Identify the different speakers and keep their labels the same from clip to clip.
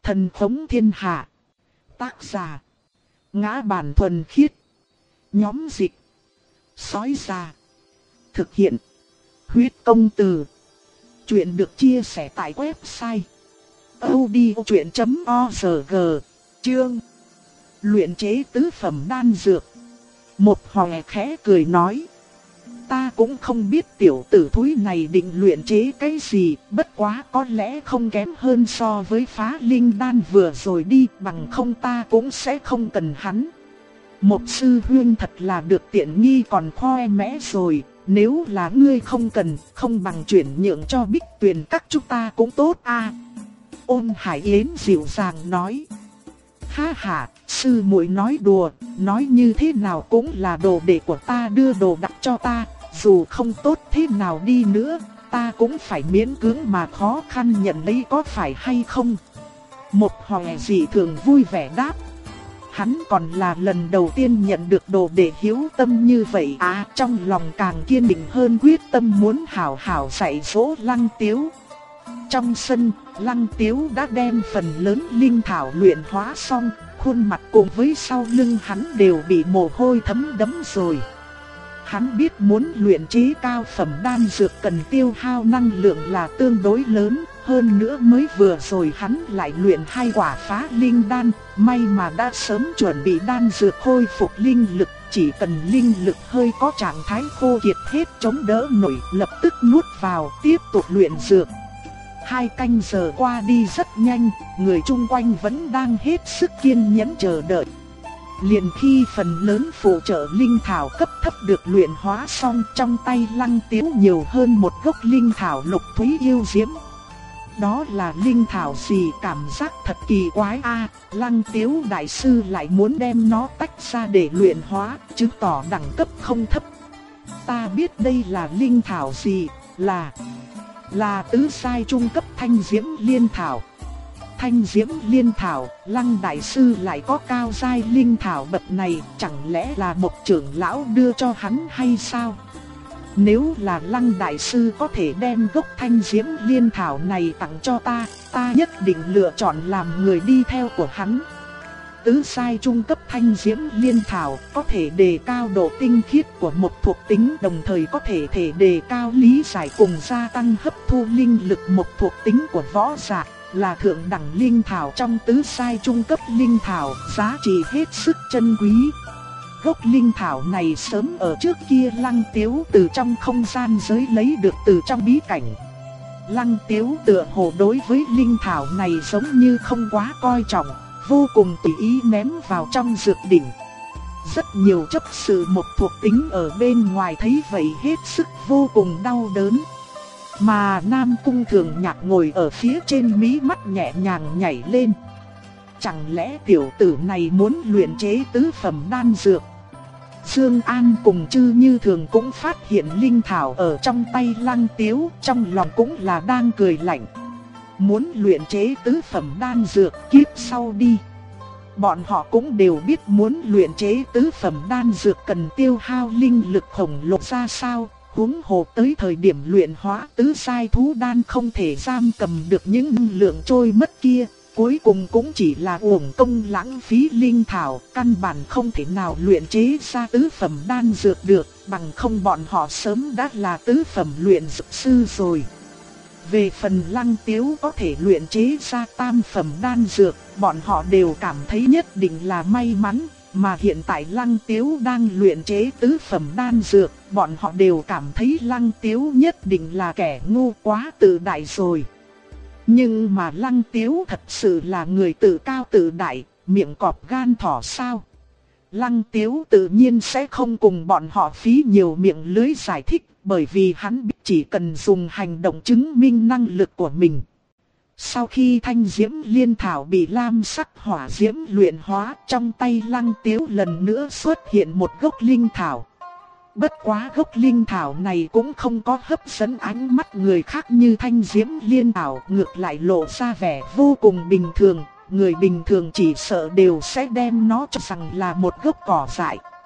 Speaker 1: Thần khống thiên hạ. Tác giả: Ngã Bản Thuần Khiết. Nhóm dịch: Sói Già. Thực hiện: Huyết Công Từ. Chuyện được chia sẻ tại website audiochuyện.org. Chương: Luyện chế tứ phẩm đan dược. Một Hòe khẽ cười nói: ta cũng không biết tiểu tử thúi này định luyện chế cái gì, bất quá có lẽ không kém hơn so với phá linh đan vừa rồi đi, bằng không ta cũng sẽ không cần hắn. Một sư huynh thật là được tiện nghi còn khoe mẽ rồi, nếu là ngươi không cần, không bằng chuyển nhượng cho Bích Tuyền các chúng ta cũng tốt a. Ôn Hải Yến dịu dàng nói: ha ha, sư muội nói đùa, nói như thế nào cũng là đồ đệ của ta đưa đồ đặt cho ta, dù không tốt thế nào đi nữa, ta cũng phải miễn cưỡng mà khó khăn nhận lấy có phải hay không? Một Hòe dị thường vui vẻ đáp: hắn còn là lần đầu tiên nhận được đồ đệ hiếu tâm như vậy à, trong lòng càng kiên định hơn quyết tâm muốn hảo hảo dạy dỗ Lăng Tiếu. Trong sân, Lăng Tiếu đã đem phần lớn linh thảo luyện hóa xong, khuôn mặt cùng với sau lưng hắn đều bị mồ hôi thấm đẫm rồi. Hắn biết muốn luyện chế cao phẩm đan dược cần tiêu hao năng lượng là tương đối lớn, hơn nữa mới vừa rồi hắn lại luyện 2 quả phá linh đan, may mà đã sớm chuẩn bị đan dược khôi phục linh lực, chỉ cần linh lực hơi có trạng thái khô kiệt hết chống đỡ nổi, lập tức nuốt vào tiếp tục luyện dược. 2 canh giờ qua đi rất nhanh, người chung quanh vẫn đang hết sức kiên nhẫn chờ đợi. Liền khi phần lớn phụ trợ linh thảo cấp thấp được luyện hóa xong, trong tay Lăng Tiếu nhiều hơn một gốc linh thảo lục thúy yêu diễm. Đó là linh thảo gì, cảm giác thật kỳ quái a. Lăng Tiếu đại sư lại muốn đem nó tách ra để luyện hóa, chứng tỏ đẳng cấp không thấp. Ta biết đây là linh thảo gì, là tứ giai trung cấp thanh diễm liên thảo. Thanh diễm liên thảo, Lăng đại sư lại có cao giai linh thảo bậc này, chẳng lẽ là một trưởng lão đưa cho hắn hay sao? Nếu là Lăng đại sư có thể đem gốc thanh diễm liên thảo này tặng cho ta, ta nhất định lựa chọn làm người đi theo của hắn. Tứ giai trung cấp thanh diễm liên thảo có thể đề cao độ tinh khiết của một thuộc tính, đồng thời có thể đề cao lý giải cùng gia tăng hấp thu linh lực một thuộc tính của võ giả, là thượng đẳng linh thảo trong tứ giai trung cấp linh thảo, giá trị hết sức chân quý. Gốc linh thảo này sớm ở trước kia Lăng Tiếu từ trong không gian giới lấy được từ trong bí cảnh. Lăng Tiếu tựa hồ đối với linh thảo này giống như không quá coi trọng, vô cùng tùy ý ném vào trong dược đỉnh. Rất nhiều chấp sự một thuộc tính ở bên ngoài thấy vậy hết sức vô cùng đau đớn. Mà Nam Cung Thường Nhạc ngồi ở phía trên mí mắt nhẹ nhàng nhảy lên. Chẳng lẽ tiểu tử này muốn luyện chế tứ phẩm đan dược? Dương An cùng Trư Như Thường cũng phát hiện linh thảo ở trong tay Lăng Tiếu, trong lòng cũng là đang cười lạnh. Muốn luyện chế tứ phẩm đan dược kiếp sau đi. Bọn họ cũng đều biết muốn luyện chế tứ phẩm đan dược cần tiêu hao linh lực khổng lồ ra sao, huống hồ tới thời điểm luyện hóa tứ giai thú đan không thể giam cầm được những năng lượng trôi mất kia, cuối cùng cũng chỉ là uổng công lãng phí linh thảo, căn bản không thể nào luyện chế ra tứ phẩm đan dược được, bằng không bọn họ sớm đã là tứ phẩm luyện dược sư rồi. Về phần Lăng Tiếu có thể luyện chế ra tam phẩm đan dược, bọn họ đều cảm thấy nhất định là may mắn, mà hiện tại Lăng Tiếu đang luyện chế tứ phẩm đan dược, bọn họ đều cảm thấy Lăng Tiếu nhất định là kẻ ngu quá tự đại rồi. Nhưng mà Lăng Tiếu thật sự là người tự cao tự đại, miệng cọp gan thỏ sao? Lăng Tiếu tự nhiên sẽ không cùng bọn họ phí nhiều miệng lưỡi giải thích, bởi vì hắn biết chỉ cần dùng hành động chứng minh năng lực của mình. Sau khi thanh diễm liên thảo bị lam sắc hỏa diễm luyện hóa, trong tay Lăng Tiếu lần nữa xuất hiện một gốc linh thảo. Bất quá gốc linh thảo này cũng không có hấp dẫn ánh mắt người khác như thanh diễm liên thảo, ngược lại lộ ra vẻ vô cùng bình thường. Người bình thường chỉ sợ đều sẽ đem nó cho rằng là một gốc cỏ dại.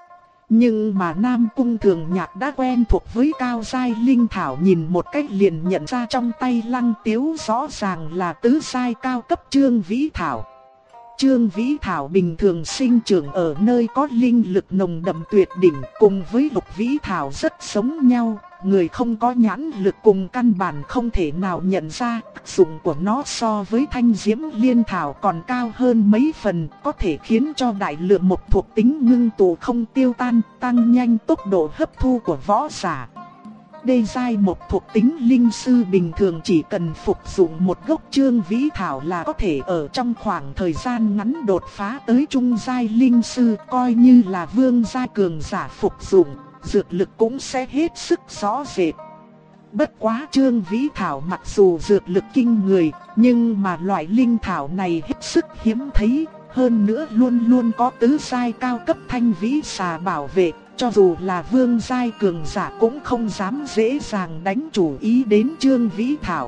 Speaker 1: Nhưng mà Nam Cung Thường Nhạc đã quen thuộc với cao giai linh thảo, nhìn một cách liền nhận ra trong tay Lăng Tiếu rõ ràng là tứ giai cao cấp Trương Vĩ Thảo. Trương Vĩ Thảo bình thường sinh trưởng ở nơi có linh lực nồng đậm tuyệt đỉnh, cùng với Lục Vĩ Thảo rất giống nhau. Người không có nhãn lực cùng căn bản không thể nào nhận ra tác dụng của nó so với Thanh Diễm Liên Thảo còn cao hơn mấy phần, có thể khiến cho đại lượng một thuộc tính ngưng tụ không tiêu tan, tăng nhanh tốc độ hấp thu của võ giả. Đê giai một thuộc tính linh sư bình thường chỉ cần phục dụng một gốc Trương Vĩ Thảo là có thể ở trong khoảng thời gian ngắn đột phá tới trung giai linh sư, coi như là vương giai cường giả phục dụng, dược lực cũng sẽ hết sức rõ rệt. Bất quá Trương Vĩ Thảo mặc dù dược lực kinh người, nhưng mà loại linh thảo này hết sức hiếm thấy, hơn nữa luôn luôn có tứ giai cao cấp thanh vĩ xà bảo vệ, cho dù là vương giai cường giả cũng không dám dễ dàng đánh chủ ý đến Trương Vĩ Thảo.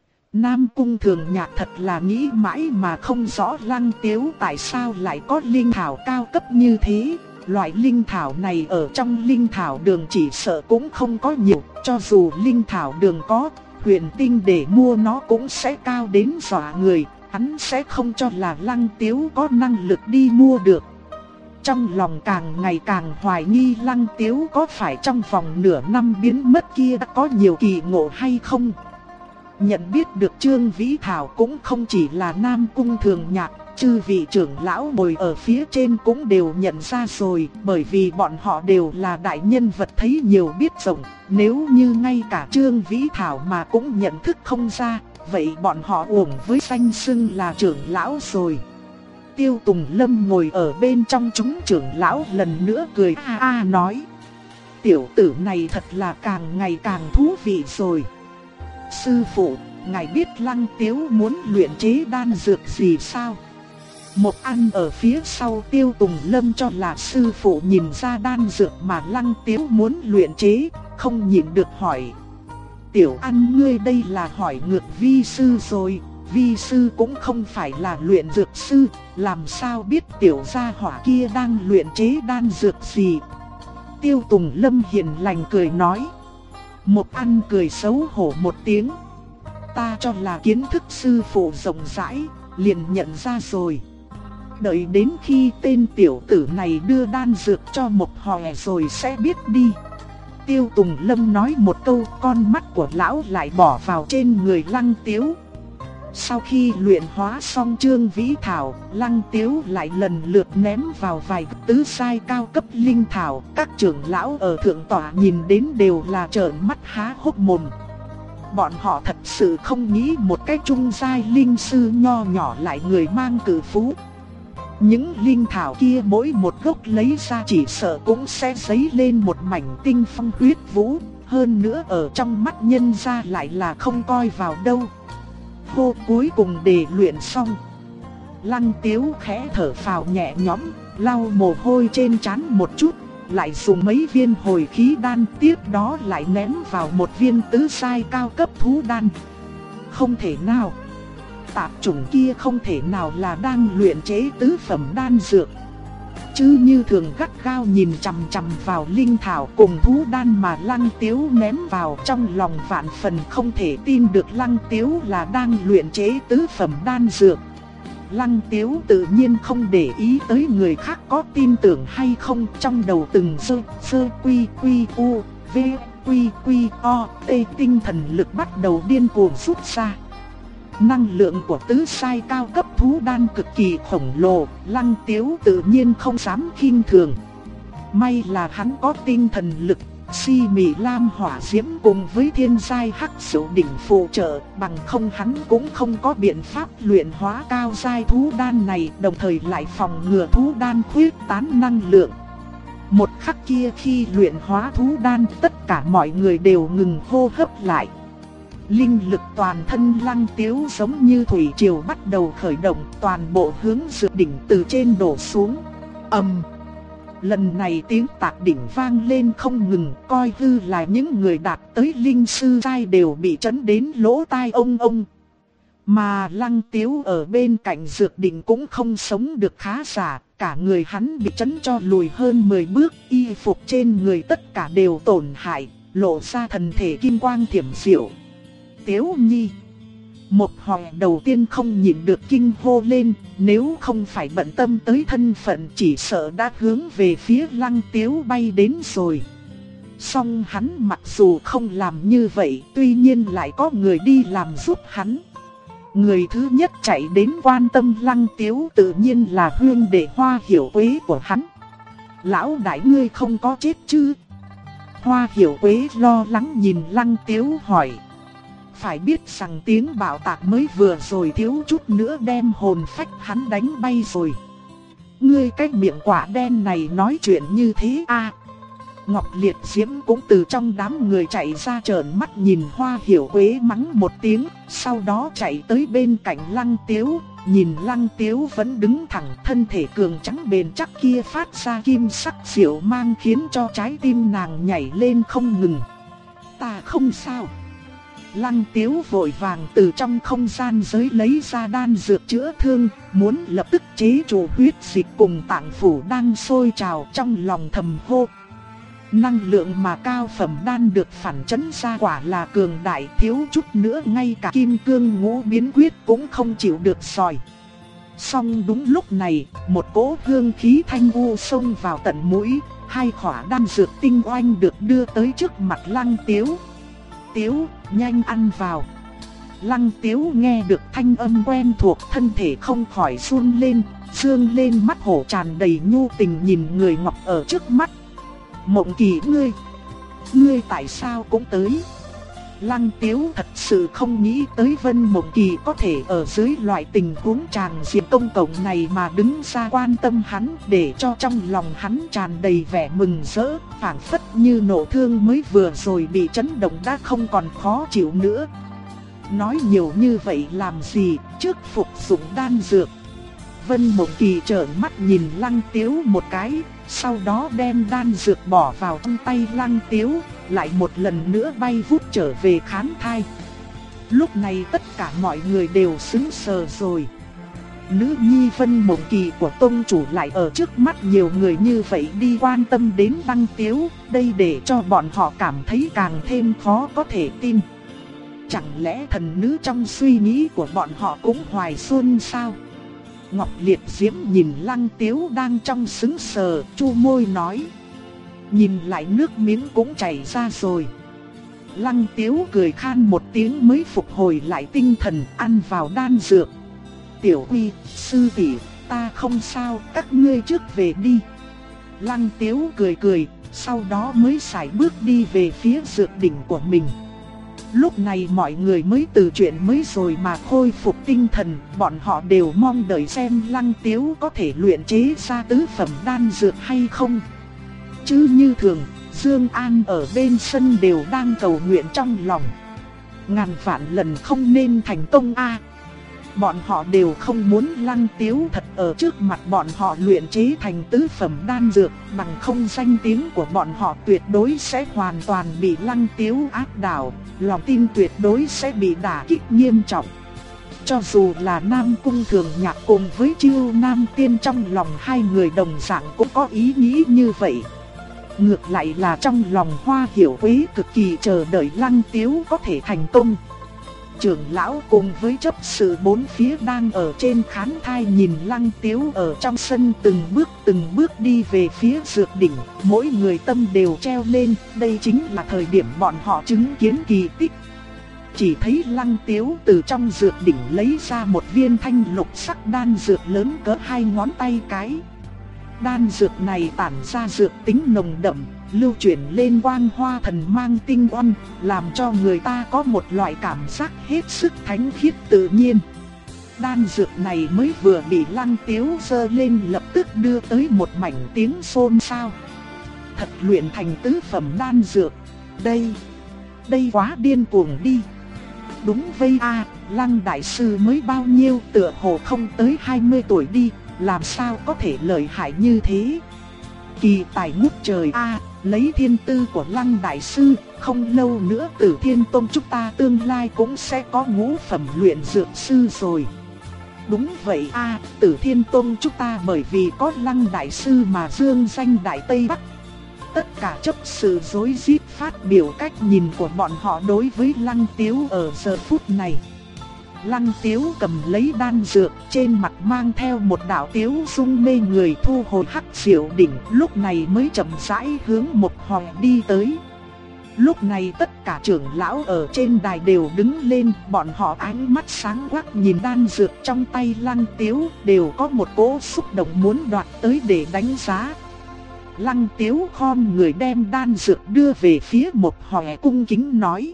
Speaker 1: Nam Cung Thường Nhạc thật là nghĩ mãi mà không rõ Lăng Tiếu tại sao lại có linh thảo cao cấp như thế. Loại linh thảo này ở trong linh thảo đường chỉ sợ cũng không có nhiều, cho dù linh thảo đường có, huyền tinh để mua nó cũng sẽ cao đến dọa người, hắn sẽ không cho là Lăng Tiếu có năng lực đi mua được. Trong lòng càng ngày càng hoài nghi Lăng Tiếu có phải trong vòng nửa năm biến mất kia đã có nhiều kỳ ngộ hay không. Nhận biết được Trương Vĩ Thảo cũng không chỉ là Nam Cung Thường Nhạc, chư vị trưởng lão ngồi ở phía trên cũng đều nhận ra rồi, bởi vì bọn họ đều là đại nhân vật thấy nhiều biết rộng, nếu như ngay cả Trương Vĩ Thảo mà cũng nhận thức không ra, vậy bọn họ uổng với danh xưng là trưởng lão rồi. Tiêu Tùng Lâm ngồi ở bên trong chúng trưởng lão lần nữa cười nói: tiểu tử này thật là càng ngày càng thú vị rồi. Sư phụ, ngài biết Lăng Tiếu muốn luyện chế đan dược gì sao? Một Ăn ở phía sau Tiêu Tùng Lâm cho là sư phụ nhìn ra đan dược mà Lăng Tiếu muốn luyện chế, không nhịn được hỏi: Tiểu Ăn ngươi đây là hỏi ngược vi sư rồi, vi sư cũng không phải là luyện dược sư, làm sao biết tiểu gia hỏa kia đang luyện chế đan dược gì? Tiêu Tùng Lâm hiền lành cười nói. Một Ăn cười xấu hổ một tiếng: ta cho là kiến thức sư phụ rộng rãi, liền nhận ra rồi. Đợi đến khi tên tiểu tử này đưa đan dược cho một Hòe rồi sẽ biết đi. Tiêu Tùng Lâm nói một câu, con mắt của lão lại bỏ vào trên người Lăng Tiếu. Sau khi luyện hóa xong Trương Vĩ Thảo, Lăng Tiếu lại lần lượt ném vào vài tứ giai cao cấp linh thảo. Các trưởng lão ở thượng tọa nhìn đến đều là trợn mắt há hốc mồm. Bọn họ thật sự không nghĩ một cái trung giai linh sư nho nhỏ lại người mang cử phú. Những linh thảo kia mỗi một gốc lấy ra chỉ sợ cũng sẽ dấy lên một mảnh tinh phong huyết vũ, hơn nữa ở trong mắt nhân gia lại là không coi vào đâu. Hô, cuối cùng để luyện xong, Lăng Tiếu khẽ thở phào nhẹ nhõm, lau mồ hôi trên trán một chút, lại dùng mấy viên hồi khí đan, tiếp đó lại ném vào một viên tứ giai cao cấp thú đan. Không thể nào, tạp chủng kia không thể nào là đang luyện chế tứ phẩm đan dược. Chứ như thường gắt gao nhìn chằm chằm vào linh thảo cùng thú đan mà Lăng Tiếu ném vào, trong lòng vạn phần không thể tin được Lăng Tiếu là đang luyện chế tứ phẩm đan dược. Lăng Tiếu tự nhiên không để ý tới người khác có tin tưởng hay không, trong đầu từng sơ quy quy u v quy quy o t tinh thần lực bắt đầu điên cuồng rút ra. Năng lượng của tứ giai cao cấp thú đan cực kỳ khổng lồ, Lăng Tiếu tự nhiên không dám khinh thường. May là hắn có tinh thần lực, Si Mị Lam hỏa diễm cùng với thiên giai hắc sửu đỉnh phụ trợ, bằng không hắn cũng không có biện pháp luyện hóa cao giai thú đan này, đồng thời lại phòng ngừa thú đan khuyết tán năng lượng. Một khắc kia khi luyện hóa thú đan, tất cả mọi người đều ngừng hô hấp lại. Linh lực toàn thân Lăng Tiếu giống như thủy triều bắt đầu khởi động, toàn bộ hướng dược đỉnh từ trên đổ xuống. Lần này tiếng tạc đỉnh vang lên không ngừng, coi như là những người đạt tới linh sư giai đều bị chấn đến lỗ tai ông. Mà Lăng Tiếu ở bên cạnh Dược Định cũng không sống được khá giả, cả người hắn bị chấn cho lùi hơn 10 bước, y phục trên người tất cả đều tổn hại, lộ ra thần thể kim quang thiểm diệu. Tiếu Nhi. Một Hòe đầu tiên không nhịn được kinh hô lên, nếu không phải bận tâm tới thân phận chỉ sợ đã hướng về phía Lăng Tiếu bay đến rồi. Song hắn mặc dù không làm như vậy, tuy nhiên lại có người đi làm giúp hắn. Người thứ nhất chạy đến quan tâm Lăng Tiếu tự nhiên là huynh đệ Hoa Hiểu Quế của hắn. Lão đại ngươi không có chết chứ? Hoa Hiểu Quế lo lắng nhìn Lăng Tiếu hỏi. Phải biết rằng tiếng bạo tạc mới vừa rồi thiếu chút nữa đem hồn phách hắn đánh bay rồi. Ngươi cái miệng quả đen này nói chuyện như thế à? Ngọc Liệt Diễm cũng từ trong đám người chạy ra trợn mắt nhìn Hoa Hiểu Quế mắng một tiếng, sau đó chạy tới bên cạnh Lăng Tiếu, nhìn Lăng Tiếu vẫn đứng thẳng, thân thể cường trắng bền chắc kia phát ra kim sắc diệu mang khiến cho trái tim nàng nhảy lên không ngừng. Ta không sao. Lăng Tiếu vội vàng từ trong không gian giới lấy ra đan dược chữa thương, muốn lập tức chế trụ huyết dịch cùng tạng phủ đang sôi trào, trong lòng thầm hô. Năng lượng mà cao phẩm đan được phản chấn ra quả là cường đại, thiếu chút nữa ngay cả kim cương ngũ biến quyết cũng không chịu được sòi. Song đúng lúc này, một cỗ hương khí thanh u xông vào tận mũi, hai khỏa đan dược tinh oanh được đưa tới trước mặt Lăng Tiếu. Tiếu, nhanh ăn vào. Lăng Tiếu nghe được thanh âm quen thuộc, thân thể không khỏi run lên, dương lên mắt hổ tràn đầy nhu tình nhìn người ngọc ở trước mắt. Mộng Kỳ ngươi tại sao cũng tới? Lăng Tiếu thật sự không nghĩ tới Vân Mộng Kỳ có thể ở dưới loại tình huống tràn diện công cộng này mà đứng ra quan tâm hắn, để cho trong lòng hắn tràn đầy vẻ mừng rỡ, phảng phất như nộ thương mới vừa rồi bị chấn động đã không còn khó chịu nữa. Nói nhiều như vậy làm gì, trước phục dụng đan dược. Vân Mộng Kỳ trợn mắt nhìn Lăng Tiếu một cái, sau đó đem đan dược bỏ vào trong tay Lăng Tiếu, lại một lần nữa bay vút trở về khán thai. Lúc này tất cả mọi người đều sững sờ rồi. Nữ nhi Vân Mộng Kỳ của tông chủ lại ở trước mắt nhiều người như vậy đi quan tâm đến Lăng Tiếu, đây để cho bọn họ cảm thấy càng thêm khó có thể tin. Chẳng lẽ thần nữ trong suy nghĩ của bọn họ cũng hoài xuân sao? Ngọc Liệt Diễm nhìn Lăng Tiếu đang trong sững sờ, chu môi nói. Nhìn lại nước miếng cũng chảy ra rồi. Lăng Tiếu cười khan một tiếng mới phục hồi lại tinh thần, ăn vào đan dược. Tiểu Huy, sư tỷ, ta không sao, các ngươi trước về đi. Lăng Tiếu cười cười, sau đó mới sải bước đi về phía dược đỉnh của mình. Lúc này mọi người mới từ chuyện mới rồi mà khôi phục tinh thần, bọn họ đều mong đợi xem Lăng Tiếu có thể luyện chế ra tứ phẩm đan dược hay không. Chứ như thường, Dương An ở bên sân đều đang cầu nguyện trong lòng. Ngàn vạn lần không nên thành công a. Bọn họ đều không muốn Lăng Tiếu thật ở trước mặt bọn họ luyện chế thành tứ phẩm đan dược, bằng không danh tiếng của bọn họ tuyệt đối sẽ hoàn toàn bị Lăng Tiếu áp đảo, lòng tin tuyệt đối sẽ bị đả kích nghiêm trọng. Cho dù là Nam Cung Thường Nhạc cùng với Chiêu Nam Tiên trong lòng hai người đồng dạng cũng có ý nghĩ như vậy. Ngược lại là trong lòng Hoa Hiểu Quế cực kỳ chờ đợi Lăng Tiếu có thể thành công. Trưởng lão cùng với chấp sự bốn phía đang ở trên khán thai nhìn Lăng Tiếu ở trong sân từng bước đi về phía dược đỉnh, mỗi người tâm đều treo lên, đây chính là thời điểm bọn họ chứng kiến kỳ tích. Chỉ thấy Lăng Tiếu từ trong dược đỉnh lấy ra một viên thanh lục sắc đan dược lớn cỡ 2 ngón tay cái. Đan dược này tản ra dược tính nồng đậm, lưu chuyển lên quang hoa thần mang tinh oanh, làm cho người ta có một loại cảm giác hết sức thánh khiết tự nhiên. Đan dược này mới vừa bị Lăng Tiếu giơ lên lập tức đưa tới một mảnh tiếng xôn xao. Thật luyện thành tứ phẩm đan dược, đây quá điên cuồng đi. Đúng vậy a, Lăng đại sư mới bao nhiêu, tựa hồ không tới 20 tuổi đi, làm sao có thể lợi hại như thế. kỳ tài ngút trời a. Lấy thiên tư của Lăng đại sư, không lâu nữa Tử Thiên Tông chúng ta tương lai cũng sẽ có ngũ phẩm luyện dược sư rồi. Đúng vậy a, Tử Thiên Tông chúng ta bởi vì có Lăng đại sư mà dương danh Đại Tây Bắc. Tất cả chấp sự rối rít phát biểu cách nhìn của bọn họ đối với Lăng Tiếu ở giờ phút này. Lăng Tiếu cầm lấy đan dược, trên mặt mang theo một đạo tiếu dung mê người, thu hồi hắc diệu đỉnh, lúc này mới chậm rãi hướng Một Hòe đi tới. Lúc này tất cả trưởng lão ở trên đài đều đứng lên, bọn họ ánh mắt sáng quắc nhìn đan dược trong tay Lăng Tiếu, đều có một cỗ xúc động muốn đoạt tới để đánh giá. Lăng Tiếu khom người đem đan dược đưa về phía Một Hòe, cung kính nói: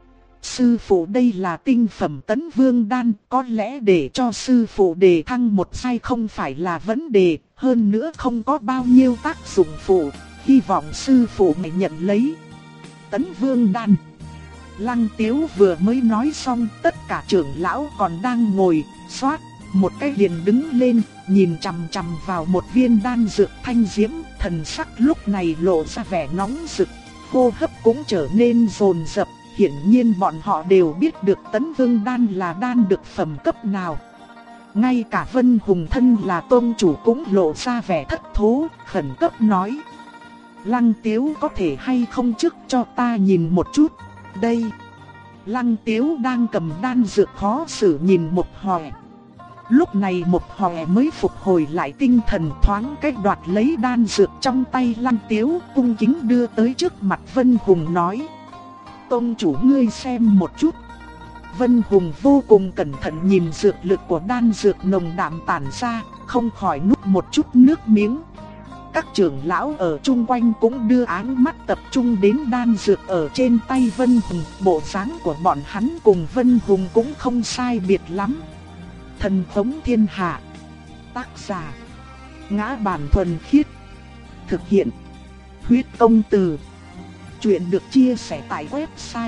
Speaker 1: sư phụ, đây là tinh phẩm Tấn Vương đan, có lẽ để cho sư phụ đề thăng một giai không phải là vấn đề, hơn nữa không có bao nhiêu tác dụng phụ, hy vọng sư phụ mày nhận lấy. Tấn Vương đan. Lăng Tiếu vừa mới nói xong, tất cả trưởng lão còn đang ngồi, xoát một cái liền đứng lên, nhìn chằm chằm vào một viên đan dược thanh diễm, thần sắc lúc này lộ ra vẻ nóng rực, hô hấp cũng trở nên dồn dập. Hiển nhiên bọn họ đều biết được Tấn Vương đan là đan được phẩm cấp nào. Ngay cả Vân Hùng thân là tôn chủ cũng lộ ra vẻ thất thố, khẩn cấp nói: Lăng Tiếu có thể hay không trước cho ta nhìn một chút. Đây. Lăng Tiếu đang cầm đan dược khó xử nhìn Một Hòe. Lúc này Một Hòe mới phục hồi lại tinh thần, thoáng cách đoạt lấy đan dược trong tay Lăng Tiếu, cung kính đưa tới trước mặt Vân Hùng nói: tôn chủ ngươi xem một chút. Vân Hùng vô cùng cẩn thận nhìn dược lực của đan dược nồng đậm tản ra, không khỏi nuốt một chút nước miếng. Các trưởng lão ở chung quanh cũng đưa ánh mắt tập trung đến đan dược ở trên tay Vân Hùng, bộ dáng của bọn hắn cùng Vân Hùng cũng không sai biệt lắm. Thần Tống Thiên Hạ. Tác giả: Ngã Bản Thuần Khiết. Thực hiện: Huyết Công Từ. Chuyện được chia sẻ tại website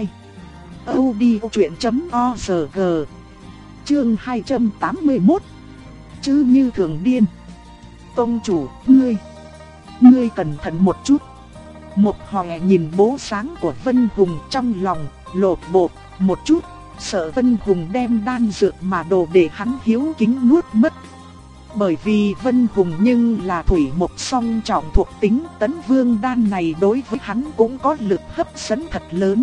Speaker 1: audiochuyện.org. Chương 281. Chứ như thường điên. Tông chủ, ngươi cẩn thận một chút. Một Hòe nhìn bố sáng của Vân Hùng trong lòng lột bột một chút, sợ Vân Hùng đem đan dược mà đồ để hắn hiếu kính nuốt mất. Bởi vì Vân Hùng nhưng là thủy mộc song trọng thuộc tính, Tấn Vương đan này đối với hắn cũng có lực hấp dẫn thật lớn.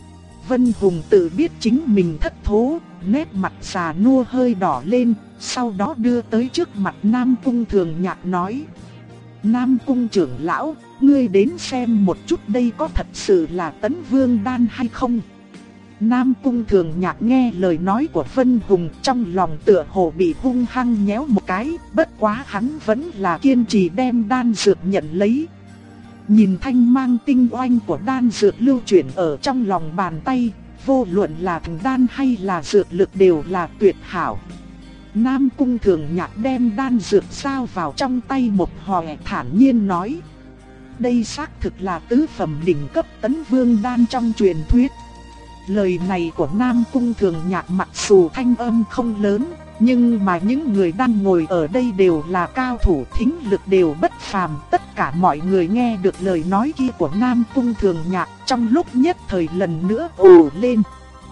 Speaker 1: Vân Hùng tự biết chính mình thất thố, nét mặt già nua hơi đỏ lên, sau đó đưa tới trước mặt Nam Cung Thường Nhạc nói: Nam Cung trưởng lão, ngươi đến xem một chút đây có thật sự là Tấn Vương đan hay không? Nam Cung Thường Nhạc nghe lời nói của Vân Hùng, trong lòng tựa hồ bị hung hăng nhéo một cái, bất quá hắn vẫn là kiên trì đem đan dược nhận lấy. Nhìn thanh mang tinh oanh của đan dược lưu chuyển ở trong lòng bàn tay, vô luận là thành đan hay là dược lực đều là tuyệt hảo. Nam Cung Thường Nhạc đem đan dược giao vào trong tay Một Hòe, thản nhiên nói: đây xác thực là tứ phẩm đỉnh cấp Tấn Vương đan trong truyền thuyết. Lời này của Nam Cung Thường Nhạc mặc dù thanh âm không lớn, nhưng mà những người đang ngồi ở đây đều là cao thủ, thính lực đều bất phàm. Tất cả mọi người nghe được lời nói kia của Nam Cung Thường Nhạc, trong lúc nhất thời lần nữa ồ lên.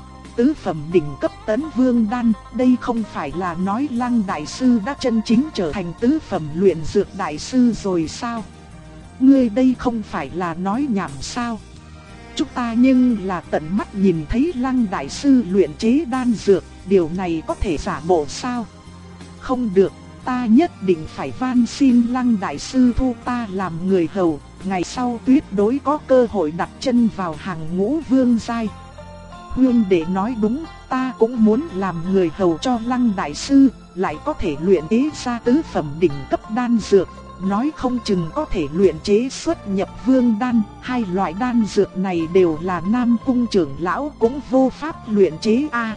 Speaker 1: Tứ phẩm đỉnh cấp Tấn Vương đan, đây không phải là nói Lăng đại sư đã chân chính trở thành tứ phẩm luyện dược đại sư rồi sao? Ngươi đây không phải là nói nhảm sao? Chúng ta nhưng là tận mắt nhìn thấy Lăng đại sư luyện chế đan dược, điều này có thể giả bộ sao? Không được, ta nhất định phải van xin Lăng đại sư thu ta làm người hầu, ngày sau tuyệt đối có cơ hội đặt chân vào hàng ngũ vương giai. Huynh đệ nói đúng, ta cũng muốn làm người hầu cho Lăng đại sư, lại có thể luyện chế ra tứ phẩm đỉnh cấp đan dược. Nói không chừng có thể luyện chế xuất nhập vương đan, hai loại đan dược này đều là Nam Cung trưởng lão cũng vô pháp luyện chế a.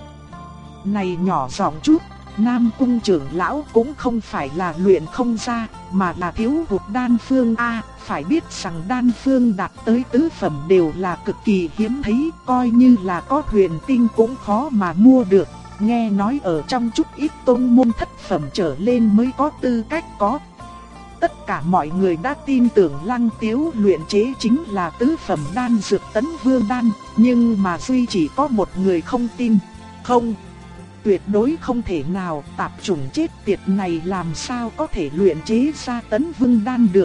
Speaker 1: Này nhỏ giọng chút, Nam Cung trưởng lão cũng không phải là luyện không ra, mà là thiếu hụt đan phương a. Phải biết rằng đan phương đạt tới tứ phẩm đều là cực kỳ hiếm thấy, coi như là có huyền tinh cũng khó mà mua được. Nghe nói ở trong chút ít tông môn thất phẩm trở lên mới có tư cách có. tất cả mọi người đã tin tưởng Lăng Tiếu luyện chế chính là tứ phẩm đan dược Tấn Vương đan, nhưng mà duy chỉ có một người không tin. Không, tuyệt đối không thể nào, tạp chủng chết tiệt này làm sao có thể luyện chế ra Tấn Vương đan được,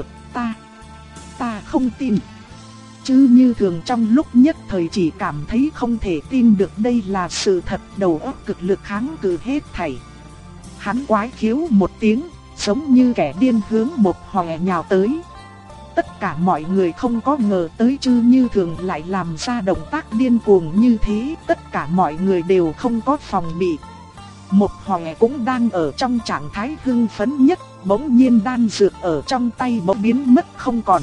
Speaker 1: ta không tin. Chứ Như Thường trong lúc nhất thời chỉ cảm thấy không thể tin được đây là sự thật, đầu óc cực lực kháng cự hết thảy. Hắn quái khiếu một tiếng, giống như kẻ điên hướng Một Hòe nhào tới. Tất cả mọi người không có ngờ tới Chứ Như Thường lại làm ra động tác điên cuồng như thế, tất cả mọi người đều không có phòng bị. Một Hòe cũng đang ở trong trạng thái hưng phấn nhất, bỗng nhiên đan dược ở trong tay bỗng biến mất không còn.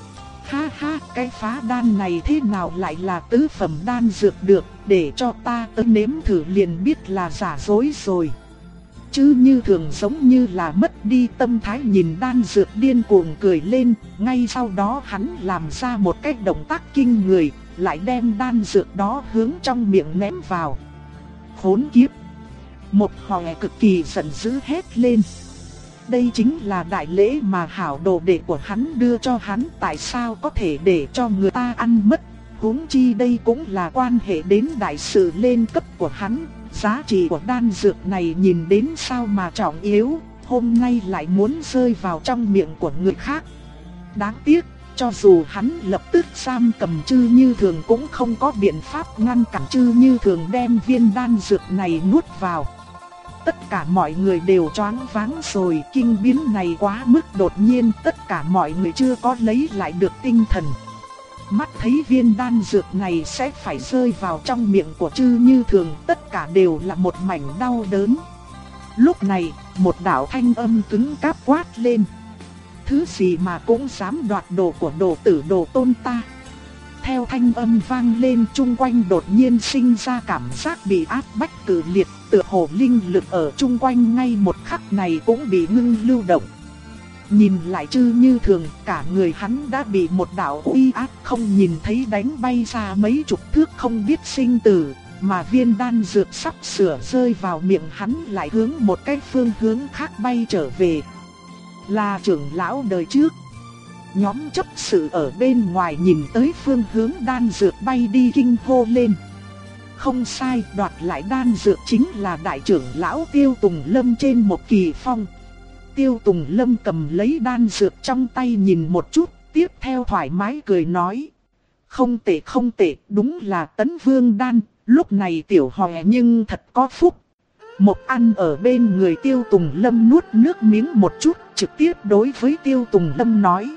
Speaker 1: Ha ha, cái phá đan này thế nào lại là tứ phẩm đan dược được, để cho ta tới nếm thử liền biết là giả dối rồi. Chứ Như Thường giống như là mất đi tâm thái nhìn đan dược điên cuồng cười lên, ngay sau đó hắn làm ra một cái động tác kinh người, lại đem đan dược đó hướng trong miệng ném vào. Khốn kiếp! Một Hòe cực kỳ giận dữ hét lên. Đây chính là đại lễ mà hảo đồ đệ của hắn đưa cho hắn, tại sao có thể để cho người ta ăn mất? Huống chi đây cũng là quan hệ đến đại sự lên cấp của hắn. Giá trị của đan dược này nhìn đến sao mà trọng yếu, hôm nay lại muốn rơi vào trong miệng của người khác. Đáng tiếc, cho dù hắn lập tức giam cầm Chứ Như Thường cũng không có biện pháp ngăn cản Chứ Như Thường đem viên đan dược này nuốt vào. Tất cả mọi người đều choáng váng rồi, kinh biến này quá mức đột nhiên, tất cả mọi người chưa có lấy lại được tinh thần. Mắt thấy viên đan dược này sẽ phải rơi vào trong miệng của Chứ Như Thường, tất cả đều là một mảnh đau đớn. Lúc này, một đạo thanh âm cứng cáp quát lên. Thứ gì mà cũng dám đoạt đồ của đồ tử Đồ Tôn ta? Theo thanh âm vang lên, chung quanh đột nhiên sinh ra cảm giác bị áp bách cự liệt, tựa hồ linh lực ở chung quanh ngay một khắc này cũng bị ngưng lưu động. Nhìn lại Chứ Như Thường, cả người hắn đã bị một đạo uy áp không nhìn thấy đánh bay ra mấy chục thước không biết sinh tử, mà viên đan dược sắp sửa rơi vào miệng hắn lại hướng một cái phương hướng khác bay trở về. Là trưởng lão đời trước. Nhóm chấp sự ở bên ngoài nhìn tới phương hướng đan dược bay đi kinh hô lên. Không sai, đoạt lại đan dược chính là đại trưởng lão Tiêu Tùng Lâm trên một kỳ phong. Tiêu Tùng Lâm cầm lấy đan dược trong tay nhìn một chút, tiếp theo thoải mái cười nói. Không tệ không tệ, đúng là Tấn Vương đan, lúc này Tiểu Hòe nhưng thật có phúc. Một Ăn ở bên người Tiêu Tùng Lâm nuốt nước miếng một chút, trực tiếp đối với Tiêu Tùng Lâm nói.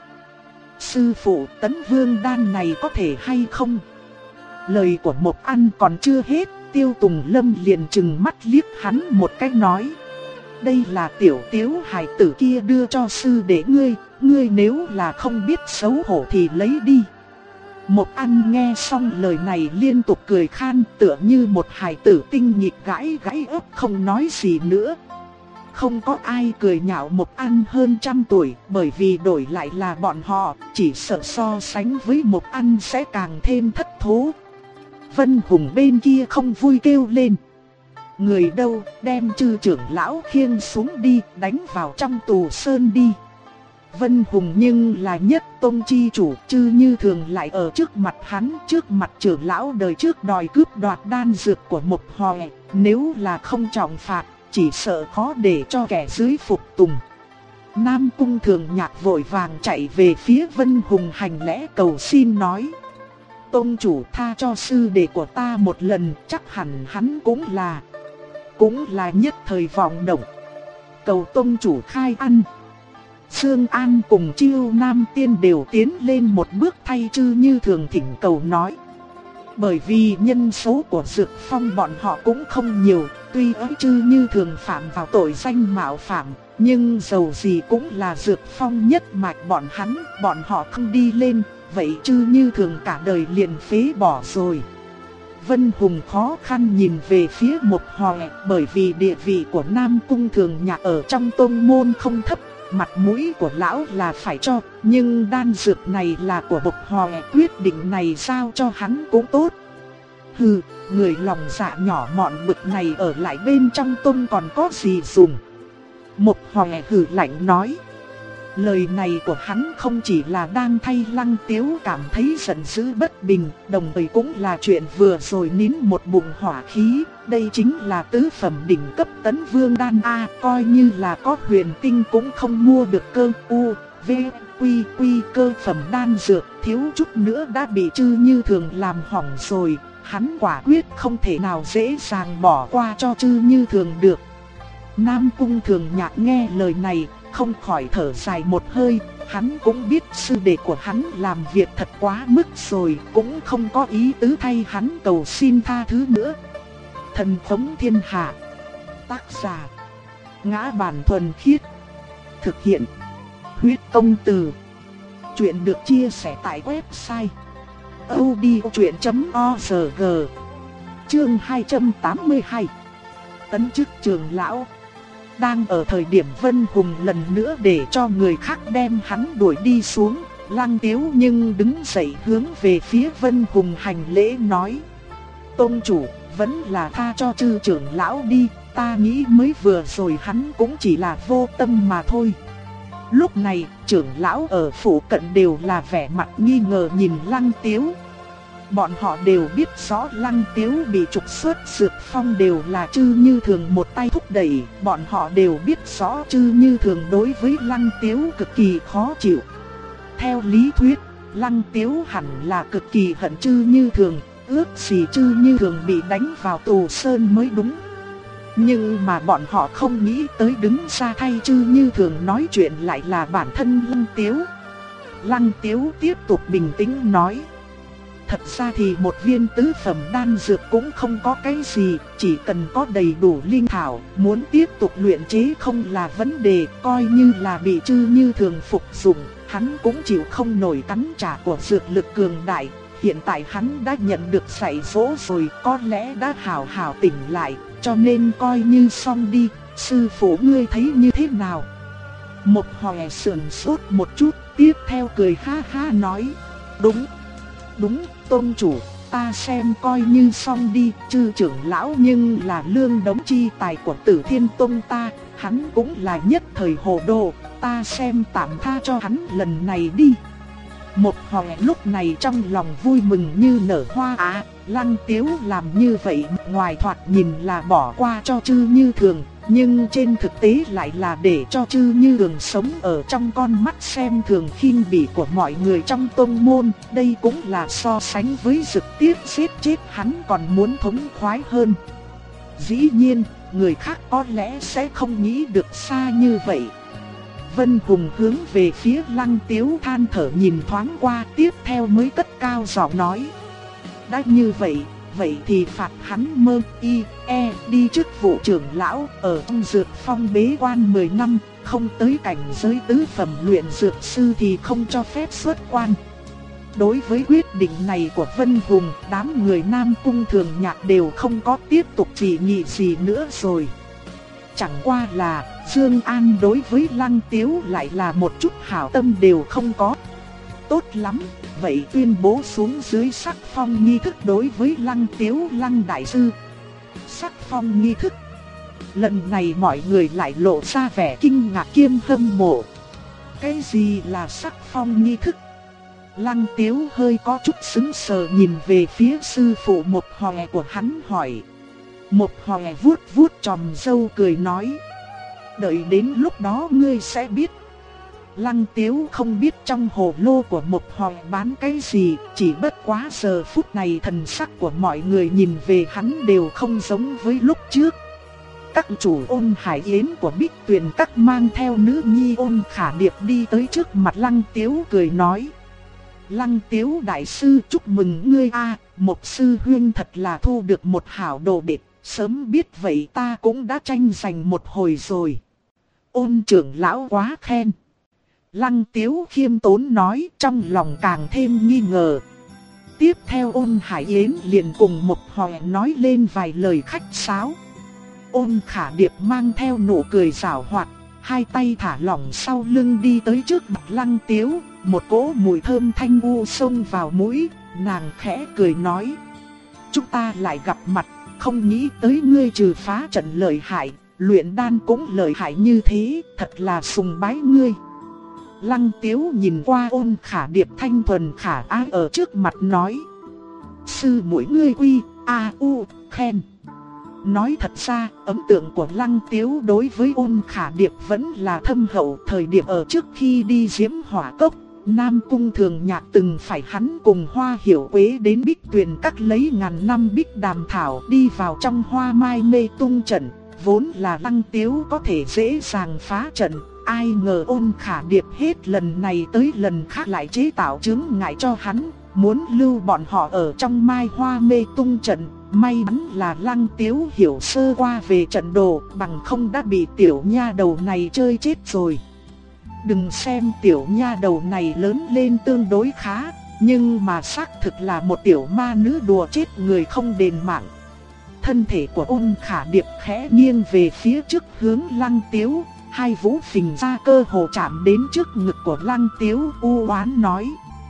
Speaker 1: Sư phụ, Tấn Vương đan này có thể hay không? Lời của Một Ăn còn chưa hết, Tiêu Tùng Lâm liền trừng mắt liếc hắn một cái nói. Đây là tiểu Tiếu hài tử kia đưa cho sư đệ ngươi nếu là không biết xấu hổ thì lấy đi. Một Ăn nghe xong lời này liên tục cười khan, tựa như một hài tử tinh nghịch gãi ớt không nói gì nữa. Không có ai cười nhạo Một Ăn hơn 100 tuổi, bởi vì đổi lại là bọn họ, chỉ sợ so sánh với Một Ăn sẽ càng thêm thất thố. Vân Hùng bên kia không vui kêu lên. Người đâu, đem Chư trưởng lão khiêng xuống đi, đánh vào trong tù sơn đi. Vân Hùng nhưng là nhất tông chi chủ, Chư Như Thường lại ở trước mặt hắn, trước mặt trưởng lão đời trước đòi cướp đoạt đan dược của Một Hòe, nếu là không trọng phạt, chỉ sợ khó để cho kẻ dưới phục tùng. Nam Cung Thường Nhạc vội vàng chạy về phía Vân Hùng hành lễ cầu xin nói. Tông chủ tha cho sư đệ của ta một lần, chắc hẳn hắn cũng là nhất thời vọng động. Cầu tông chủ khai ăn. Dương An cùng Chiêu Nam Tiên đều tiến lên một bước thay Chư Như Thường thỉnh cầu nói. Bởi vì nhân số của Dược Phong bọn họ cũng không nhiều, tuy ấy Chư Như Thường phạm vào tội danh mạo phạm, nhưng dầu gì cũng là Dược Phong nhất mạch bọn họ không đi lên, vậy Chư Như Thường cả đời liền phế bỏ rồi. Vân Hùng khó khăn nhìn về phía Một Hòe, bởi vì địa vị của Nam Cung Thường Nhạc ở trong tông môn không thấp, mặt mũi của lão là phải cho, nhưng đan dược này là của Một Hòe, quyết định này giao cho hắn cũng tốt. Hừ, người lòng dạ nhỏ mọn bực này ở lại bên trong tông còn có gì dùng. Một Hòe hừ lạnh nói. Lời này của hắn không chỉ là đang thay Lăng Tiếu cảm thấy giận dữ bất bình, đồng thời cũng là chuyện vừa rồi nín một bụng hỏa khí. Đây chính là tứ phẩm đỉnh cấp tấn vương đan A, coi như là có huyền tinh cũng không mua được cơ u, v, quy quy cơ phẩm đan dược, thiếu chút nữa đã bị Trư Như Thường làm hỏng rồi. Hắn quả quyết không thể nào dễ dàng bỏ qua cho Trư Như Thường được. Nam Cung Thường Nhạc nghe lời này, không khỏi thở dài một hơi. Hắn cũng biết sư đệ của hắn làm việc thật quá mức rồi, cũng không có ý tứ thay hắn cầu xin tha thứ nữa. Thần Thống Thiên Hạ. Tác giả: Ngã Bản Thuần Khiết. Thực hiện: Huyết Công Từ. Chuyện được chia sẻ tại website audiochuyện.org. Chương 282. Tấn chức trưởng lão. Đang ở thời điểm Vân Hùng lần nữa để cho người khác đem hắn đuổi đi xuống, Lăng Tiếu nhưng đứng dậy hướng về phía Vân Hùng hành lễ nói: Tôn chủ, vẫn là tha cho Trư trưởng lão đi, ta nghĩ mới vừa rồi hắn cũng chỉ là vô tâm mà thôi. Lúc này, trưởng lão ở phủ cận đều là vẻ mặt nghi ngờ nhìn Lăng Tiếu. Bọn họ đều biết rõ Lăng Tiếu bị trục xuất Dược Phong đều là Trư Như Thường một tay thúc đẩy. Bọn họ đều biết rõ Trư Như Thường đối với Lăng Tiếu cực kỳ khó chịu. Theo lý thuyết, Lăng Tiếu hẳn là cực kỳ hận Trư Như Thường, ước gì Trư Như Thường bị đánh vào tù sơn mới đúng. Nhưng mà bọn họ không nghĩ tới đứng ra thay Trư Như Thường nói chuyện lại là bản thân Lăng Tiếu. Lăng Tiếu tiếp tục bình tĩnh nói: Thật ra thì một viên tứ phẩm đan dược cũng không có cái gì, chỉ cần có đầy đủ linh thảo, muốn tiếp tục luyện chế không là vấn đề, coi như là bị Trư Như Thường phục dụng, hắn cũng chịu không nổi cắn trả của dược lực cường đại. Hiện tại hắn đã nhận được dạy dỗ rồi, có lẽ đã hảo hảo tỉnh lại, cho nên coi như xong đi. Sư phụ ngươi thấy như thế nào? Một Hòe sườn sốt một chút, tiếp theo cười ha ha nói: Đúng, tôn chủ, ta xem coi như xong đi. Trư trưởng lão nhưng là lương đống chi tài của Tử Thiên Tông ta, hắn cũng là nhất thời hồ đồ, ta xem tạm tha cho hắn lần này đi. Một Hòe lúc này trong lòng vui mừng như nở hoa á. Lăng Tiếu làm như vậy ngoài thoạt nhìn là bỏ qua cho Trư Như Thường, nhưng trên thực tế lại là để cho Trư Như Thường sống ở trong con mắt xem thường khinh bỉ của mọi người trong tông môn. Đây cũng là so sánh với trực tiếp giết chết hắn còn muốn thống khoái hơn. Dĩ nhiên, người khác có lẽ sẽ không nghĩ được xa như vậy. Vân Hùng hướng về phía Lăng Tiếu than thở nhìn thoáng qua, tiếp theo mới cất cao giọng nói: Đã như vậy thì phạt hắn mơ đi chức vụ trưởng lão, ở trong Dược Phong bế quan 10 năm, không tới cảnh giới tứ phẩm luyện dược sư thì không cho phép xuất quan. Đối với quyết định này của Vân Hùng, đám người Nam Cung Thường Nhạc đều không có tiếp tục chỉ nghị gì nữa rồi. Chẳng qua là Dương An đối với Lăng Tiếu lại là một chút hảo tâm đều không có. Tốt lắm, vậy tuyên bố xuống dưới sắc phong nghi thức đối với Lăng Tiếu Lăng đại sư. Sắc phong nghi thức. Lần này mọi người lại lộ ra vẻ kinh ngạc kiêm hâm mộ. Cái gì là sắc phong nghi thức? Lăng Tiếu hơi có chút sững sờ nhìn về phía sư phụ Một Hòe của hắn hỏi. Một Hòe vuốt vuốt chòm râu cười nói: Đợi đến lúc đó ngươi sẽ biết. Lăng Tiếu không biết trong hồ lô của Một Hòe bán cái gì, chỉ bất quá giờ phút này thần sắc của mọi người nhìn về hắn đều không giống với lúc trước. Các chủ Ôn Hải Yến của Bích Tuyền Các mang theo nữ nhi Ôn Khả Điệp đi tới trước mặt Lăng Tiếu cười nói: Lăng Tiếu đại sư chúc mừng ngươi a, Một sư huynh thật là thu được một hảo đồ đệ, sớm biết vậy ta cũng đã tranh giành một hồi rồi. Ôn trưởng lão quá khen. Lăng Tiếu khiêm tốn nói, trong lòng càng thêm nghi ngờ. Tiếp theo Ôn Hải Yến liền cùng Một Hòe nói lên vài lời khách sáo. Ôn Khả Điệp mang theo nụ cười giảo hoạt, hai tay thả lỏng sau lưng đi tới trước mặt Lăng Tiếu, một cỗ mùi thơm thanh u xông vào mũi, nàng khẽ cười nói: Chúng ta lại gặp mặt, không nghĩ tới ngươi trừ phá trận lợi hại, luyện đan cũng lợi hại như thế, thật là sùng bái ngươi. Lăng Tiếu nhìn qua Ôn Khả Điệp thanh thuần khả ái ở trước mặt nói: sư muội ngươi quy, khen. Nói thật ra, ấn tượng của Lăng Tiếu đối với Ôn Khả Điệp vẫn là thâm hậu. Thời điểm ở trước khi đi Diễm Hỏa Cốc, Nam Cung Thường Nhạc từng phải hắn cùng Hoa Hiểu Quế đến Bích Tuyền Các lấy ngàn năm bích đàm thảo đi vào trong Hoa Mai mê tung trận. Vốn là Lăng Tiếu có thể dễ dàng phá trận, ai ngờ Ôn Khả Điệp hết lần này tới lần khác lại chế tạo chướng ngại cho hắn, muốn lưu bọn họ ở trong Mai Hoa mê tung trận. May mắn là Lăng Tiếu hiểu sơ qua về trận đồ, bằng không đã bị tiểu nha đầu này chơi chết rồi. Đừng xem tiểu nha đầu này lớn lên tương đối khá, nhưng mà xác thực là một tiểu ma nữ đùa chết người không đền mạng. Thân thể của Ôn Khả Điệp khẽ nghiêng về phía trước hướng Lăng Tiếu, hai vú phình ra cơ hồ chạm đến trước ngực của Lăng Tiếu, u oán nói: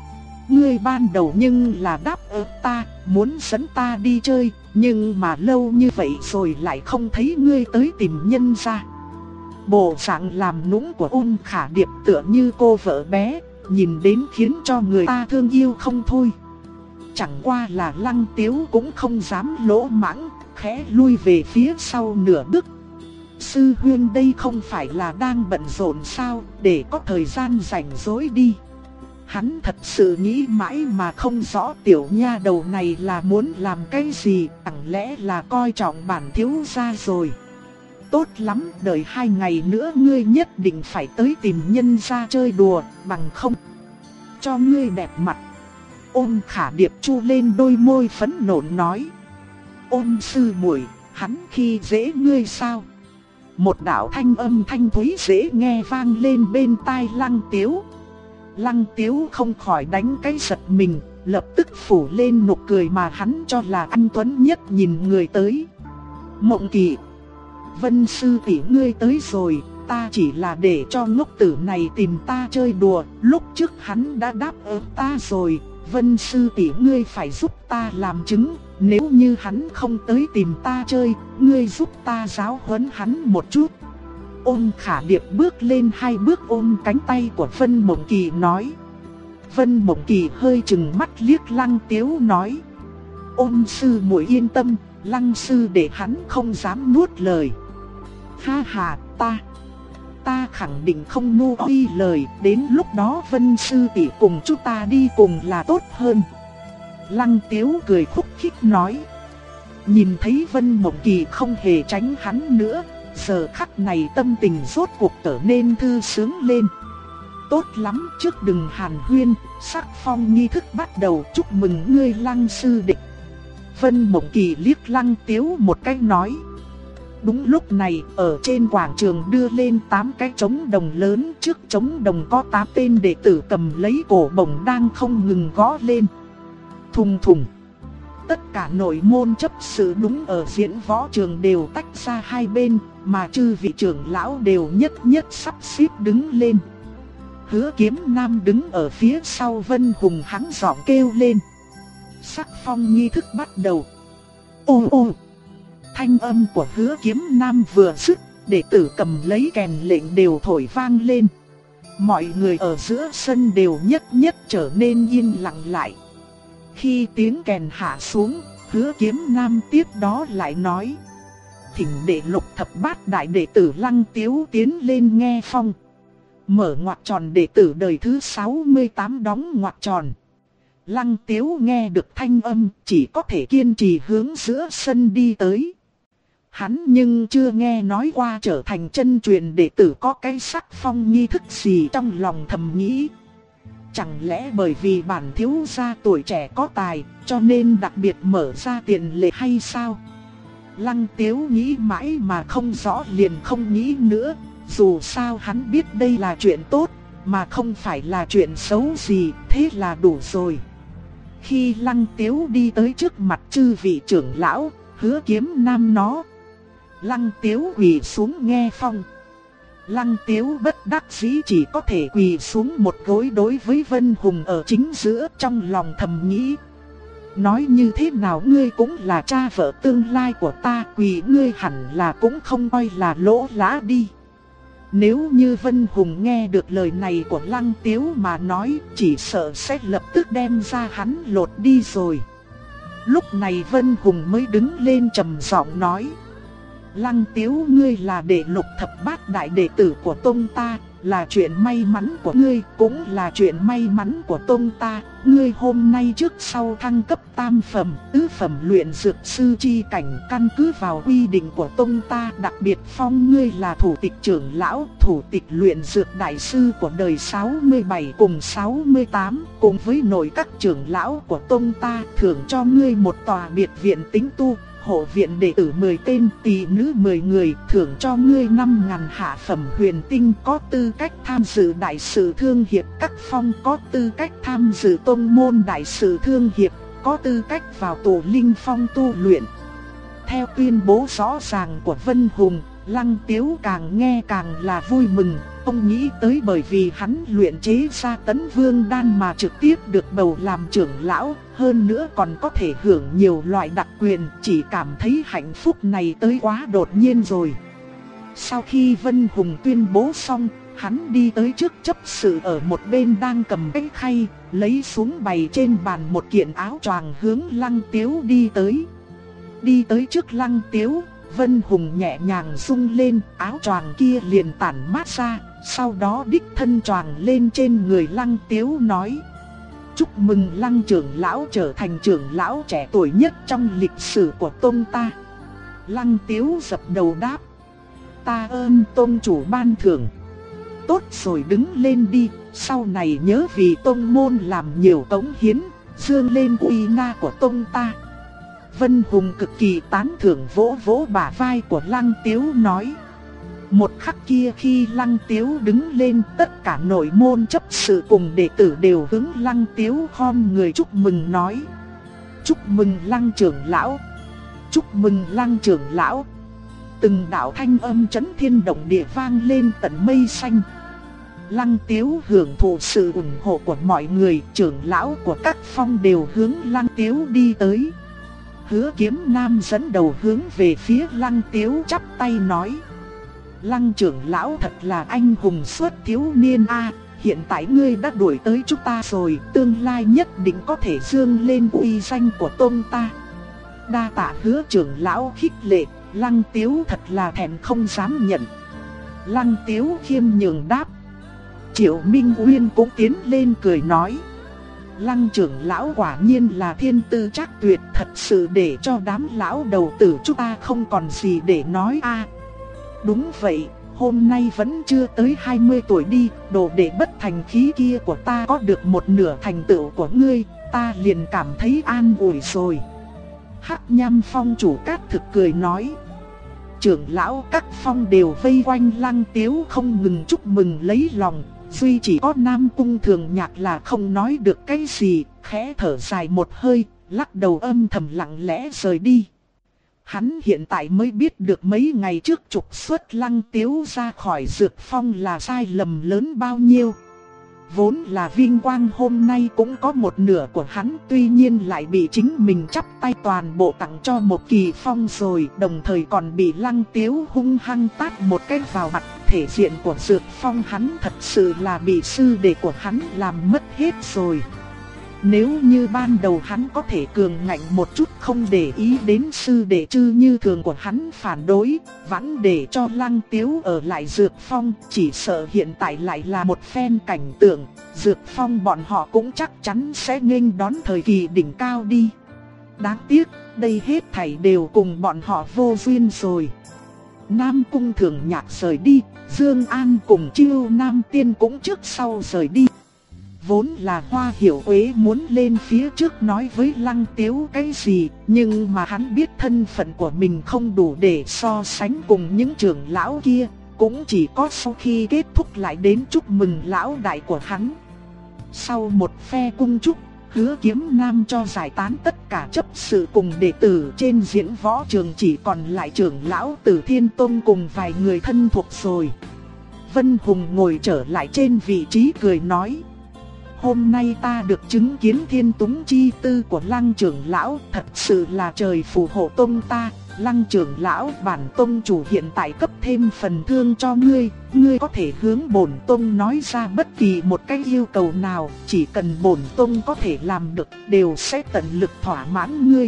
Speaker 1: ngươi ban đầu nhưng là đáp ứng ta, muốn dẫn ta đi chơi, nhưng mà lâu như vậy rồi lại không thấy ngươi tới tìm nhân gia. Bộ dạng làm nũng của Ôn Khả Điệp tựa như cô vợ bé, nhìn đến khiến cho người ta thương yêu không thôi. Chẳng qua là Lăng Tiếu cũng không dám lỗ mãng, khẽ lui về phía sau nửa bước. Sư huynh đây không phải là đang bận rộn sao, để có thời gian rảnh rỗi đi. Hắn thật sự nghĩ mãi mà không rõ tiểu nha đầu này là muốn làm cái gì, chẳng lẽ là coi trọng bản thiếu gia rồi. Tốt lắm, đợi 2 ngày nữa ngươi nhất định phải tới tìm nhân gia chơi đùa, bằng không cho ngươi đẹp mặt. Ôn Khả Điệp chu lên đôi môi phấn nộn nói: Ôn sư muội, hắn khi dễ ngươi sao? Một đạo thanh âm thanh thúy dễ nghe vang lên bên tai Lăng Tiếu. Lăng Tiếu không khỏi đánh cái giật mình, lập tức phủ lên nụ cười mà hắn cho là anh tuấn nhất nhìn người tới. Mộng Kỳ, Vân sư tỷ ngươi tới rồi, ta chỉ là để cho ngốc tử này tìm ta chơi đùa, lúc trước hắn đã đáp ứng ta rồi. Vân sư tỷ ngươi phải giúp ta làm chứng, nếu như hắn không tới tìm ta chơi, ngươi giúp ta giáo huấn hắn một chút. Ôn Khả Điệp bước lên 2 bước ôm cánh tay của Vân Mộng Kỳ nói. Vân Mộng Kỳ hơi chừng mắt liếc Lăng Tiếu nói: Ôn sư muội yên tâm, Lăng sư để hắn không dám nuốt lời. Ha ha, ta khẳng định không nuốt lời, đến lúc đó Vân sư tỷ cùng chúng ta đi cùng là tốt hơn. Lăng Tiếu cười khúc khích nói. Nhìn thấy Vân Mộng Kỳ không hề tránh hắn nữa, giờ khắc này tâm tình rốt cuộc trở nên thư sướng lên. Tốt lắm, trước đừng hàn huyên, sắc phong nghi thức bắt đầu, chúc mừng ngươi Lăng sư đệ. Vân Mộng Kỳ liếc Lăng Tiếu một cái nói. Đúng lúc này, ở trên quảng trường đưa lên 8 cái trống đồng lớn, trước trống đồng có 8 tên đệ tử cầm lấy cổ bổng đang không ngừng gõ lên. Thùng thùng. Tất cả nội môn chấp sự đúng ở diễn võ trường đều tách ra hai bên, mà chư vị trưởng lão đều nhất nhất sắp xếp đứng lên. Hứa Kiếm Nam đứng ở phía sau Vân Hùng, hắn giọng kêu lên. Sắc phong nghi thức bắt đầu. Ô ô. Thanh âm của Hứa Kiếm Nam vừa dứt, đệ tử cầm lấy kèn lệnh đều thổi vang lên. Mọi người ở giữa sân đều nhất nhất trở nên yên lặng lại. Khi tiếng kèn hạ xuống, Hứa Kiếm Nam tiếp đó lại nói. Thỉnh đệ Lục Thập Bát đại đệ tử Lăng Tiếu tiến lên nghe phong. Mở ngoặc tròn đệ tử đời thứ 68 đóng ngoặc tròn. Lăng Tiếu nghe được thanh âm, chỉ có thể kiên trì hướng giữa sân đi tới. Hắn nhưng chưa nghe nói qua trở thành chân truyền đệ tử có cái sắc phong nghi thức gì, trong lòng thầm nghĩ. Chẳng lẽ bởi vì bản thiếu gia tuổi trẻ có tài, cho nên đặc biệt mở ra tiền lệ hay sao? Lăng Tiếu nghĩ mãi mà không rõ, liền không nghĩ nữa. Dù sao hắn biết đây là chuyện tốt, mà không phải là chuyện xấu gì, thế là đủ rồi. Khi Lăng Tiếu đi tới trước mặt chư vị trưởng lão, Hứa Kiếm Nam nó. Lăng Tiếu quỳ xuống nghe phong. Lăng Tiếu bất đắc dĩ chỉ có thể quỳ xuống một gối đối với Vân Hùng ở chính giữa, trong lòng thầm nghĩ. Nói như thế nào ngươi cũng là cha vợ tương lai của ta, quỳ ngươi hẳn là cũng không coi là lỗ lã đi. Nếu như Vân Hùng nghe được lời này của Lăng Tiếu mà nói, chỉ sợ sẽ lập tức đem ra hắn lột đi rồi. Lúc này Vân Hùng mới đứng lên trầm giọng nói: Lăng Tiếu, ngươi là đệ lục thập bát đại đệ tử của tông ta, là chuyện may mắn của ngươi, cũng là chuyện may mắn của tông ta. Ngươi hôm nay trước sau thăng cấp tam phẩm, tứ phẩm luyện dược sư chi cảnh, căn cứ vào quy định của tông ta, đặc biệt phong ngươi là thủ tịch trưởng lão, thủ tịch luyện dược đại sư của đời 67 cùng 68, cùng với nội các trưởng lão của tông ta, thưởng cho ngươi một tòa biệt viện tĩnh tu, hộ viện đệ tử 10 tên, tỳ nữ 10 người, thưởng cho ngươi 5.000 hạ phẩm huyền tinh, có tư cách tham dự đại sự thương hiệp các phong, có tư cách tham dự tông môn đại sự thương hiệp, có tư cách vào tổ linh phong tu luyện. Theo tuyên bố rõ ràng của Vân Hùng, Lăng Tiếu càng nghe càng là vui mừng. Ông nghĩ tới bởi vì hắn luyện chế ra Tấn Vương đan mà trực tiếp được bầu làm trưởng lão, hơn nữa còn có thể hưởng nhiều loại đặc quyền, chỉ cảm thấy hạnh phúc này tới quá đột nhiên rồi. Sau khi Vân Hùng tuyên bố xong, hắn đi tới trước chấp sự ở một bên đang cầm cái khay, lấy xuống bày trên bàn một kiện áo choàng hướng Lăng Tiếu đi tới. Đi tới trước Lăng Tiếu, Vân Hùng nhẹ nhàng rung lên, áo choàng kia liền tản mát ra, sau đó đích thân choàng lên trên người Lăng Tiếu nói: Chúc mừng Lăng trưởng lão trở thành trưởng lão trẻ tuổi nhất trong lịch sử của tông ta. Lăng Tiếu dập đầu đáp: Ta ơn tông chủ ban thưởng. Tốt rồi, đứng lên đi, sau này nhớ vì tông môn làm nhiều cống hiến, dương lên uy na của tông ta. Vân Hùng cực kỳ tán thưởng, vỗ vỗ bả vai của Lăng Tiếu nói. Một khắc kia khi Lăng Tiếu đứng lên, tất cả nội môn chấp sự cùng đệ tử đều hướng Lăng Tiếu khom người chúc mừng nói: Chúc mừng Lăng trưởng lão, chúc mừng Lăng trưởng lão. Từng đạo thanh âm chấn thiên động địa vang lên tận mây xanh. Lăng Tiếu hưởng thụ sự ủng hộ của mọi người, trưởng lão của các phong đều hướng Lăng Tiếu đi tới. Hứa Kiếm Nam dẫn đầu hướng về phía Lăng Tiếu chắp tay nói: Lăng trưởng lão thật là anh hùng xuất thiếu niên a, hiện tại ngươi đã đuổi tới chúng ta rồi, tương lai nhất định có thể dương lên uy danh của tông ta. Đa tạ Hứa trưởng lão khích lệ, Lăng Tiếu thật là thẹn không dám nhận. Lăng Tiếu khiêm nhường đáp. Triệu Minh Uyên cũng tiến lên cười nói: Lăng trưởng lão quả nhiên là thiên tư chắc tuyệt, thật sự để cho đám lão đầu tử chúng ta không còn gì để nói a. Đúng vậy, hôm nay vẫn chưa tới 20 tuổi đi, đồ đệ bất thành khí kia của ta có được một nửa thành tựu của ngươi, ta liền cảm thấy an ủi rồi. Hắc Nham Phong chủ Cát Thực cười nói. Trưởng lão các phong đều vây quanh Lăng Tiếu không ngừng chúc mừng lấy lòng, duy chỉ có Nam Cung Thường Nhạc là không nói được cái gì, khẽ thở dài một hơi, lắc đầu âm thầm lặng lẽ rời đi. Hắn hiện tại mới biết được mấy ngày trước trục xuất Lăng Tiếu ra khỏi Dược Phong là sai lầm lớn bao nhiêu. Vốn là vinh quang hôm nay cũng có một nửa của hắn, tuy nhiên lại bị chính mình chắp tay toàn bộ tặng cho một Kỳ Phong rồi, đồng thời còn bị Lăng Tiếu hung hăng tát một cái vào mặt. Thể diện của Dược Phong hắn thật sự là bị sư đệ của hắn làm mất hết rồi. Nếu như ban đầu hắn có thể cường ngạnh một chút, không để ý đến sư đệ Trư Như Thường của hắn phản đối, vẫn để cho Lăng Tiếu ở lại Dược Phong, chỉ sợ hiện tại lại là một phen cảnh tượng, Dược Phong bọn họ cũng chắc chắn sẽ nghênh đón thời kỳ đỉnh cao đi. Đáng tiếc, đây hết thảy đều cùng bọn họ vô duyên rồi. Nam Cung Thường Nhạc rời đi, Dương An cùng Chiêu Nam Tiên cũng trước sau rời đi. Vốn là Hoa Hiểu Quế muốn lên phía trước nói với Lăng Tiếu cái gì, nhưng mà hắn biết thân phận của mình không đủ để so sánh cùng những trưởng lão kia, cũng chỉ có sau khi kết thúc lại đến chúc mừng lão đại của hắn. Sau một phe cung chúc, Hứa Kiếm Nam cho giải tán tất cả chấp sự cùng đệ tử trên diễn võ trường, chỉ còn lại trưởng lão Tử Thiên Tông cùng vài người thân thuộc rồi. Vân Hùng ngồi trở lại trên vị trí cười nói. Hôm nay ta được chứng kiến thiên túng chi tư của Lăng trưởng lão, thật sự là trời phù hộ tông ta, Lăng trưởng lão, bản tông chủ hiện tại cấp thêm phần thương cho ngươi, ngươi có thể hướng bổn tông nói ra bất kỳ một cái yêu cầu nào, chỉ cần bổn tông có thể làm được, đều sẽ tận lực thỏa mãn ngươi.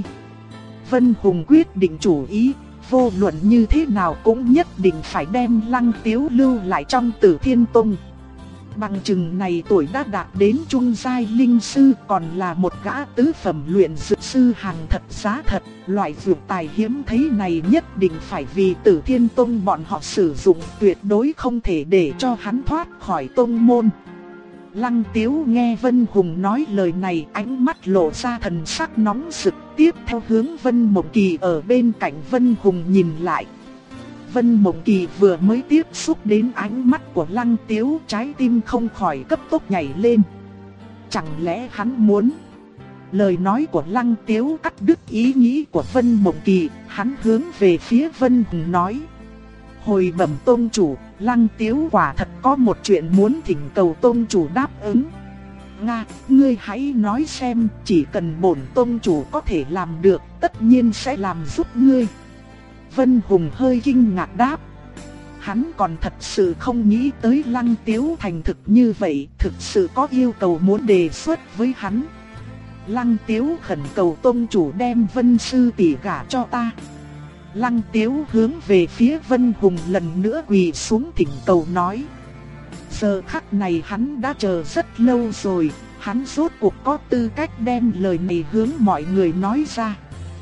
Speaker 1: Vân Hùng quyết định chủ ý, vô luận như thế nào cũng nhất định phải đem Lăng Tiếu lưu lại trong Tử Thiên Tông. Bằng chừng này tuổi đã đạt đến trung giai linh sư, còn là một gã tứ phẩm luyện dược sư hàng thật giá thật, loại dược tài hiếm thấy này nhất định phải vì Tử Thiên Tông bọn họ sử dụng, tuyệt đối không thể để cho hắn thoát khỏi tông môn. Lăng Tiếu nghe Vân Hùng nói lời này, ánh mắt lộ ra thần sắc nóng rực, tiếp theo hướng Vân Mộng Kỳ ở bên cạnh Vân Hùng nhìn lại. Vân Mộng Kỳ vừa mới tiếp xúc đến ánh mắt của Lăng Tiếu, trái tim không khỏi cấp tốc nhảy lên. Chẳng lẽ hắn muốn? Lời nói của Lăng Tiếu cắt đứt ý nghĩ của Vân Mộng Kỳ, hắn hướng về phía Vân Hùng nói: hồi bẩm tông chủ, Lăng Tiếu quả thật có một chuyện muốn thỉnh cầu tông chủ đáp ứng. Nga, ngươi hãy nói xem, chỉ cần bổn tông chủ có thể làm được, tất nhiên sẽ làm giúp ngươi. Vân Hùng hơi kinh ngạc đáp. Hắn còn thật sự không nghĩ tới Lăng Tiếu thành thực như vậy, thực sự có yêu cầu muốn đề xuất với hắn. Lăng Tiếu khẩn cầu tông chủ đem Vân sư tỷ gả cho ta. Lăng Tiếu hướng về phía Vân Hùng lần nữa quỳ xuống thỉnh cầu nói. Giờ khắc này hắn đã chờ rất lâu rồi, hắn rốt cuộc có tư cách đem lời này hướng mọi người nói ra.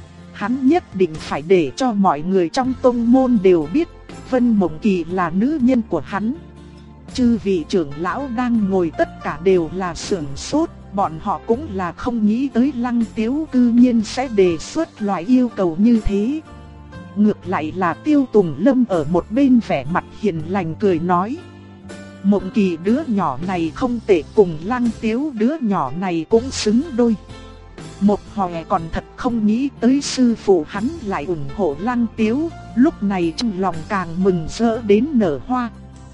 Speaker 1: Hắn nhất định phải để cho mọi người trong tông môn đều biết, Vân Mộng Kỳ là nữ nhân của hắn. Chư vị trưởng lão đang ngồi tất cả đều là sửng sốt, bọn họ cũng là không nghĩ tới Lăng Tiếu cư nhiên sẽ đề xuất loại yêu cầu như thế. Ngược lại là Tiêu Tùng Lâm ở một bên vẻ mặt hiền lành cười nói: Mộng Kỳ đứa nhỏ này không tệ, cùng Lăng Tiếu đứa nhỏ này cũng xứng đôi. Một hồi còn thật không nghĩ tới sư phụ hắn lại ủng hộ Lăng Tiếu, lúc này trong lòng càng mừng rỡ đến nở hoa.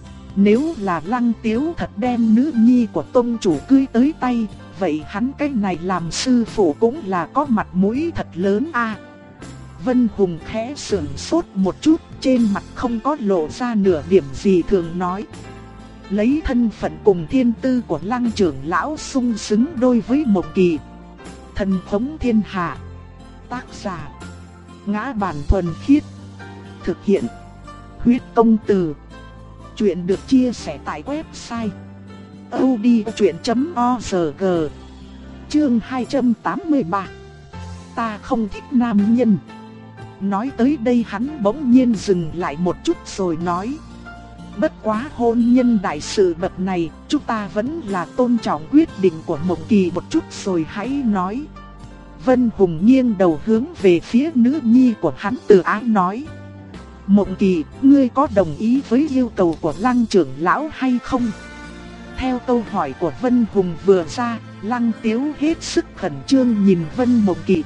Speaker 1: Nếu là Lăng Tiếu thật đem nữ nhi của tông chủ cưới tới tay, vậy hắn cái này làm sư phụ cũng là có mặt mũi thật lớn a. Vân Hùng khẽ sườn sốt một chút, trên mặt không có lộ ra nửa điểm gì thường nói. Lấy thân phận cùng thiên tư của Lăng trưởng lão sung xứng đôi với Mộng Kỳ. Thần thống thiên hạ. Tác giả: Ngã Bản Thuần Khiết. Thực hiện: Huyết Công Từ. Chuyện được chia sẻ tại website audiochuyện.org. Chương 283. Ta không thích nam nhân. Nói tới đây hắn bỗng nhiên dừng lại một chút rồi nói: bất quá hôn nhân đại sự bậc này, chúng ta vẫn là tôn trọng quyết định của Mộng Kỳ một chút rồi hãy nói. Vân Hùng nghiêng đầu hướng về phía nữ nhi của hắn từ ái nói: Mộng Kỳ, ngươi có đồng ý với yêu cầu của Lăng trưởng lão hay không? Theo câu hỏi của Vân Hùng vừa ra, Lăng Tiếu hết sức khẩn trương nhìn Vân Mộng Kỳ.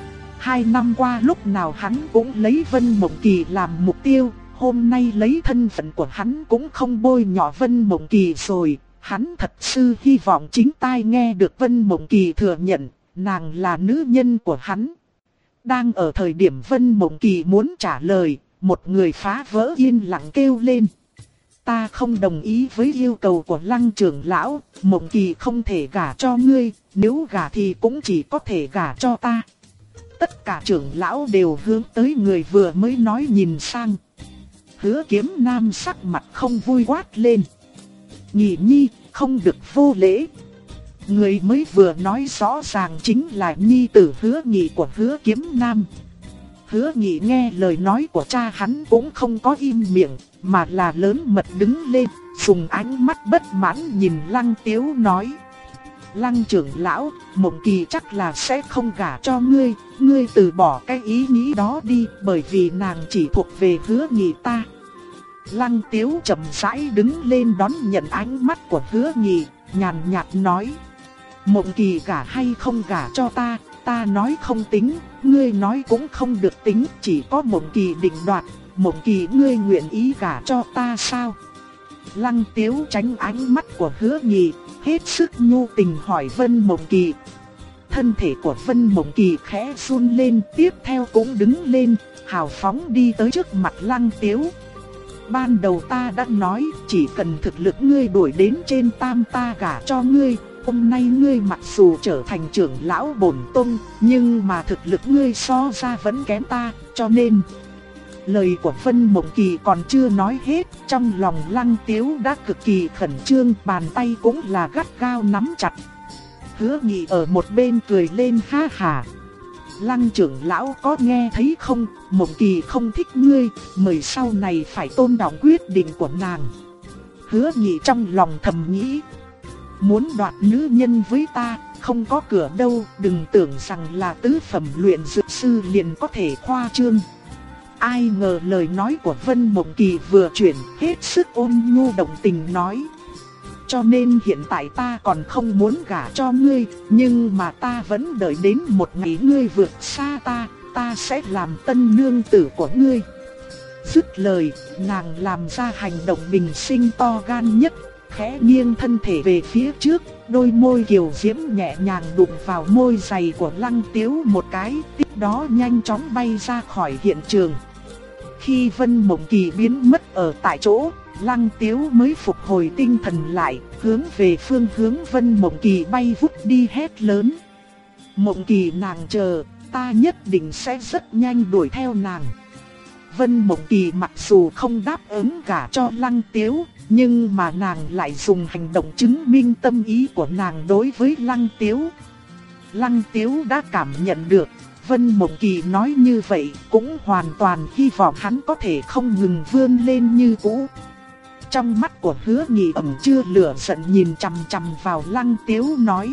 Speaker 1: 2 năm qua lúc nào hắn cũng lấy Vân Mộng Kỳ làm mục tiêu, hôm nay lấy thân phận của hắn cũng không bôi nhọ Vân Mộng Kỳ rồi. Hắn thật sự hy vọng chính tai nghe được Vân Mộng Kỳ thừa nhận nàng là nữ nhân của hắn. Đang ở thời điểm Vân Mộng Kỳ muốn trả lời, một người phá vỡ yên lặng kêu lên: ta không đồng ý với yêu cầu của Lăng trưởng lão, Mộng Kỳ không thể gả cho ngươi, nếu gả thì cũng chỉ có thể gả cho ta. Tất cả trưởng lão đều hướng tới người vừa mới nói nhìn sang. Hứa Kiếm Nam sắc mặt không vui quát lên: Nhị nhi, không được vô lễ. Người mới vừa nói rõ ràng chính là nhi tử Hứa Nghị của Hứa Kiếm Nam. Hứa Nghị nghe lời nói của cha hắn cũng không có im miệng, mà là lớn mật đứng lên, dùng ánh mắt bất mãn nhìn Lăng Tiếu nói: Lăng trưởng lão, Mộng Kỳ chắc là sẽ không gả cho ngươi, ngươi từ bỏ cái ý nghĩ đó đi, bởi vì nàng chỉ thuộc về Hứa Nghị ta. Lăng Tiếu chậm rãi đứng lên đón nhận ánh mắt của Hứa Nghị, nhàn nhạt nói: Mộng Kỳ gả hay không gả cho ta, ta nói không tính, ngươi nói cũng không được tính, chỉ có Mộng Kỳ định đoạt. Mộng Kỳ, ngươi nguyện ý gả cho ta sao? Lăng Tiếu tránh ánh mắt của Hứa Nghị, hết sức nhu tình hỏi Vân Mộng Kỳ. thân thể của Vân Mộng Kỳ khẽ run lên, tiếp theo cũng đứng lên, hào phóng đi tới trước mặt Lăng Tiếu. Ban đầu ta đã nói, chỉ cần thực lực ngươi đuổi đến trên tam ta gả cho ngươi. Hôm nay ngươi mặc dù trở thành trưởng lão bổn tông, nhưng mà thực lực ngươi so ra vẫn kém ta, cho nên... Lời của Vân Mộng Kỳ còn chưa nói hết, trong lòng Lăng Tiếu đã cực kỳ khẩn trương, bàn tay cũng là gắt gao nắm chặt. Hứa Nghị ở một bên cười lên ha hà. Lăng trưởng lão có nghe thấy không, Mộng Kỳ không thích ngươi, mời sau này phải tôn trọng quyết định của nàng. Hứa Nghị trong lòng thầm nghĩ, muốn đoạt nữ nhân với ta, không có cửa đâu, đừng tưởng rằng là tứ phẩm luyện dược sư liền có thể khoa trương. Ai ngờ lời nói của Vân Mộng Kỳ vừa chuyển, hết sức ôn nhu động tình nói. Cho nên hiện tại ta còn không muốn gả cho ngươi, nhưng mà ta vẫn đợi đến một ngày ngươi vượt xa ta sẽ làm tân nương tử của ngươi. Dứt lời, nàng làm ra hành động bình sinh to gan nhất, khẽ nghiêng thân thể về phía trước, đôi môi kiều diễm nhẹ nhàng đụng vào môi dày của Lăng Tiếu một cái, tiếp đó nhanh chóng bay ra khỏi hiện trường. Khi Vân Mộng Kỳ biến mất ở tại chỗ, Lăng Tiếu mới phục hồi tinh thần lại, hướng về phương hướng Vân Mộng Kỳ bay vút đi hét lớn. Mộng Kỳ nàng chờ, ta nhất định sẽ rất nhanh đuổi theo nàng. Vân Mộng Kỳ mặc dù không đáp ứng gả cho Lăng Tiếu, nhưng mà nàng lại dùng hành động chứng minh tâm ý của nàng đối với Lăng Tiếu. Lăng Tiếu đã cảm nhận được, Vân Mộng Kỳ nói như vậy cũng hoàn toàn hy vọng hắn có thể không ngừng vươn lên như cũ. Trong mắt của Hứa Nghị ẩn chưa lửa giận nhìn chằm chằm vào Lăng Tiếu nói.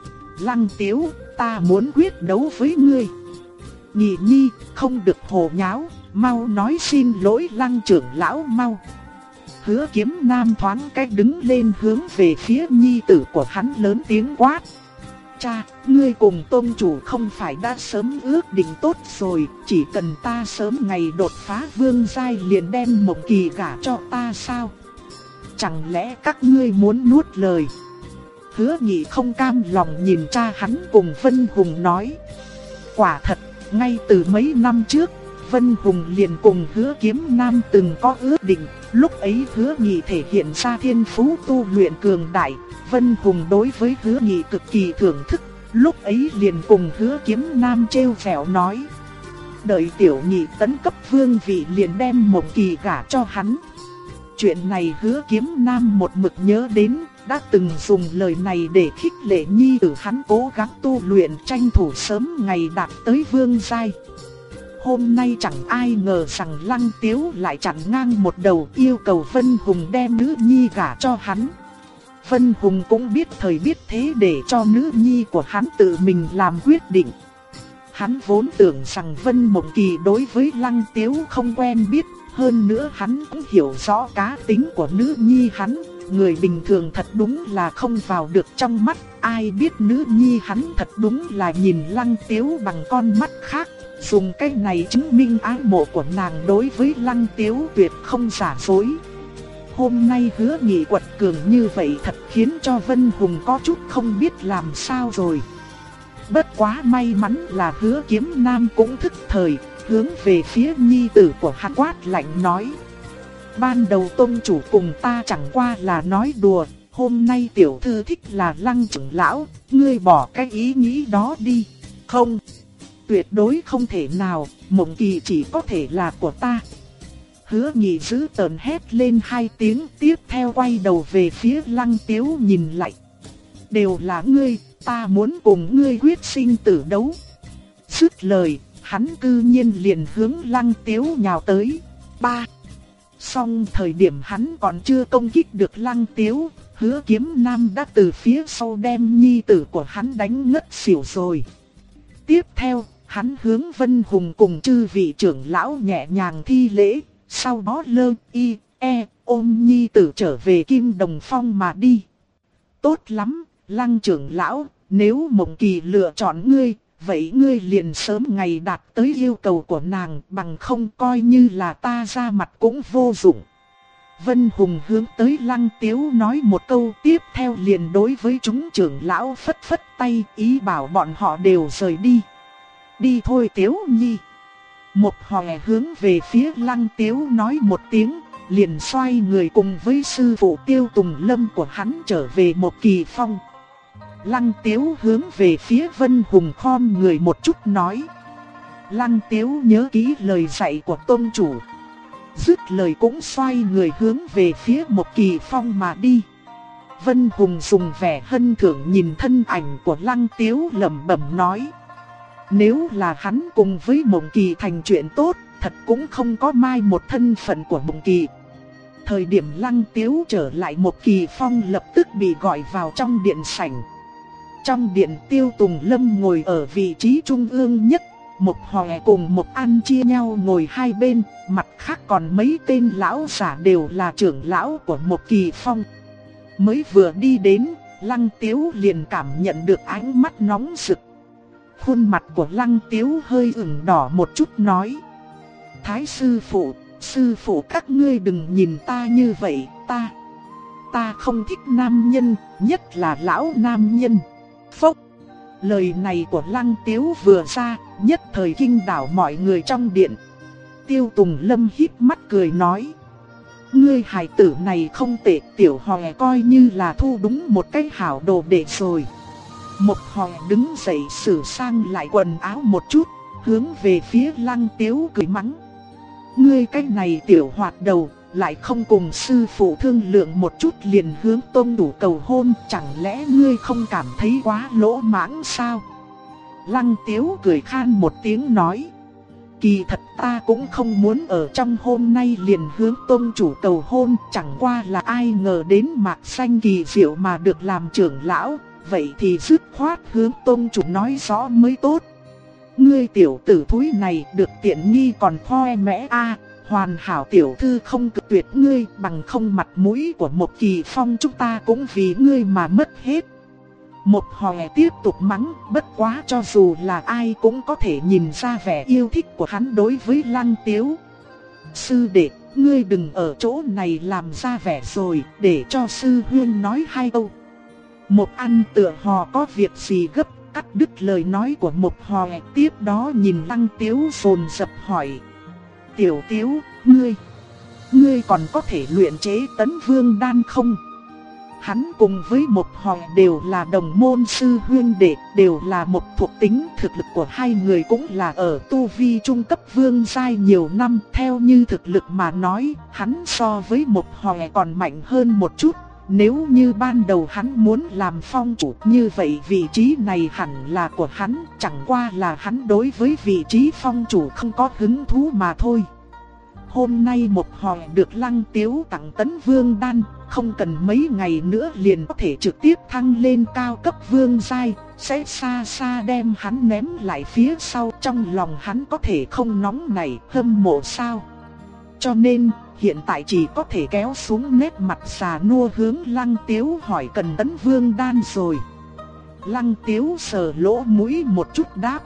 Speaker 1: Lăng Tiếu, ta muốn quyết đấu với ngươi. Nghị nhi, không được hồ nháo, mau nói xin lỗi Lăng trưởng lão mau. Hứa Kiếm Nam thoáng cách đứng lên hướng về phía nhi tử của hắn lớn tiếng quát. Cha, ngươi cùng tôn chủ không phải đã sớm ước định tốt rồi, chỉ cần ta sớm ngày đột phá vương giai liền đem Mộng Kỳ gả cho ta sao? Chẳng lẽ các ngươi muốn nuốt lời? Hứa Nghị không cam lòng nhìn cha hắn cùng Vân Hùng nói. Quả thật, ngay từ mấy năm trước, Vân Hùng liền cùng Hứa Kiếm Nam từng có ước định, lúc ấy Hứa Nghị thể hiện ra thiên phú tu luyện cường đại, Vân Hùng đối với Hứa Nghị cực kỳ thưởng thức, lúc ấy liền cùng Hứa Kiếm Nam trêu ghẹo nói. Đợi tiểu Nghị tấn cấp vương vị liền đem Mộng Kỳ gả cho hắn. Chuyện này Hứa Kiếm Nam một mực nhớ đến, đã từng dùng lời này để khích lệ nhi tử hắn cố gắng tu luyện tranh thủ sớm ngày đạt tới vương giai. Hôm nay chẳng ai ngờ rằng Lăng Tiếu lại chặn ngang một đầu yêu cầu Vân Hùng đem nữ nhi gả cho hắn. Vân Hùng cũng biết thời biết thế để cho nữ nhi của hắn tự mình làm quyết định. Hắn vốn tưởng rằng Vân Mộng Kỳ đối với Lăng Tiếu không quen biết, hơn nữa hắn cũng hiểu rõ cá tính của nữ nhi hắn. Người bình thường thật đúng là không vào được trong mắt, ai biết nữ nhi hắn thật đúng là nhìn Lăng Tiếu bằng con mắt khác. Dùng cái này chứng minh ái mộ của nàng đối với Lăng Tiếu tuyệt không giả dối. Hôm nay Hứa Nghị quật cường như vậy thật khiến cho Vân Hùng có chút không biết làm sao rồi. Bất quá may mắn là Hứa Kiếm Nam cũng thức thời, hướng về phía nhi tử của hắn quát lạnh nói. Ban đầu tôn chủ cùng ta chẳng qua là nói đùa, hôm nay tiểu thư thích là Lăng trưởng lão, ngươi bỏ cái ý nghĩ đó đi. Không, tuyệt đối không thể nào, Mộng Kỳ chỉ có thể là của ta. Hứa Nghị giữ tợn hét lên hai tiếng, tiếp theo quay đầu về phía Lăng Tiếu nhìn lại. Đều là ngươi, ta muốn cùng ngươi quyết sinh tử đấu. Dứt lời, hắn cư nhiên liền hướng Lăng Tiếu nhào tới. Song thời điểm hắn còn chưa công kích được Lăng Tiếu, Hứa Kiếm Nam đã từ phía sau đem nhi tử của hắn đánh ngất xỉu rồi. Tiếp theo, hắn hướng Vân Hùng cùng chư vị trưởng lão nhẹ nhàng thi lễ, sau đó ôm nhi tử trở về Kim Đồng Phong mà đi. Tốt lắm, Lăng trưởng lão, nếu Mộng Kỳ lựa chọn ngươi, vậy ngươi liền sớm ngày đạt tới yêu cầu của nàng, bằng không coi như là ta ra mặt cũng vô dụng. Vân Hùng hướng tới Lăng Tiếu nói một câu, tiếp theo liền đối với chúng trưởng lão phất phất tay, ý bảo bọn họ đều rời đi. Đi thôi Tiếu Nhi. Một Hòe hướng về phía Lăng Tiếu nói một tiếng, liền xoay người cùng với sư phụ Tiêu Tùng Lâm của hắn trở về Một Kỳ Phong. Lăng Tiếu hướng về phía Vân Hùng khom người một chút nói: Lăng Tiếu nhớ kỹ lời dạy của tôn chủ. Dứt lời cũng xoay người hướng về phía Một Kỳ Phong mà đi. Vân Hùng dùng vẻ hân thưởng nhìn thân ảnh của Lăng Tiếu lẩm bẩm nói: nếu là hắn cùng với Mộng Kỳ thành chuyện tốt, thật cũng không có mai một thân phận của Mộng Kỳ. Thời điểm Lăng Tiếu trở lại Một Kỳ Phong lập tức bị gọi vào trong điện sảnh. Trong điện, Tiêu Tùng Lâm ngồi ở vị trí trung ương nhất, Một Hòe cùng Một An chia nhau ngồi hai bên, mặt khác còn mấy tên lão giả đều là trưởng lão của Một Kỳ Phong. Mới vừa đi đến, Lăng Tiếu liền cảm nhận được ánh mắt nóng rực. Khuôn mặt của Lăng Tiếu hơi ửng đỏ một chút nói: Thái sư phụ các ngươi đừng nhìn ta như vậy, ta không thích nam nhân, nhất là lão nam nhân. Phốc. Lời này của Lăng Tiếu vừa ra, nhất thời kinh đảo mọi người trong điện. Tiêu Tùng Lâm híp mắt cười nói: ngươi hài tử này không tệ, Tiểu Hòe coi như là thu đúng một cái hảo đồ đệ rồi. Một Hòe đứng dậy sửa sang lại quần áo một chút, hướng về phía Lăng Tiếu cười mắng: ngươi cái này tiểu hoạt đầu, lại không cùng sư phụ thương lượng một chút liền hướng tôn chủ cầu hôn, chẳng lẽ ngươi không cảm thấy quá lỗ mãng sao? Lăng Tiếu cười khan một tiếng nói: kỳ thật ta cũng không muốn ở trong hôm nay liền hướng tôn chủ cầu hôn, chẳng qua là ai ngờ đến mạc xanh kỳ diệu mà được làm trưởng lão, vậy thì dứt khoát hướng tôn chủ nói rõ mới tốt. Ngươi tiểu tử thúi này được tiện nghi còn khoe mẽ a, hoàn hảo tiểu thư không cự tuyệt ngươi, bằng không mặt mũi của Một Kỳ Phong chúng ta cũng vì ngươi mà mất hết. Một Hòe tiếp tục mắng, bất quá cho dù là ai cũng có thể nhìn ra vẻ yêu thích của hắn đối với Lăng Tiếu. Sư đệ, ngươi đừng ở chỗ này làm ra vẻ rồi, để cho sư huynh nói hai câu. Một An tựa hồ có việc gì gấp, cắt đứt lời nói của Một Hòe, tiếp đó nhìn Lăng Tiếu dồn dập hỏi: Tiểu Tiếu, ngươi còn có thể luyện chế Tấn Vương đan không? Hắn cùng với Một Hòe đều là đồng môn sư huynh đệ, đều là một thuộc tính, thực lực của hai người cũng là ở tu vi trung cấp vương giai nhiều năm, theo như thực lực mà nói, hắn so với Một Hòe còn mạnh hơn một chút. Nếu như ban đầu hắn muốn làm phong chủ, như vậy vị trí này hẳn là của hắn, chẳng qua là hắn đối với vị trí phong chủ không có hứng thú mà thôi. Hôm nay Một Hòe được Lăng Tiếu tặng Tấn Vương đan, không cần mấy ngày nữa liền có thể trực tiếp thăng lên cao cấp vương giai, sẽ xa xa đem hắn ném lại phía sau, trong lòng hắn có thể không nóng nảy hâm mộ sao? Cho nên hiện tại chỉ có thể kéo xuống nét mặt già nua hướng Lăng Tiếu hỏi cần Tấn Vương đan rồi. Lăng Tiếu sờ lỗ mũi một chút đáp: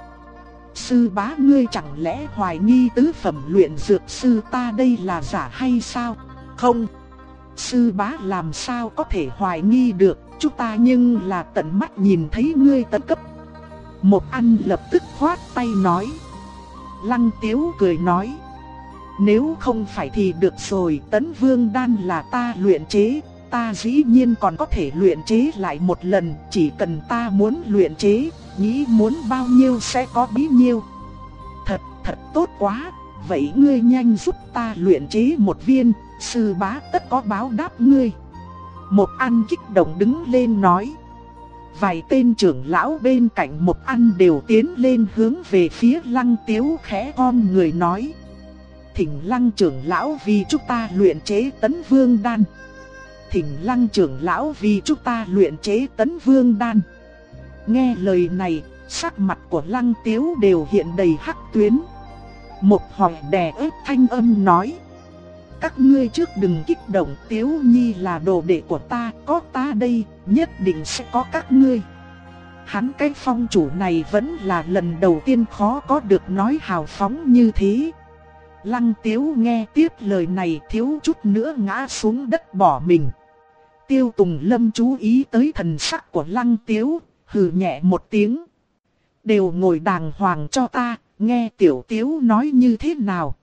Speaker 1: sư bá ngươi chẳng lẽ hoài nghi tứ phẩm luyện dược sư ta đây là giả hay sao? Không, sư bá làm sao có thể hoài nghi được, chúng ta nhưng là tận mắt nhìn thấy ngươi tấn cấp. Một An lập tức khoát tay nói. Lăng Tiếu cười nói: nếu không phải thì được rồi, Tấn Vương đan là ta luyện chế, ta dĩ nhiên còn có thể luyện chế lại một lần, chỉ cần ta muốn luyện chế, nghĩ muốn bao nhiêu sẽ có bấy nhiêu. Thật tốt quá, vậy ngươi nhanh giúp ta luyện chế một viên, sư bá tất có báo đáp ngươi. Một An kích động đứng lên nói. Vài tên trưởng lão bên cạnh Một An đều tiến lên hướng về phía Lăng Tiếu khẽ khom người nói: thỉnh Lăng trưởng lão vì chúng ta luyện chế Tấn Vương đan. Thỉnh Lăng trưởng lão vì chúng ta luyện chế Tấn Vương đan. Nghe lời này, sắc mặt của Lăng Tiếu đều hiện đầy hắc tuyến. Một Hòe đè ép thanh âm nói: các ngươi trước đừng kích động, Tiếu Nhi là đồ đệ của ta, có ta đây, nhất định sẽ có các ngươi. Hắn cái phong chủ này vẫn là lần đầu tiên khó có được nói hào phóng như thế. Lăng Tiếu nghe tiếp lời này thiếu chút nữa ngã xuống đất bỏ mình. Tiêu Tùng Lâm chú ý tới thần sắc của Lăng Tiếu, hừ nhẹ một tiếng. Đều ngồi đàng hoàng cho ta, nghe Tiểu Tiếu nói như thế nào.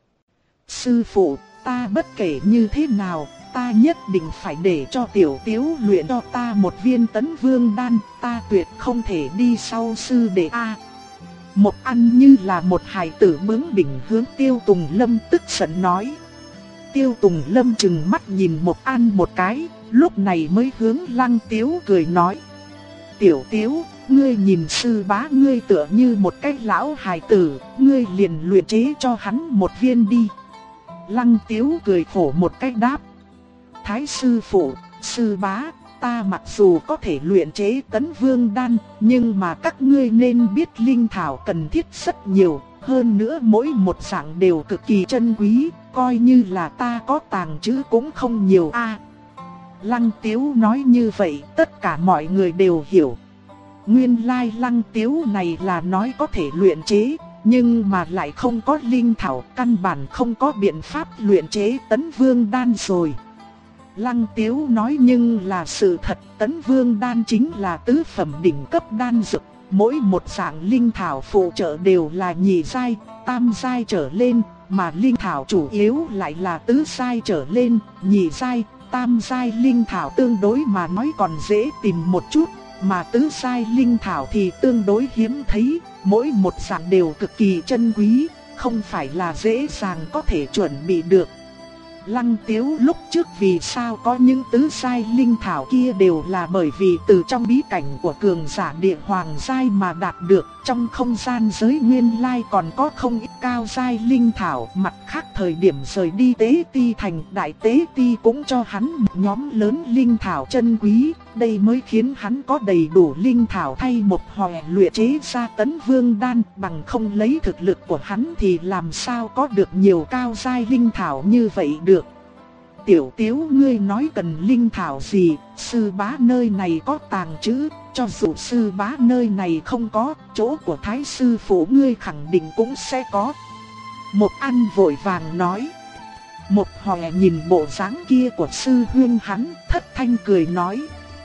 Speaker 1: Sư phụ, ta bất kể như thế nào, ta nhất định phải để cho Tiểu Tiếu luyện cho ta một viên Tấn Vương đan, ta tuyệt không thể đi sau sư đệ a. Một An như là một hài tử bướng bỉnh hướng Tiêu Tùng Lâm tức giận nói. Tiêu Tùng Lâm trừng mắt nhìn Một An một cái, lúc này mới hướng Lăng Tiếu cười nói. Tiểu Tiếu, ngươi nhìn sư bá ngươi tựa như một cái lão hài tử, ngươi liền luyện chế cho hắn một viên đi. Lăng Tiếu cười khổ một cái đáp. Thái sư phụ, sư bá, ta mặc dù có thể luyện chế Tấn Vương đan, nhưng mà các ngươi nên biết linh thảo cần thiết rất nhiều, hơn nữa mỗi một dạng đều cực kỳ chân quý, coi như là ta có tàng trữ cũng không nhiều a. Lăng Tiếu nói như vậy, tất cả mọi người đều hiểu. Nguyên lai Lăng Tiếu này là nói có thể luyện chế, nhưng mà lại không có linh thảo, căn bản không có biện pháp luyện chế Tấn Vương đan rồi. Lăng Tiếu nói nhưng là sự thật, Tấn Vương đan chính là tứ phẩm đỉnh cấp đan dược, mỗi một dạng linh thảo phụ trợ đều là nhị giai, tam giai trở lên, mà linh thảo chủ yếu lại là tứ giai trở lên, nhị giai, tam giai linh thảo tương đối mà nói còn dễ tìm một chút, mà tứ giai linh thảo thì tương đối hiếm thấy, mỗi một dạng đều cực kỳ chân quý, không phải là dễ dàng có thể chuẩn bị được. Lăng Tiếu lúc trước vì sao có những tứ giai linh thảo kia đều là bởi vì từ trong bí cảnh của cường giả địa hoàng giai mà đạt được, trong không gian giới nguyên lai còn có không ít cao giai linh thảo, mặt khác thời điểm rời đi Tế Ti thành, Đại Tế Ti cũng cho hắn một nhóm lớn linh thảo chân quý, đây mới khiến hắn có đầy đủ linh thảo thay một hòe luyện chế ra Tấn Vương đan, bằng không lấy thực lực của hắn thì làm sao có được nhiều cao giai linh thảo như vậy được. Tiểu Tiếu ngươi nói cần linh thảo gì, sư bá nơi này có tàng trữ, cho dù sư bá nơi này không có, chỗ của thái sư phụ ngươi khẳng định cũng sẽ có. Một An vội vàng nói. Một Hòe nhìn bộ dáng kia của sư huynh hắn, thất thanh cười nói.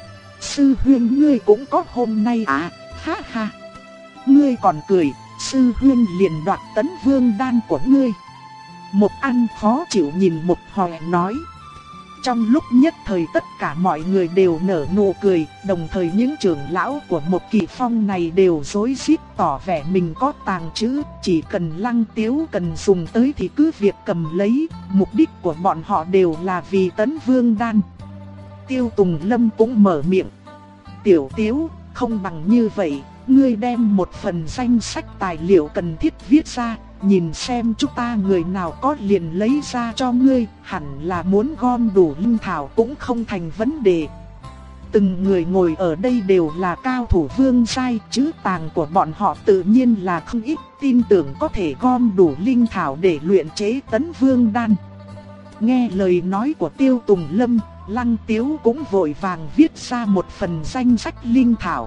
Speaker 1: Sư huynh ngươi cũng có hôm nay à, ha ha. Ngươi còn cười, sư huynh liền đoạt Tấn Vương đan của ngươi. Một An khó chịu nhìn Một Hòe nói. Trong lúc nhất thời tất cả mọi người đều nở nụ cười, đồng thời những trưởng lão của một Kỳ Phong này đều rối rít tỏ vẻ mình có tàng trữ, chỉ cần Lăng Tiếu cần dùng tới thì cứ việc cầm lấy, mục đích của bọn họ đều là vì Tấn Vương đan. Tiêu Tùng Lâm cũng mở miệng. Tiểu Tiếu, không bằng như vậy, ngươi đem một phần danh sách tài liệu cần thiết viết ra, nhìn xem chúng ta người nào có liền lấy ra cho ngươi, hẳn là muốn gom đủ linh thảo cũng không thành vấn đề. Từng người ngồi ở đây đều là cao thủ vương giai, chữ tàng của bọn họ tự nhiên là không ít, tin tưởng có thể gom đủ linh thảo để luyện chế Tấn Vương đan. Nghe lời nói của Tiêu Tùng Lâm, Lăng Tiếu cũng vội vàng viết ra một phần danh sách linh thảo.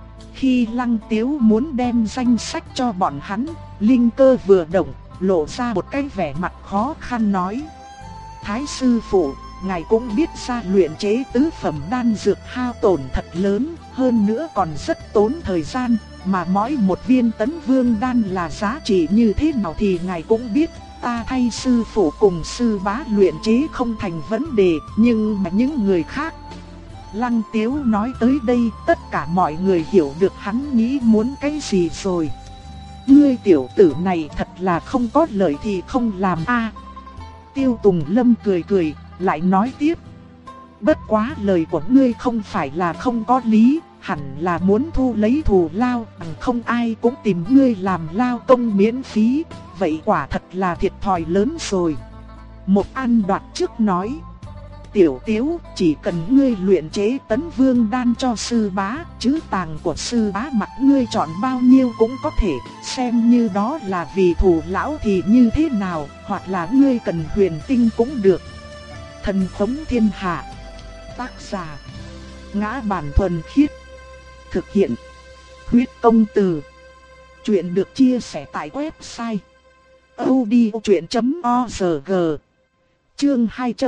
Speaker 1: Khi Lăng Tiếu muốn đem danh sách cho bọn hắn, Linh Cơ vừa động, lộ ra một cái vẻ mặt khó khăn nói. Thái sư phụ, ngài cũng biết ra luyện chế tứ phẩm đan dược hao tổn thật lớn, hơn nữa còn rất tốn thời gian, mà mỗi một viên Tấn Vương đan là giá trị như thế nào thì ngài cũng biết. Ta thay sư phụ cùng sư bá luyện chế không thành vấn đề, nhưng mà những người khác. Lăng Tiếu nói tới đây, tất cả mọi người hiểu được hắn nghĩ muốn cái gì rồi. Ngươi tiểu tử này thật là không có lợi thì không làm a. Tiêu Tùng Lâm cười cười, lại nói tiếp. Bất quá lời của ngươi không phải là không có lý, hẳn là muốn thu lấy thù lao, không ai cũng tìm ngươi làm lao công miễn phí, vậy quả thật là thiệt thòi lớn rồi. Một An đoạt trước nói. Tiểu Tiếu, chỉ cần ngươi luyện chế Tấn Vương đan cho sư bá, chữ tàng của sư bá mặc ngươi chọn bao nhiêu cũng có thể, xem như đó là vì thù lão thì như thế nào, hoặc là ngươi cần huyền tinh cũng được. Thần Khống Thiên Hạ. Tác giả: Ngã Bản Thuần Khiết. Thực hiện: Huyết Công Từ. Chuyện được chia sẻ tại website audiochuyện.org. Chương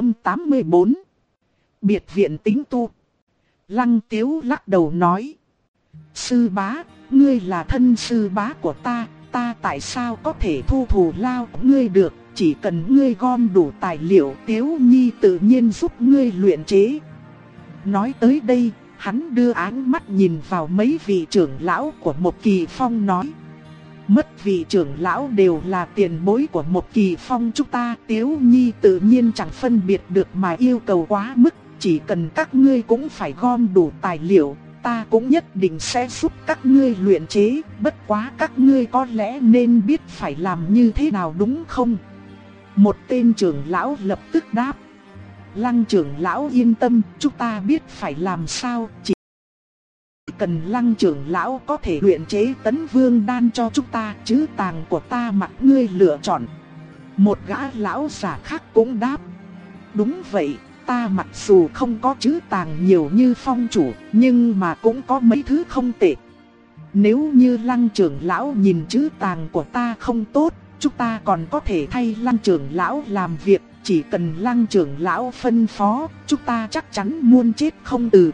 Speaker 1: 284. Biệt viện tính tu. Lăng Tiếu lắc đầu nói: sư bá, ngươi là thân sư bá của ta tại sao có thể thu thù lao ngươi được? Chỉ cần ngươi gom đủ tài liệu, Tiếu Nhi tự nhiên giúp ngươi luyện chế. Nói tới đây, hắn đưa ánh mắt nhìn vào mấy vị trưởng lão của Một Kỳ Phong nói: mất vị trưởng lão đều là tiền bối của Một Kỳ Phong chúng ta, Tiếu Nhi tự nhiên chẳng phân biệt được mà yêu cầu quá mức. Chỉ cần các ngươi cũng phải gom đủ tài liệu, ta cũng nhất định sẽ giúp các ngươi luyện chế. Bất quá các ngươi có lẽ nên biết phải làm như thế nào đúng không? Một tên trưởng lão lập tức đáp: Lăng trưởng lão yên tâm, chúng ta biết phải làm sao. Chỉ cần Lăng trưởng lão có thể luyện chế Tấn Vương đan cho chúng ta, trữ tàng của ta mặc ngươi lựa chọn. Một gã lão già khác cũng đáp: đúng vậy, ta mặc dù không có trữ tàng nhiều như Phong chủ, nhưng mà cũng có mấy thứ không tệ. Nếu như Lăng trưởng lão nhìn trữ tàng của ta không tốt, chúng ta còn có thể thay Lăng trưởng lão làm việc. Chỉ cần Lăng trưởng lão phân phó, chúng ta chắc chắn muôn chết không từ.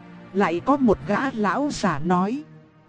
Speaker 1: Lại có một gã lão già nói.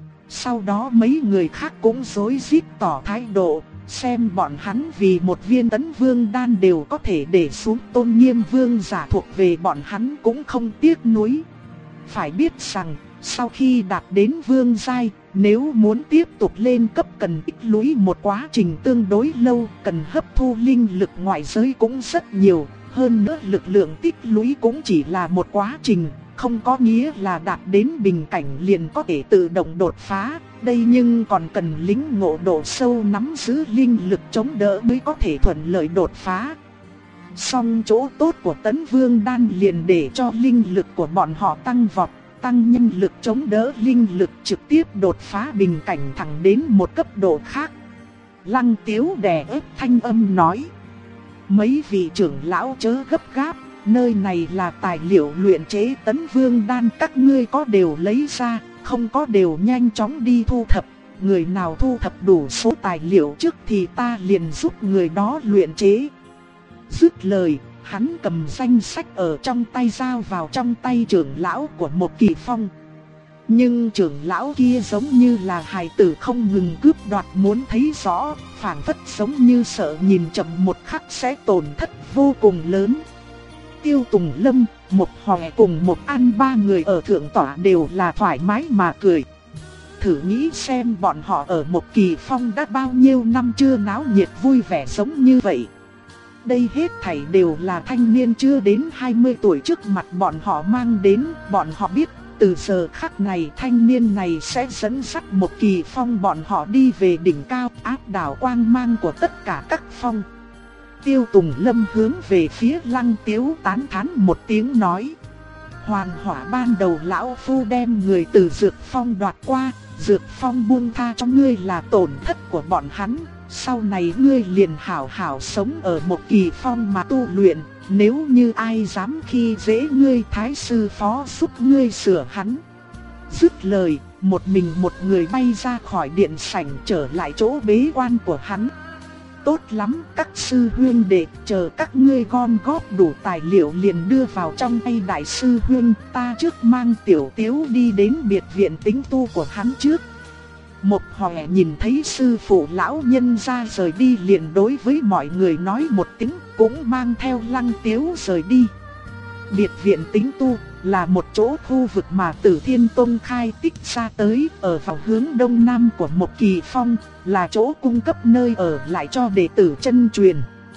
Speaker 1: Sau đó mấy người khác cũng rối rít tỏ thái độ, xem bọn hắn vì một viên Tấn Vương đan đều có thể để xuống tôn nghiêm vương giả thuộc về bọn hắn cũng không tiếc nuối. Phải biết rằng, sau khi đạt đến vương giai, nếu muốn tiếp tục lên cấp cần tích lũy một quá trình tương đối lâu, cần hấp thu linh lực ngoại giới cũng rất nhiều. Hơn nữa lực lượng tích lũy cũng chỉ là một quá trình, không có nghĩa là đạt đến bình cảnh liền có thể tự động đột phá. Đây nhưng còn cần lĩnh ngộ độ sâu, nắm giữ linh lực chống đỡ mới có thể thuận lợi đột phá. Song chỗ tốt của Tấn Vương đan liền để cho linh lực của bọn họ tăng vọt, tăng nhanh lực chống đỡ linh lực, trực tiếp đột phá bình cảnh thẳng đến một cấp độ khác. Lăng Tiếu đè ép thanh âm nói: mấy vị trưởng lão chớ gấp gáp, nơi này là tài liệu luyện chế Tấn Vương đan, các ngươi có đều lấy ra, không có đều nhanh chóng đi thu thập. Người nào thu thập đủ số tài liệu trước thì ta liền giúp người đó luyện chế. Dứt lời, hắn cầm danh sách ở trong tay giao vào trong tay trưởng lão của Một Kỳ Phong. Nhưng trưởng lão kia giống như là hài tử không ngừng cướp đoạt, muốn thấy rõ, phảng phất giống như sợ nhìn chậm một khắc sẽ tổn thất vô cùng lớn. Tiêu Tùng Lâm, Một Hòe cùng Một An ba người ở thượng tọa đều là thoải mái mà cười. Thử nghĩ xem bọn họ ở Một Kỳ Phong đã bao nhiêu năm chưa náo nhiệt vui vẻ giống như vậy. Đây hết thảy đều là thanh niên chưa đến 20 tuổi trước mặt bọn họ mang đến. Bọn họ biết từ giờ khắc này thanh niên này sẽ dẫn dắt Một Kỳ Phong bọn họ đi về đỉnh cao, áp đảo quang mang của tất cả các phong. Tiêu Tùng Lâm hướng về phía Lăng Tiếu tán thán một tiếng nói: Hoàn Hỏa ban đầu lão phu đem người từ Dược Phong đoạt qua, Dược Phong buông tha cho ngươi là tổn thất của bọn hắn. Sau này ngươi liền hảo hảo sống ở Một Kỳ Phong mà tu luyện. Nếu như ai dám khi dễ ngươi, Thái sư phó giúp ngươi sửa hắn. Dứt lời, một mình một người bay ra khỏi điện sảnh trở lại chỗ bế quan của hắn. Tốt lắm các sư huynh đệ, chờ các ngươi gom góp đủ tài liệu liền đưa vào trong tay đại sư huynh. Ta trước mang Tiểu Tiếu đi đến biệt viện tính tu của hắn trước. Một Hòe nhìn thấy sư phụ lão nhân ra rời đi liền đối với mọi người nói một tiếng, cũng mang theo Lăng Tiếu rời đi. Biệt viện tính tu là một chỗ khu vực mà Tử Thiên Tông khai tích ra tới, ở vào hướng đông nam của Một Kỳ Phong, là chỗ cung cấp nơi ở lại cho đệ tử chân truyền.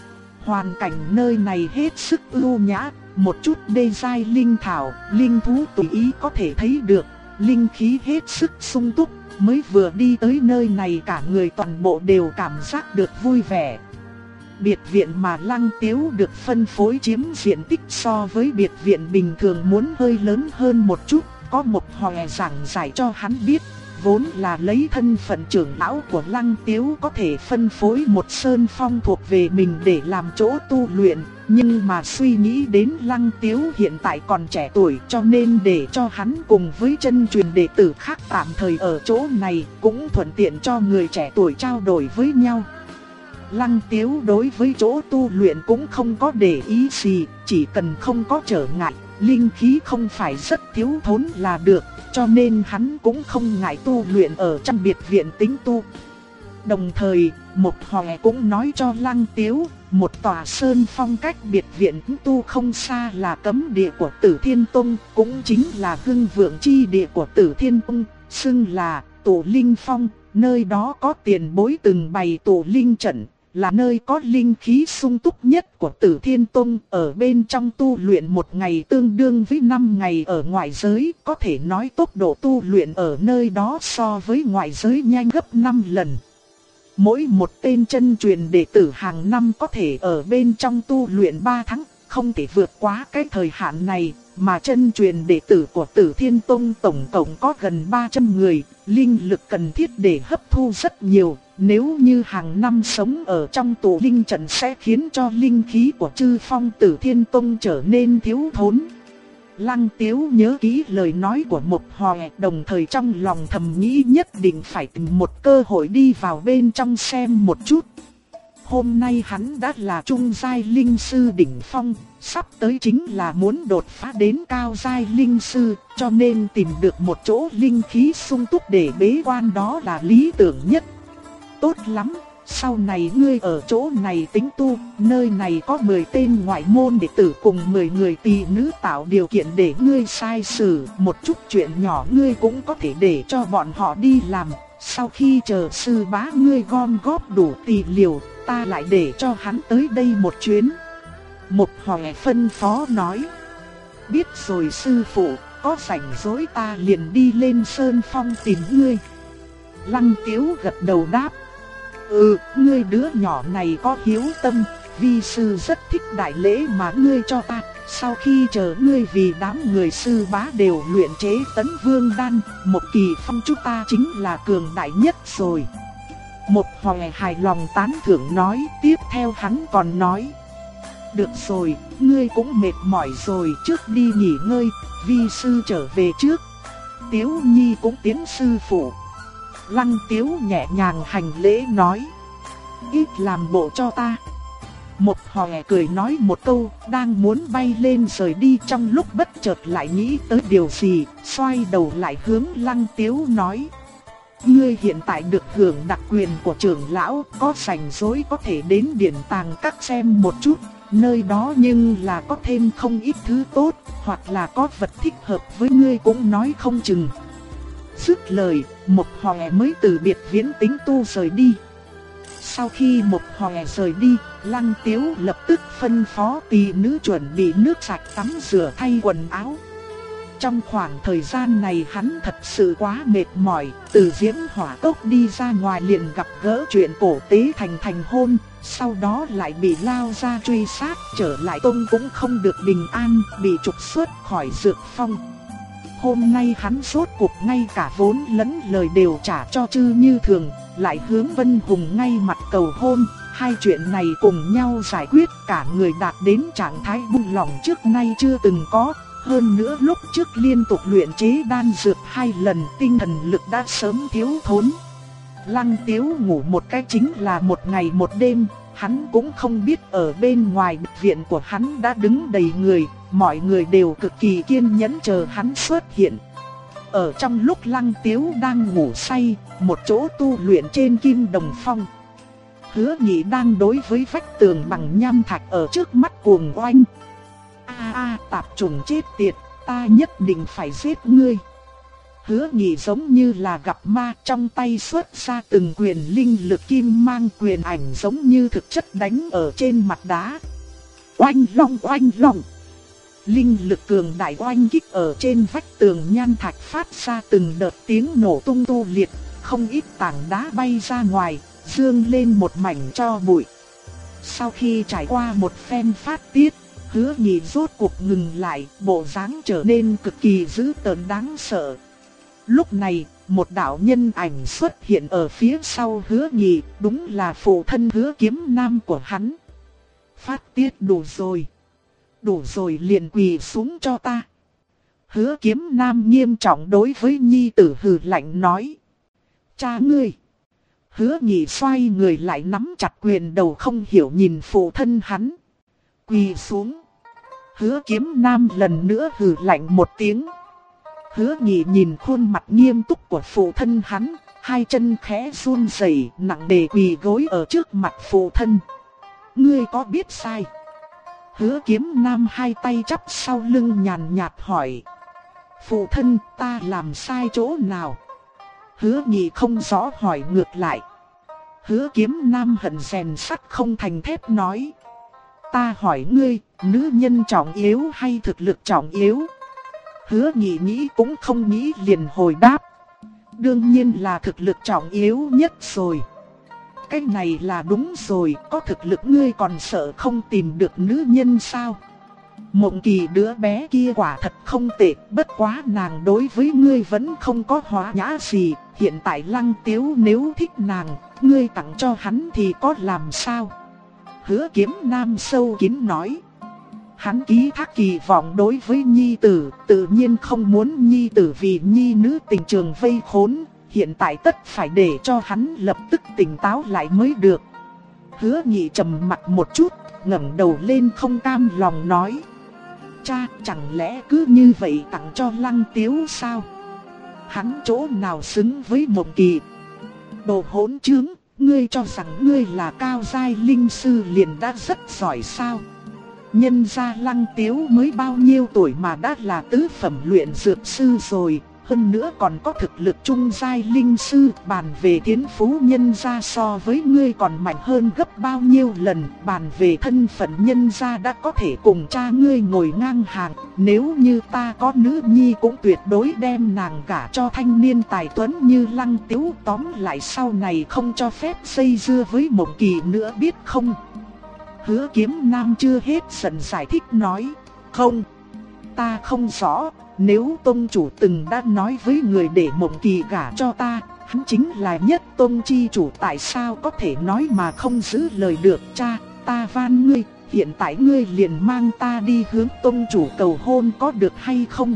Speaker 1: Hoàn cảnh nơi này hết sức ưu nhã, một chút đê giai linh thảo, linh thú tùy ý có thể thấy được, linh khí hết sức sung túc. Mới vừa đi tới nơi này cả người toàn bộ đều cảm giác được vui vẻ. Biệt viện mà Lăng Tiếu được phân phối chiếm diện tích so với biệt viện bình thường muốn hơi lớn hơn một chút. Có Một Hòe giảng giải cho hắn biết, vốn là lấy thân phận trưởng lão của Lăng Tiếu có thể phân phối một sơn phong thuộc về mình để làm chỗ tu luyện. Nhưng mà suy nghĩ đến Lăng Tiếu hiện tại còn trẻ tuổi, cho nên để cho hắn cùng với chân truyền đệ tử khác tạm thời ở chỗ này, cũng thuận tiện cho người trẻ tuổi trao đổi với nhau. Lăng Tiếu đối với chỗ tu luyện cũng không có để ý gì, chỉ cần không có trở ngại, linh khí không phải rất thiếu thốn là được, cho nên hắn cũng không ngại tu luyện ở trong biệt viện tĩnh tu. Đồng thời, Mộc Hòe cũng nói cho Lăng Tiếu, một tòa sơn phong cách biệt viện tĩnh tu không xa là cấm địa của Tử Thiên Tông, cũng chính là hưng vượng chi địa của Tử Thiên Tông, xưng là Tụ Linh Phong, nơi đó có tiền bối từng bày tụ linh trận, là nơi có linh khí sung túc nhất của Tử Thiên Tông, ở bên trong tu luyện một ngày tương đương với 5 ngày ở ngoại giới, có thể nói tốc độ tu luyện ở nơi đó so với ngoại giới nhanh gấp 5 lần. Mỗi một tên chân truyền đệ tử hàng năm có thể ở bên trong tu luyện 3 tháng, không thể vượt quá cái thời hạn này, mà chân truyền đệ tử của Tử Thiên Tông tổng cộng có gần 300 người, linh lực cần thiết để hấp thu rất nhiều, nếu như hàng năm sống ở trong tụ linh trận sẽ khiến cho linh khí của chư phong Tử Thiên Tông trở nên thiếu thốn. Lăng Tiếu nhớ kỹ lời nói của Mộc Hòe, đồng thời trong lòng thầm nghĩ nhất định phải tìm một cơ hội đi vào bên trong xem một chút. Hôm nay hắn đã là trung giai linh sư đỉnh phong, sắp tới chính là muốn đột phá đến cao giai linh sư, cho nên tìm được một chỗ linh khí sung túc để bế quan đó là lý tưởng nhất. Tốt lắm, sau này ngươi ở chỗ này tính tu, nơi này có 10 tên ngoại môn đệ tử cùng 10 người tỳ nữ tạo điều kiện để ngươi sai xử, một chút chuyện nhỏ ngươi cũng có thể để cho bọn họ đi làm, sau khi chờ sư bá ngươi gom góp đủ tỳ liều, ta lại để cho hắn tới đây một chuyến. Mộc Hòe phân phó nói. Biết rồi sư phụ, có rảnh rỗi ta liền đi lên sơn phong tìm ngươi. Lăng Tiếu gật đầu đáp. Ngươi đứa nhỏ này có hiếu tâm, vi sư rất thích đại lễ mà ngươi cho ta. Sau khi chờ ngươi vì đám người sư bá đều luyện chế Tấn Vương đan, một kỳ phong chúng ta chính là cường đại nhất rồi. Mộc Hòe hài lòng tán thưởng nói, tiếp theo hắn còn nói. Được rồi, ngươi cũng mệt mỏi rồi, trước đi nghỉ ngơi, vi sư trở về trước. Tiếu Nhi cũng tiến sư phụ. Lăng Tiếu nhẹ nhàng hành lễ nói. Ít làm bộ cho ta. Mộc Hòe cười nói một câu, đang muốn bay lên rời đi, trong lúc bất chợt lại nghĩ tới điều gì, xoay đầu lại hướng Lăng Tiếu nói. Ngươi hiện tại được hưởng đặc quyền của trưởng lão, có rảnh rỗi có thể đến điển tàng các xem một chút, nơi đó nhưng là có thêm không ít thứ tốt, hoặc là có vật thích hợp với ngươi cũng nói không chừng. Dứt lời, Mộc Hòe mới từ biệt viễn tính tu rời đi. Sau khi Mộc Hòe rời đi, Lăng Tiếu lập tức phân phó tỳ nữ chuẩn bị nước sạch tắm rửa thay quần áo. Trong khoảng thời gian này hắn thật sự quá mệt mỏi, từ Diễm Hỏa Cốc đi ra ngoài liền gặp gỡ chuyện cổ tế thành hôn, sau đó lại bị lao ra truy sát, trở lại tông cũng không được bình an, bị trục xuất khỏi Dược Phong. Hôm nay hắn rốt cuộc ngay cả vốn lẫn lời đều trả cho Trư Như Thường, lại hướng Vân Hùng ngay mặt cầu hôn, hai chuyện này cùng nhau giải quyết, cả người đạt đến trạng thái buông lỏng trước nay chưa từng có. Hơn nữa lúc trước liên tục luyện chế đan dược 2 lần, tinh thần lực đã sớm thiếu thốn. Lăng Tiếu ngủ một cái chính là một ngày một đêm, hắn cũng không biết ở bên ngoài viện của hắn đã đứng đầy người, mọi người đều cực kỳ kiên nhẫn chờ hắn xuất hiện. Ở trong lúc Lăng Tiếu đang ngủ say, một chỗ tu luyện trên Kim Đồng Phong, Hứa Nghị đang đối với vách tường bằng nham thạch ở trước mắt cuồng oanh. Tạp trùng chết tiệt, ta nhất định phải giết ngươi. Hứa Nghị giống như là gặp ma, trong tay xuất ra từng quyền linh lực kim mang, quyền ảnh giống như thực chất đánh ở trên mặt đá. Oanh long. Linh lực cường đại oanh kích ở trên vách tường nham thạch phát ra từng đợt tiếng nổ tung tu liệt, không ít tảng đá bay ra ngoài, dương lên một mảnh tro bụi. Sau khi trải qua một phen phát tiết, Hứa Nghị rốt cuộc ngừng lại, bộ dáng trở nên cực kỳ dữ tợn đáng sợ. Lúc này, một đạo nhân ảnh xuất hiện ở phía sau Hứa Nghị, đúng là phụ thân Hứa Kiếm Nam của hắn. Phát tiết đủ rồi liền quỳ xuống cho ta. Hứa Kiếm Nam nghiêm trọng đối với nhi tử hừ lạnh nói. Cha ngươi, Hứa Nghị xoay người lại nắm chặt quyền đầu không hiểu nhìn phụ thân hắn. Quỳ xuống. Hứa Kiếm Nam lần nữa hừ lạnh một tiếng. Hứa Nghị nhìn khuôn mặt nghiêm túc của phụ thân hắn, hai chân khẽ run rẩy, nặng nề quỳ gối ở trước mặt phụ thân. Ngươi có biết sai? Hứa Kiếm Nam hai tay chắp sau lưng nhàn nhạt hỏi. Phụ thân, ta làm sai chỗ nào? Hứa Nghị không rõ hỏi ngược lại. Hứa Kiếm Nam hận rèn sắt không thành thép nói. Ta hỏi ngươi, nữ nhân trọng yếu hay thực lực trọng yếu? Hứa Nghị nghĩ cũng không nghĩ liền hồi đáp. Đương nhiên là thực lực trọng yếu nhất rồi. Cái này là đúng rồi, có thực lực ngươi còn sợ không tìm được nữ nhân sao? Mộng Kỳ đứa bé kia quả thật không tệ, bất quá nàng đối với ngươi vẫn không có hóa nhã gì. Hiện tại Lăng Tiếu nếu thích nàng, ngươi tặng cho hắn thì có làm sao? Hứa Kiếm Nam sâu kín nói. Hắn ký thác kỳ vọng đối với nhi tử, tự nhiên không muốn nhi tử vì nhi nữ tình trường vây khốn. Hiện tại tất phải để cho hắn lập tức tỉnh táo lại mới được. Hứa Nghị trầm mặt một chút, ngẩng đầu lên không cam lòng nói. Cha, chẳng lẽ cứ như vậy tặng cho Lăng Tiếu sao? Hắn chỗ nào xứng với Mộng Kỳ? Đồ hỗn trướng, ngươi cho rằng ngươi là cao giai linh sư liền đã rất giỏi sao? Nhân ra Lăng Tiếu mới bao nhiêu tuổi mà đã là tứ phẩm luyện dược sư rồi. Hơn nữa còn có thực lực trung giai linh sư, bàn về thiên phú nhân gia so với ngươi còn mạnh hơn gấp bao nhiêu lần, bàn về thân phận nhân gia đã có thể cùng cha ngươi ngồi ngang hàng, nếu như ta có nữ nhi cũng tuyệt đối đem nàng gả cho thanh niên tài tuấn như Lăng Tiếu, tóm lại sau này không cho phép dây dưa với Mộng Kỳ nữa biết không? Hứa Kiếm Nam chưa hết giận giải thích nói, không, ta không rõ. Nếu tông chủ từng đã nói với người để Mộng Kỳ gả cho ta, hắn chính là nhất tông chi chủ, tại sao có thể nói mà không giữ lời được? Cha, ta van ngươi, hiện tại ngươi liền mang ta đi hướng tông chủ cầu hôn có được hay không?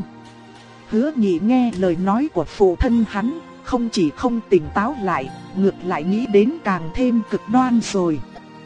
Speaker 1: Hứa Nghị nghe lời nói của phụ thân hắn, không chỉ không tỉnh táo lại, ngược lại nghĩ đến càng thêm cực đoan rồi.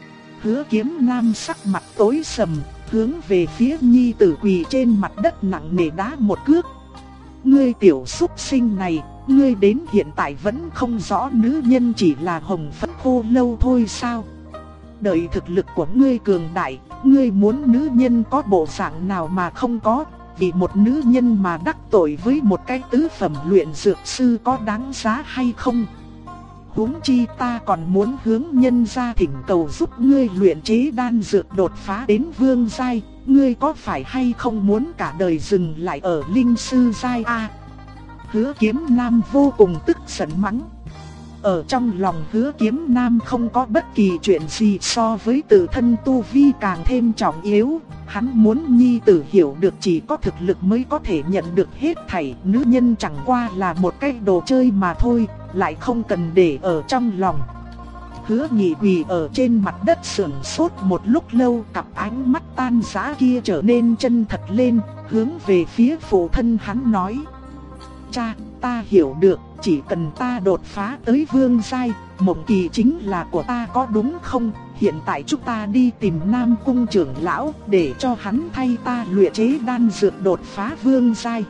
Speaker 1: Hứa Kiếm Nam sắc mặt tối sầm, hướng về phía nhi tử quỳ trên mặt đất nặng nề đá một cước. Ngươi tiểu súc sinh này, ngươi đến hiện tại vẫn không rõ nữ nhân chỉ là hồng phấn khô lâu thôi sao? Đợi thực lực của ngươi cường đại, ngươi muốn nữ nhân có bộ dạng nào mà không có? Vì một nữ nhân mà đắc tội với một cái tứ phẩm luyện dược sư có đáng giá hay không? Huống chi ta còn muốn hướng nhân gia thỉnh cầu giúp ngươi luyện chế đan dược đột phá đến vương giai, ngươi có phải hay không muốn cả đời dừng lại ở linh sư giai a? Hứa Kiếm Nam vô cùng tức giận mắng. Ở trong lòng Hứa Kiếm Nam không có bất kỳ chuyện gì so với tự thân tu vi càng thêm trọng yếu. Hắn muốn nhi tử hiểu được chỉ có thực lực mới có thể nhận được hết thảy, nữ nhân chẳng qua là một cái đồ chơi mà thôi, lại không cần để ở trong lòng. Hứa Nghị quỳ ở trên mặt đất sững sốt một lúc lâu, cặp ánh mắt tan rã kia trở nên chân thật lên, hướng về phía phụ thân hắn nói. Cha, ta hiểu được, chỉ cần ta đột phá tới vương giai, Mộng Kỳ chính là của ta có đúng không? Hiện tại chúng ta đi tìm Nam Cung trưởng lão để cho hắn thay ta luyện chế đan dược đột phá vương giai.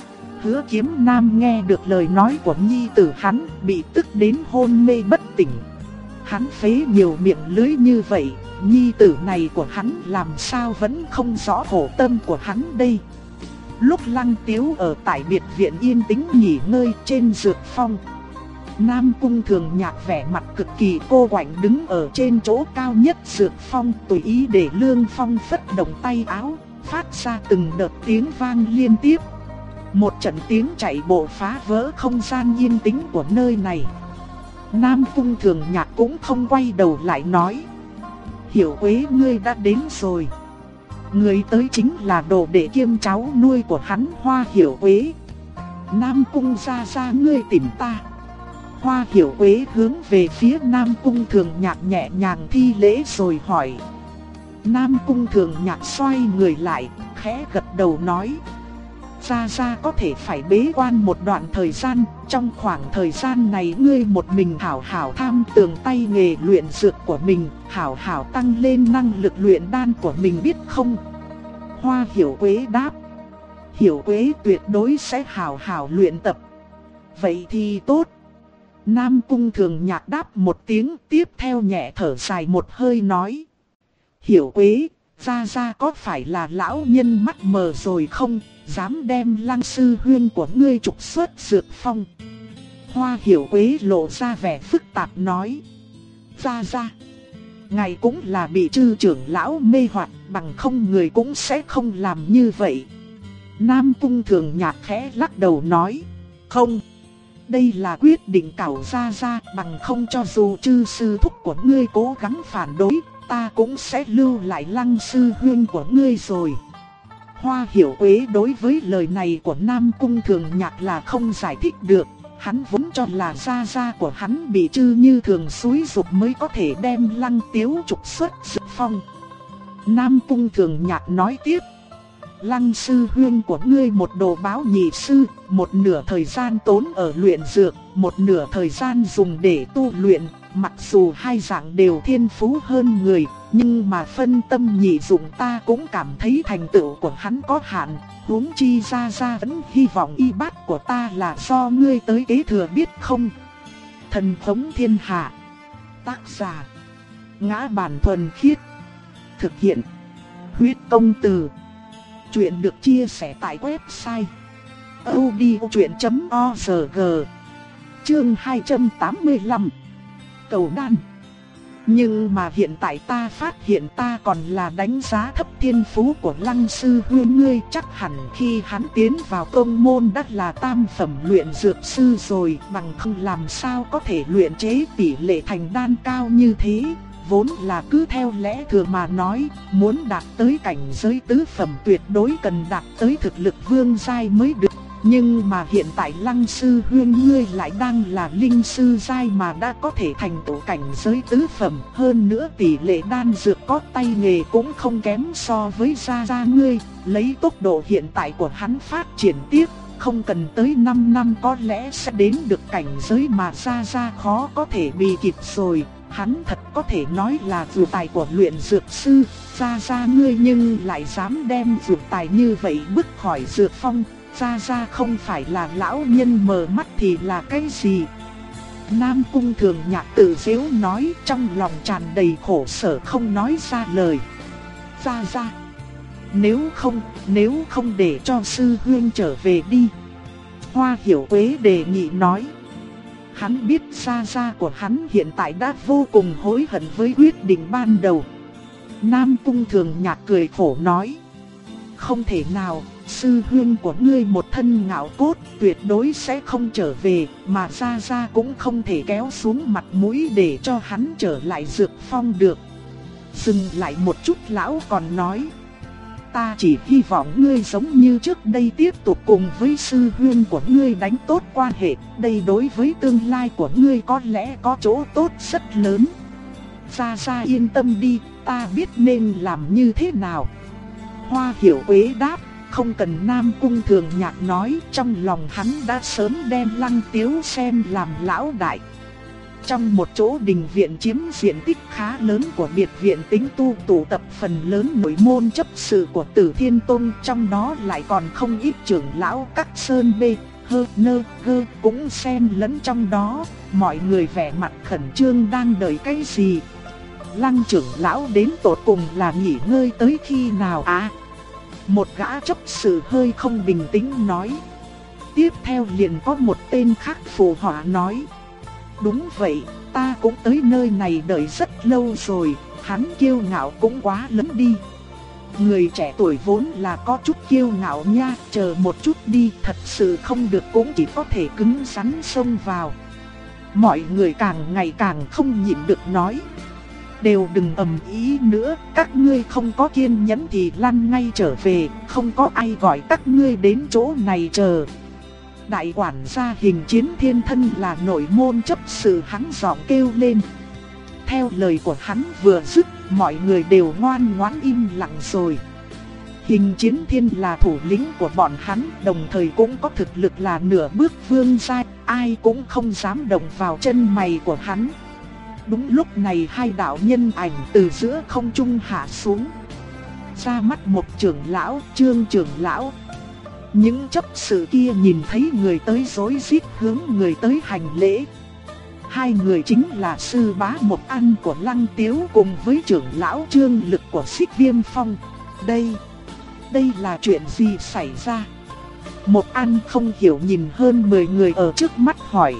Speaker 1: Hứa Kiếm Nam nghe được lời nói của nhi tử hắn, bị tức đến hôn mê bất tỉnh. Hắn phế nhiều miệng lưới như vậy, nhi tử này của hắn làm sao vẫn không rõ khổ tâm của hắn đây. Lúc Lăng Tiếu ở tại biệt viện yên tĩnh nghỉ ngơi trên dược phong, Nam Cung Thường Nhạc vẻ mặt cực kỳ cô quạnh đứng ở trên chỗ cao nhất dược phong, tùy ý để Lương Phong phất động tay áo, phát ra từng đợt tiếng vang liên tiếp. Một trận tiếng chạy bộ phá vỡ không gian yên tĩnh của nơi này. Nam Cung Thường Nhạc cũng không quay đầu lại nói. Hiểu Quế ngươi đã đến rồi. Người tới chính là đồ đệ kiêm cháu nuôi của hắn Hoa Hiểu Quế. Nam Cung gia gia ngươi tìm ta. Hoa Hiểu Quế hướng về phía Nam Cung Thường Nhạc nhẹ nhàng thi lễ rồi hỏi. Nam Cung Thường Nhạc xoay người lại, khẽ gật đầu nói. Gia Gia có thể phải bế quan một đoạn thời gian. Trong khoảng thời gian này ngươi một mình hảo hảo tham tường tay nghề luyện dược của mình, hảo hảo tăng lên năng lực luyện đan của mình biết không? Hoa Hiểu Quế đáp. Hiểu Quế tuyệt đối sẽ hảo hảo luyện tập. Vậy thì tốt. Nam Cung Thường Nhạc đáp một tiếng, tiếp theo nhẹ thở dài một hơi nói. Hiểu Quế, Gia Gia có phải là lão nhân mắt mờ rồi không, dám đem Lăng sư huynh của ngươi trục xuất dược phong? Hoa Hiểu Quế lộ ra vẻ phức tạp nói. Gia Gia, ngài cũng là bị Trư trưởng lão mê hoặc, bằng không người cũng sẽ không làm như vậy. Nam Cung Thường Nhạc khẽ lắc đầu nói. Không, đây là quyết định cảo Gia Gia, bằng không cho dù Trư sư thúc của ngươi cố gắng phản đối, ta cũng sẽ lưu lại Lăng sư huynh của ngươi rồi. Hoa Hiểu Quế đối với lời này của Nam Cung Thường Nhạc là không giải thích được. Hắn vốn cho là Gia Gia của hắn bị Trư Như Thường xúi giục mới có thể đem Lăng Tiếu trục xuất dược phong. Nam Cung Thường Nhạc nói tiếp. Lăng sư huynh của ngươi một đồ báo nhị sư, một nửa thời gian tốn ở luyện dược, một nửa thời gian dùng để tu luyện. Mặc dù hai dạng đều thiên phú hơn người, nhưng mà phân tâm nhị dụng ta cũng cảm thấy thành tựu của hắn có hạn. Huống chi Gia Gia vẫn hy vọng y bát của ta là do ngươi tới kế thừa biết không? Thần thống thiên hạ. Tác giả: Ngã Bản Thuần Khiết. Thực hiện: Huyết Công Từ. Chuyện được chia sẻ tại website audiochuyện.org. Chương 285. Cầu đan. Nhưng mà hiện tại ta phát hiện ta còn là đánh giá thấp thiên phú của Lăng sư huynh ngươi. Chắc hẳn khi hắn tiến vào tông môn đã là tam phẩm luyện dược sư rồi, bằng không làm sao có thể luyện chế tỷ lệ thành đan cao như thế. Vốn là cứ theo lẽ thừa mà nói, muốn đạt tới cảnh giới tứ phẩm tuyệt đối cần đạt tới thực lực vương giai mới được. Nhưng mà hiện tại Lăng sư huynh ngươi lại đang là linh sư giai mà đã có thể thành tựu cảnh giới tứ phẩm. Hơn nữa tỷ lệ đan dược có tay nghề cũng không kém so với Gia Gia ngươi. Lấy tốc độ hiện tại của hắn phát triển tiếp, không cần tới 5 năm có lẽ sẽ đến được cảnh giới mà Gia Gia khó có thể bị kịp rồi. Hắn thật có thể nói là dược tài của luyện dược sư. Gia Gia ngươi nhưng lại dám đem dược tài như vậy bứt khỏi dược phong. Gia Gia không phải là lão nhân mờ mắt thì là cái gì? Nam Cung Thường Nhạc tự giễu nói, trong lòng tràn đầy khổ sở không nói ra lời. Gia Gia, nếu không để cho sư huynh trở về đi. Hoa Hiểu Quế đề nghị nói. Hắn biết Gia Gia của hắn hiện tại đã vô cùng hối hận với quyết định ban đầu. Nam Cung Thường Nhạc cười khổ nói. Không thể nào, sư huynh của ngươi một thân ngạo cốt tuyệt đối sẽ không trở về, mà Gia Gia cũng không thể kéo xuống mặt mũi để cho hắn trở lại dược phong được. Dừng lại một chút lão còn nói. Ta chỉ hy vọng ngươi giống như trước đây tiếp tục cùng với sư huynh của ngươi đánh tốt quan hệ. Đây đối với tương lai của ngươi có lẽ có chỗ tốt rất lớn. Gia Gia yên tâm đi, ta biết nên làm như thế nào. Hoa Hiểu Quế đáp. Không cần Nam Cung Thường Nhạc nói, trong lòng hắn đã sớm đem Lăng Tiếu xem làm lão đại. Trong một chỗ đình viện chiếm diện tích khá lớn của biệt viện Tính Tu tụ tập phần lớn nội môn chấp sự của Tử Thiên Tông, trong đó lại còn không ít trưởng lão các sơn bê, hơ, nơ, gơ cũng xen lẫn trong đó. Mọi người vẻ mặt khẩn trương đang đợi cái gì? Lăng trưởng lão đến tột cùng là nghỉ ngơi tới khi nào à? Một gã chấp sự hơi không bình tĩnh nói. Tiếp theo liền có một tên khác phụ họa nói. Đúng vậy, ta cũng tới nơi này đợi rất lâu rồi, hắn kiêu ngạo cũng quá lớn đi. Người trẻ tuổi vốn là có chút kiêu ngạo nha, chờ một chút đi, thật sự không được cũng chỉ có thể cứng rắn xông vào. Mọi người càng ngày càng không nhịn được nói. Đều đừng ầm ý nữa, các ngươi không có kiên nhẫn thì lăn ngay trở về, không có ai gọi các ngươi đến chỗ này chờ. Đại quản gia Hình Chiến Thiên thân là nội môn chấp sự, hắn giọng kêu lên. Theo lời của hắn vừa dứt, mọi người đều ngoan ngoãn im lặng rồi. Hình Chiến Thiên là thủ lĩnh của bọn hắn, đồng thời cũng có thực lực là nửa bước vương giai, ai cũng không dám động vào chân mày của hắn. Đúng lúc này hai đạo nhân ảnh từ giữa không trung hạ xuống. Ra mắt một trưởng lão, Trương trưởng lão. Những chấp sự kia nhìn thấy người tới rối rít hướng người tới hành lễ. Hai người chính là sư bá Mộc An của Lăng Tiếu cùng với trưởng lão Trương Lực của Xích Viêm Phong. Đây là chuyện gì xảy ra? Mộc An không hiểu, nhìn hơn 10 người ở trước mắt hỏi.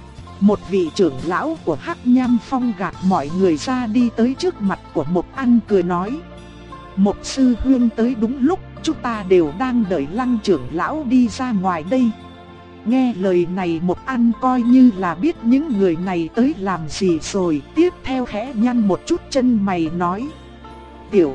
Speaker 1: Một vị trưởng lão của Hắc Nham Phong gạt mọi người ra đi tới trước mặt của Mộc An cười nói. Mộc sư huynh tới đúng lúc, chúng ta đều đang đợi Lăng trưởng lão đi ra ngoài đây. Nghe lời này Mộc An coi như là biết những người này tới làm gì rồi, tiếp theo khẽ nhăn một chút chân mày nói. Tiểu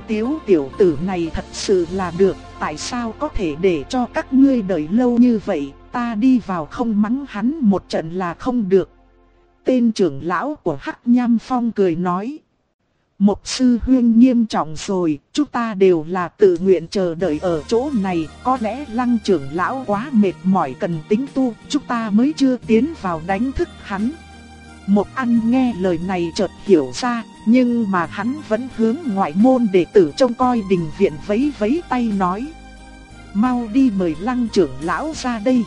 Speaker 1: tử này thật sự là được, tại sao có thể để cho các ngươi đợi lâu như vậy, ta đi vào không mắng hắn một trận là không được. Tên trưởng lão của Hắc Nham Phong cười nói. Mộc sư huynh nghiêm trọng rồi, chúng ta đều là tự nguyện chờ đợi ở chỗ này, có lẽ Lăng trưởng lão quá mệt mỏi cần tính tu, chúng ta mới chưa tiến vào đánh thức hắn. Mộc An nghe lời này chợt hiểu ra, nhưng mà hắn vẫn hướng ngoại môn đệ tử trông coi đình viện vẫy vẫy tay nói. Mau đi mời Lăng trưởng lão ra đây.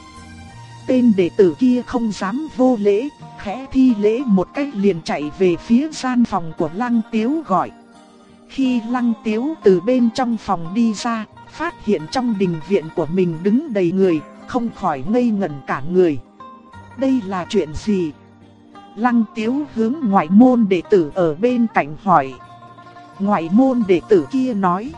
Speaker 1: Tên đệ tử kia không dám vô lễ, khẽ thi lễ một cách liền chạy về phía gian phòng của Lăng Tiếu gọi. Khi Lăng Tiếu từ bên trong phòng đi ra, phát hiện trong đình viện của mình đứng đầy người, không khỏi ngây ngẩn cả người. Đây là chuyện gì? Lăng Tiếu hướng ngoại môn đệ tử ở bên cạnh hỏi. Ngoại môn đệ tử kia nói.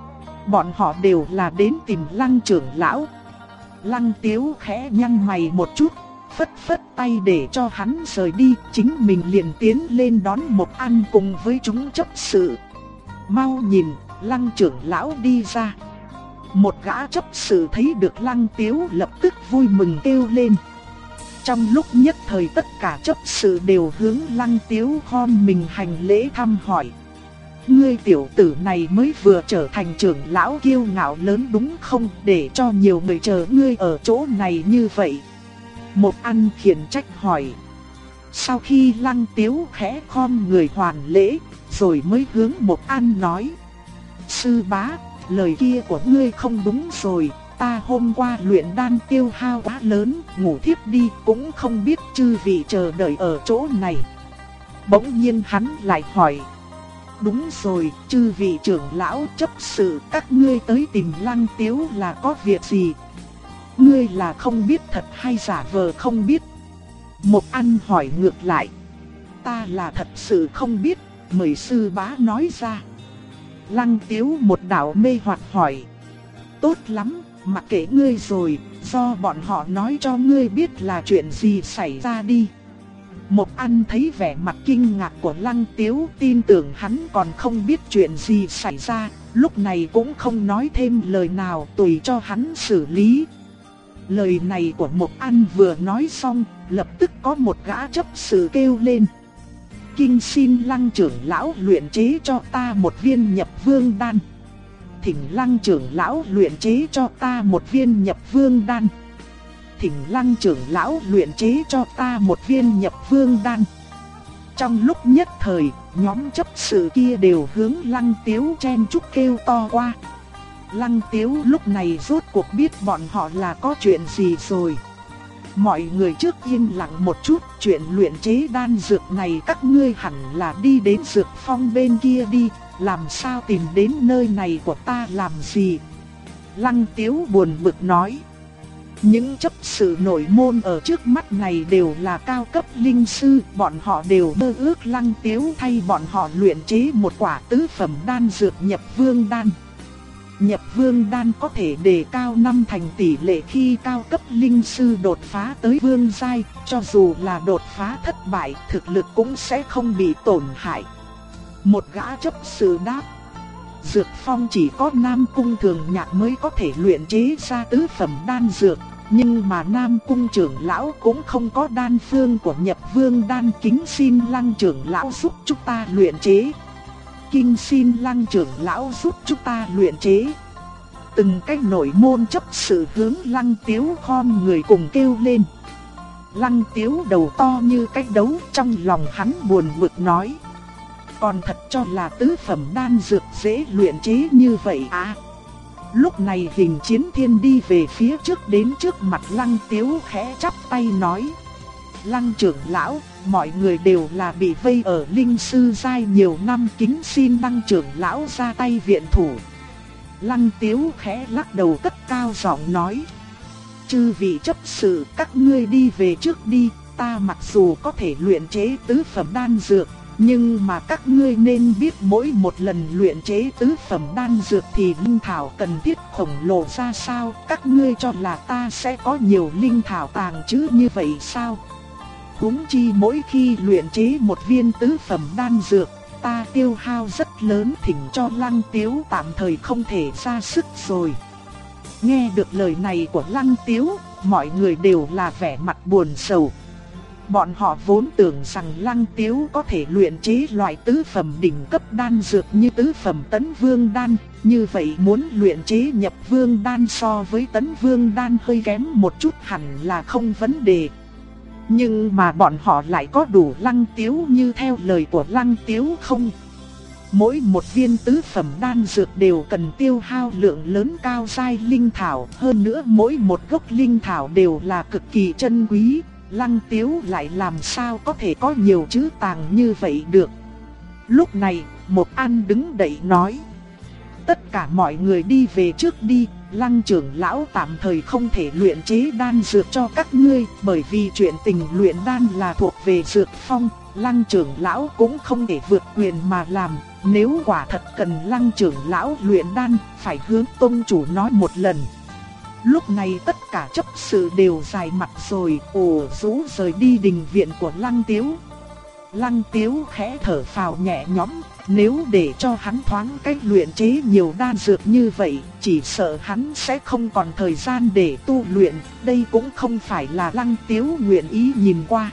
Speaker 1: Bọn họ đều là đến tìm Lăng trưởng lão. Lăng Tiếu khẽ nhăn mày một chút, phất phất tay để cho hắn rời đi, chính mình liền tiến lên đón Mộc An cùng với chúng chấp sự. Mau nhìn, Lăng trưởng lão đi ra. Một gã chấp sự thấy được Lăng Tiếu lập tức vui mừng kêu lên. Trong lúc nhất thời tất cả chấp sự đều hướng Lăng Tiếu khom mình hành lễ thăm hỏi. Ngươi tiểu tử này mới vừa trở thành trưởng lão kiêu ngạo lớn đúng không, để cho nhiều người chờ ngươi ở chỗ này như vậy? Mộc An khiển trách hỏi. Sau khi Lăng Tiếu khẽ khom người hoàn lễ, rồi mới hướng Mộc An nói. Sư bá, lời kia của ngươi không đúng rồi, ta hôm qua luyện đan tiêu hao quá lớn, ngủ thiếp đi cũng không biết chư vị chờ đợi ở chỗ này. Bỗng nhiên hắn lại hỏi. Đúng rồi, chư vị trưởng lão chấp sự các ngươi tới tìm Lăng Tiếu là có việc gì? Ngươi là không biết thật hay giả vờ không biết? Mộc An hỏi ngược lại. Ta là thật sự không biết, mời sư bá nói ra. Lăng Tiếu một đạo mê hoặc hỏi. Tốt lắm, mặc kệ ngươi rồi, do bọn họ nói cho ngươi biết là chuyện gì xảy ra đi. Mộc An thấy vẻ mặt kinh ngạc của Lăng Tiếu, tin tưởng hắn còn không biết chuyện gì xảy ra, lúc này cũng không nói thêm lời nào, tùy cho hắn xử lý. Lời này của Mộc An vừa nói xong, lập tức có một gã chấp sự kêu lên. Kinh xin Lăng trưởng lão luyện chế cho ta một viên nhập vương đan. Thỉnh Lăng trưởng lão luyện chế cho ta một viên nhập vương đan. Thỉnh Lăng trưởng lão luyện chế cho ta một viên nhập vương đan. Trong lúc nhất thời, nhóm chấp sự kia đều hướng Lăng Tiếu chen chúc kêu to qua. Lăng Tiếu lúc này rốt cuộc biết bọn họ là có chuyện gì rồi. Mọi người trước yên lặng một chút, chuyện luyện chế đan dược này các ngươi hẳn là đi đến dược phong bên kia đi, làm sao tìm đến nơi này của ta làm gì? Lăng Tiếu buồn bực nói. Những chấp sự nội môn ở trước mắt này đều là cao cấp linh sư, bọn họ đều mơ ước Lăng Tiếu thay bọn họ luyện chế một quả tứ phẩm đan dược nhập vương đan. Nhập vương đan có thể đề cao 5 thành tỷ lệ khi cao cấp linh sư đột phá tới vương giai, cho dù là đột phá thất bại, thực lực cũng sẽ không bị tổn hại. Một gã chấp sự đáp. Dược phong chỉ có Nam Cung Thường Nhạc mới có thể luyện chế ra tứ phẩm đan dược, nhưng mà Nam Cung trưởng lão cũng không có đan phương của nhập vương đan, kính xin Lăng trưởng lão giúp chúng ta luyện chế. Kinh xin Lăng trưởng lão giúp chúng ta luyện chế. Từng cái nội môn chấp sự hướng Lăng Tiếu khom người cùng kêu lên. Lăng Tiếu đầu to như cái đấu, trong lòng hắn buồn bực nói. Còn thật cho là tứ phẩm đan dược dễ luyện chế như vậy à? Lúc này Hình Chiến Thiên đi về phía trước đến trước mặt Lăng Tiếu khẽ chắp tay nói. Lăng trưởng lão, mọi người đều là bị vây ở linh sư giai nhiều năm, kính xin Lăng trưởng lão ra tay viện thủ. Lăng Tiếu khẽ lắc đầu cất cao giọng nói. Chư vị chấp sự, các ngươi đi về trước đi, ta mặc dù có thể luyện chế tứ phẩm đan dược, nhưng mà các ngươi nên biết mỗi một lần luyện chế tứ phẩm đan dược thì linh thảo cần thiết khổng lồ ra sao. Các ngươi cho là ta sẽ có nhiều linh thảo tàng trữ như vậy sao? Huống chi mỗi khi luyện chế một viên tứ phẩm đan dược, ta tiêu hao rất lớn, thỉnh cho Lăng Tiếu tạm thời không thể ra sức rồi. Nghe được lời này của Lăng Tiếu, mọi người đều là vẻ mặt buồn sầu. Bọn họ vốn tưởng rằng Lăng Tiếu có thể luyện chế loại tứ phẩm đỉnh cấp đan dược như tứ phẩm Tấn Vương đan, như vậy muốn luyện chế Nhập Vương đan so với Tấn Vương đan hơi kém một chút hẳn là không vấn đề. Nhưng mà bọn họ lại có đủ Lăng Tiếu như theo lời của Lăng Tiếu không? Mỗi một viên tứ phẩm đan dược đều cần tiêu hao lượng lớn cao giai linh thảo, hơn nữa mỗi một gốc linh thảo đều là cực kỳ chân quý. Lăng Tiếu lại làm sao có thể có nhiều trữ tàng như vậy được? Lúc này, Một An đứng dậy nói. Tất cả mọi người đi về trước đi, Lăng trưởng lão tạm thời không thể luyện chế đan dược cho các ngươi, bởi vì chuyện tình luyện đan là thuộc về dược phong, Lăng trưởng lão cũng không thể vượt quyền mà làm. Nếu quả thật cần Lăng trưởng lão luyện đan, phải hướng tông chủ nói một lần. Lúc này tất cả chấp sự đều dài mặt rồi, ồ rũ rời đi đình viện của Lăng Tiếu. Lăng Tiếu khẽ thở phào nhẹ nhõm, nếu để cho hắn thoáng cách luyện chế nhiều đan dược như vậy, chỉ sợ hắn sẽ không còn thời gian để tu luyện, đây cũng không phải là Lăng Tiếu nguyện ý nhìn qua.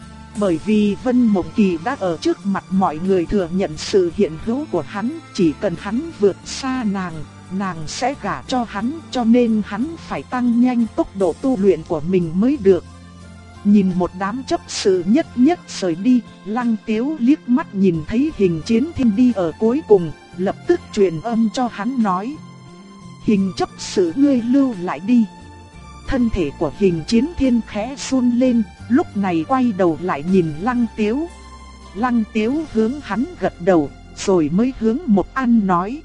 Speaker 1: Bởi vì Vân Mộng Kỳ đã ở trước mặt mọi người thừa nhận sự hiện hữu của hắn, chỉ cần hắn vượt xa nàng sẽ gả cho hắn, cho nên hắn phải tăng nhanh tốc độ tu luyện của mình mới được. Nhìn một đám chấp sự nhất nhất rời đi, Lăng Tiếu liếc mắt nhìn thấy Hình Chiến Thiên đi ở cuối cùng, lập tức truyền âm cho hắn nói. Hình chấp sự ngươi lưu lại đi. Thân thể của Hình Chiến Thiên khẽ run lên, lúc này quay đầu lại nhìn Lăng Tiếu. Lăng Tiếu hướng hắn gật đầu, rồi mới hướng Một An nói.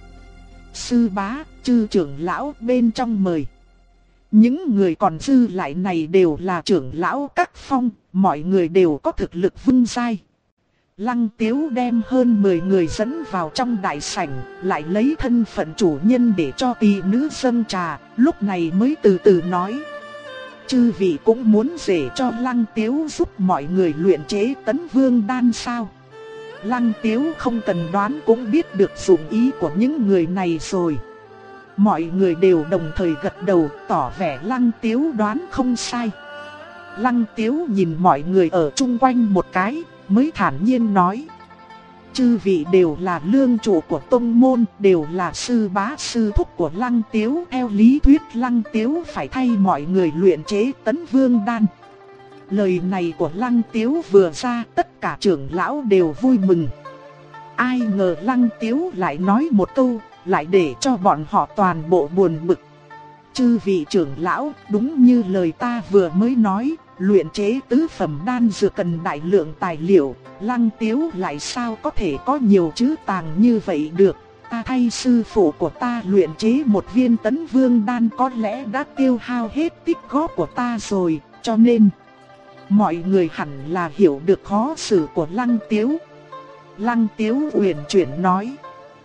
Speaker 1: Sư bá, chư trưởng lão bên trong mời. Những người còn dư lại này đều là trưởng lão các phong, mọi người đều có thực lực vương giai. Lăng Tiếu đem hơn 10 người dẫn vào trong đại sảnh, lại lấy thân phận chủ nhân để cho tỷ nữ dâng trà, lúc này mới từ từ nói. Chư vị cũng muốn để cho Lăng Tiếu giúp mọi người luyện chế Tấn Vương đan sao? Lăng Tiếu không cần đoán cũng biết được dụng ý của những người này rồi. Mọi người đều đồng thời gật đầu, tỏ vẻ Lăng Tiếu đoán không sai. Lăng Tiếu nhìn mọi người ở chung quanh một cái, mới thản nhiên nói. Chư vị đều là lương trụ của tông môn, đều là sư bá sư thúc của Lăng Tiếu. Theo lý thuyết Lăng Tiếu phải thay mọi người luyện chế Tấn Vương đan. Lời này của Lăng Tiếu vừa ra, tất cả trưởng lão đều vui mừng. Ai ngờ Lăng Tiếu lại nói một câu, lại để cho bọn họ toàn bộ buồn bực. Chư vị trưởng lão, đúng như lời ta vừa mới nói, luyện chế tứ phẩm đan dược cần đại lượng tài liệu, Lăng Tiếu lại sao có thể có nhiều trữ tàng như vậy được. Ta thay sư phụ của ta luyện chế một viên Tấn Vương đan có lẽ đã tiêu hao hết tích góp của ta rồi, cho nên mọi người hẳn là hiểu được khó xử của Lăng Tiếu. Lăng Tiếu uyển chuyển nói.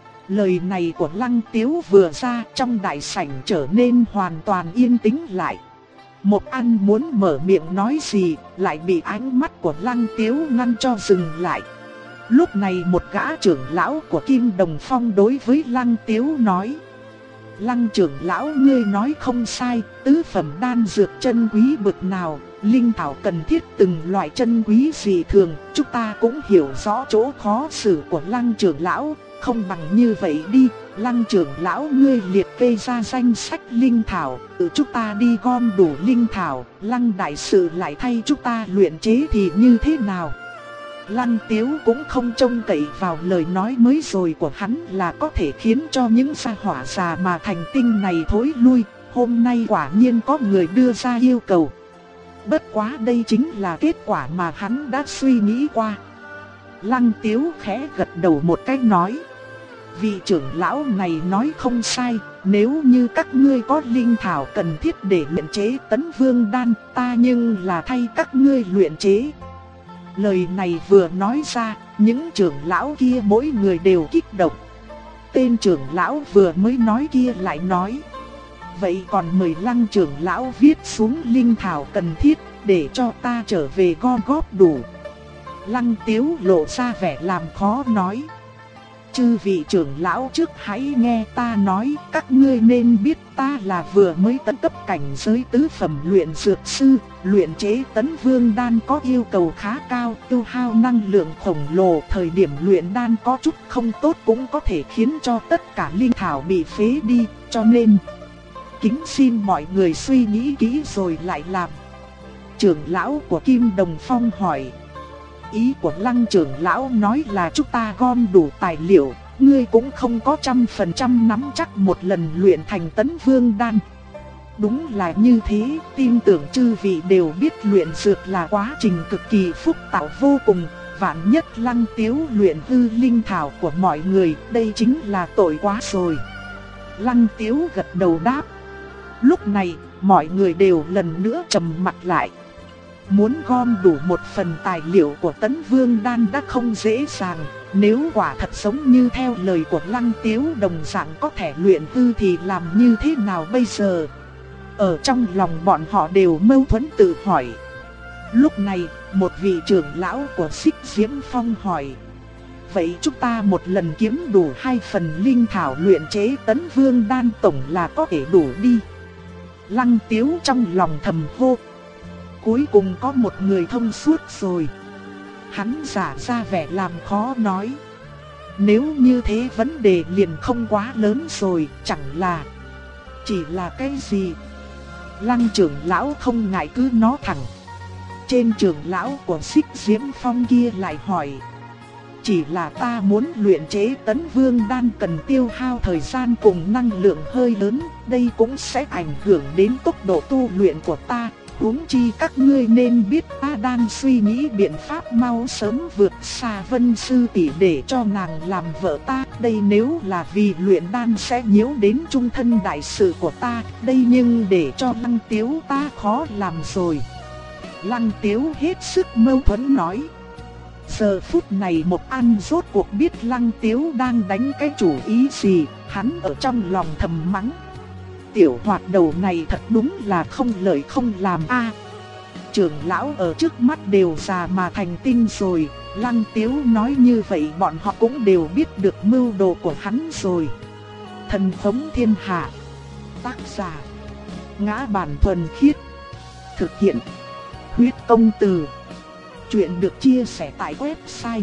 Speaker 1: Lời này của Lăng Tiếu vừa ra, trong đại sảnh trở nên hoàn toàn yên tĩnh lại. Một An muốn mở miệng nói gì, lại bị ánh mắt của Lăng Tiếu ngăn cho dừng lại. Lúc này một gã trưởng lão của Kim Đồng Phong đối với Lăng Tiếu nói. Lăng trưởng lão ngươi nói không sai, tứ phẩm đan dược chân quý bực nào, linh thảo cần thiết từng loại chân quý dị thường, chúng ta cũng hiểu rõ chỗ khó xử của Lăng trưởng lão. không bằng như vậy đi, Lăng trưởng lão ngươi liệt kê ra danh sách linh thảo, chúng ta đi gom đủ linh thảo, Lăng đại sự lại thay chúng ta luyện chế thì như thế nào? Lăng Tiếu cũng không trông cậy vào lời nói mới rồi của hắn là có thể khiến cho những gia hỏa già mà thành tinh này thối lui, hôm nay quả nhiên có người đưa ra yêu cầu. Bất quá đây chính là kết quả mà hắn đã suy nghĩ qua. Lăng Tiếu khẽ gật đầu một cái nói: vị trưởng lão này nói không sai, nếu như các ngươi có linh thảo cần thiết để luyện chế Tấn Vương đan, ta nhưng là thay các ngươi luyện chế. Lời này vừa nói ra, những trưởng lão kia mỗi người đều kích động. Tên trưởng lão vừa mới nói kia lại nói: vậy còn mời Lăng trưởng lão viết xuống linh thảo cần thiết, để cho ta trở về gom góp đủ. Lăng Tiếu lộ ra vẻ làm khó nói: chư vị trưởng lão trước hãy nghe ta nói, các ngươi nên biết ta là vừa mới tấn cấp cảnh giới tứ phẩm luyện dược sư, luyện chế Tấn Vương đan có yêu cầu khá cao, tiêu hao năng lượng khổng lồ, thời điểm luyện đan có chút không tốt cũng có thể khiến cho tất cả linh thảo bị phế đi, cho nên kính xin mọi người suy nghĩ kỹ rồi lại làm. Trưởng lão của Kim Đồng Phong hỏi: ý của Lăng trưởng lão nói là chúng ta gom đủ tài liệu, ngươi cũng không có 100% nắm chắc một lần luyện thành Tấn Vương đan. Đúng là như thế, tin tưởng chư vị đều biết luyện dược là quá trình cực kỳ phức tạp vô cùng, vạn nhất Lăng Tiếu luyện hư linh thảo của mọi người, đây chính là tội quá rồi. Lăng Tiếu gật đầu đáp. Lúc này, mọi người đều lần nữa trầm mặt lại. Muốn gom đủ một phần tài liệu của Tấn Vương đan đã không dễ dàng, nếu quả thật giống như theo lời của Lăng Tiếu đồng dạng có thể luyện hư thì làm như thế nào bây giờ? Ở trong lòng bọn họ đều mâu thuẫn tự hỏi. Lúc này, một vị trưởng lão của Xích Diễm Phong hỏi: vậy chúng ta một lần kiếm đủ 2 phần linh thảo luyện chế Tấn Vương đan tổng là có thể đủ đi. Lăng Tiếu trong lòng thầm hô: cuối cùng có một người thông suốt rồi. Hắn giả ra vẻ làm khó nói: nếu như thế vấn đề liền không quá lớn rồi, chẳng là chỉ là cái gì? Lăng trưởng lão không ngại cứ nói thẳng. Trên trưởng lão của Xích Diễm Phong kia lại hỏi: chỉ là ta muốn luyện chế Tấn Vương đan cần tiêu hao thời gian cùng năng lượng hơi lớn, đây cũng sẽ ảnh hưởng đến tốc độ tu luyện của ta. Huống chi các ngươi nên biết ta đang suy nghĩ biện pháp mau sớm vượt xa Vân sư tỷ để cho nàng làm vợ ta. Đây nếu là vì luyện đan sẽ nhiễu đến trung thân đại sự của ta, đây nhưng để cho Lăng Tiếu ta khó làm rồi. Lăng Tiếu hết sức mâu thuẫn nói. Giờ phút này Một An rốt cuộc biết Lăng Tiếu đang đánh cái chủ ý gì, hắn ở trong lòng thầm mắng: tiểu hoạt đầu này thật đúng là không lời không làm a. Trưởng lão ở trước mắt đều già mà thành tinh rồi, Lăng Tiếu nói như vậy bọn họ cũng đều biết được mưu đồ của hắn rồi. Thần Thống Thiên Hạ. Tác giả: Ngã Bản Thuần Khiết. Thực hiện: Huyết Công Từ. Chuyện được chia sẻ tại website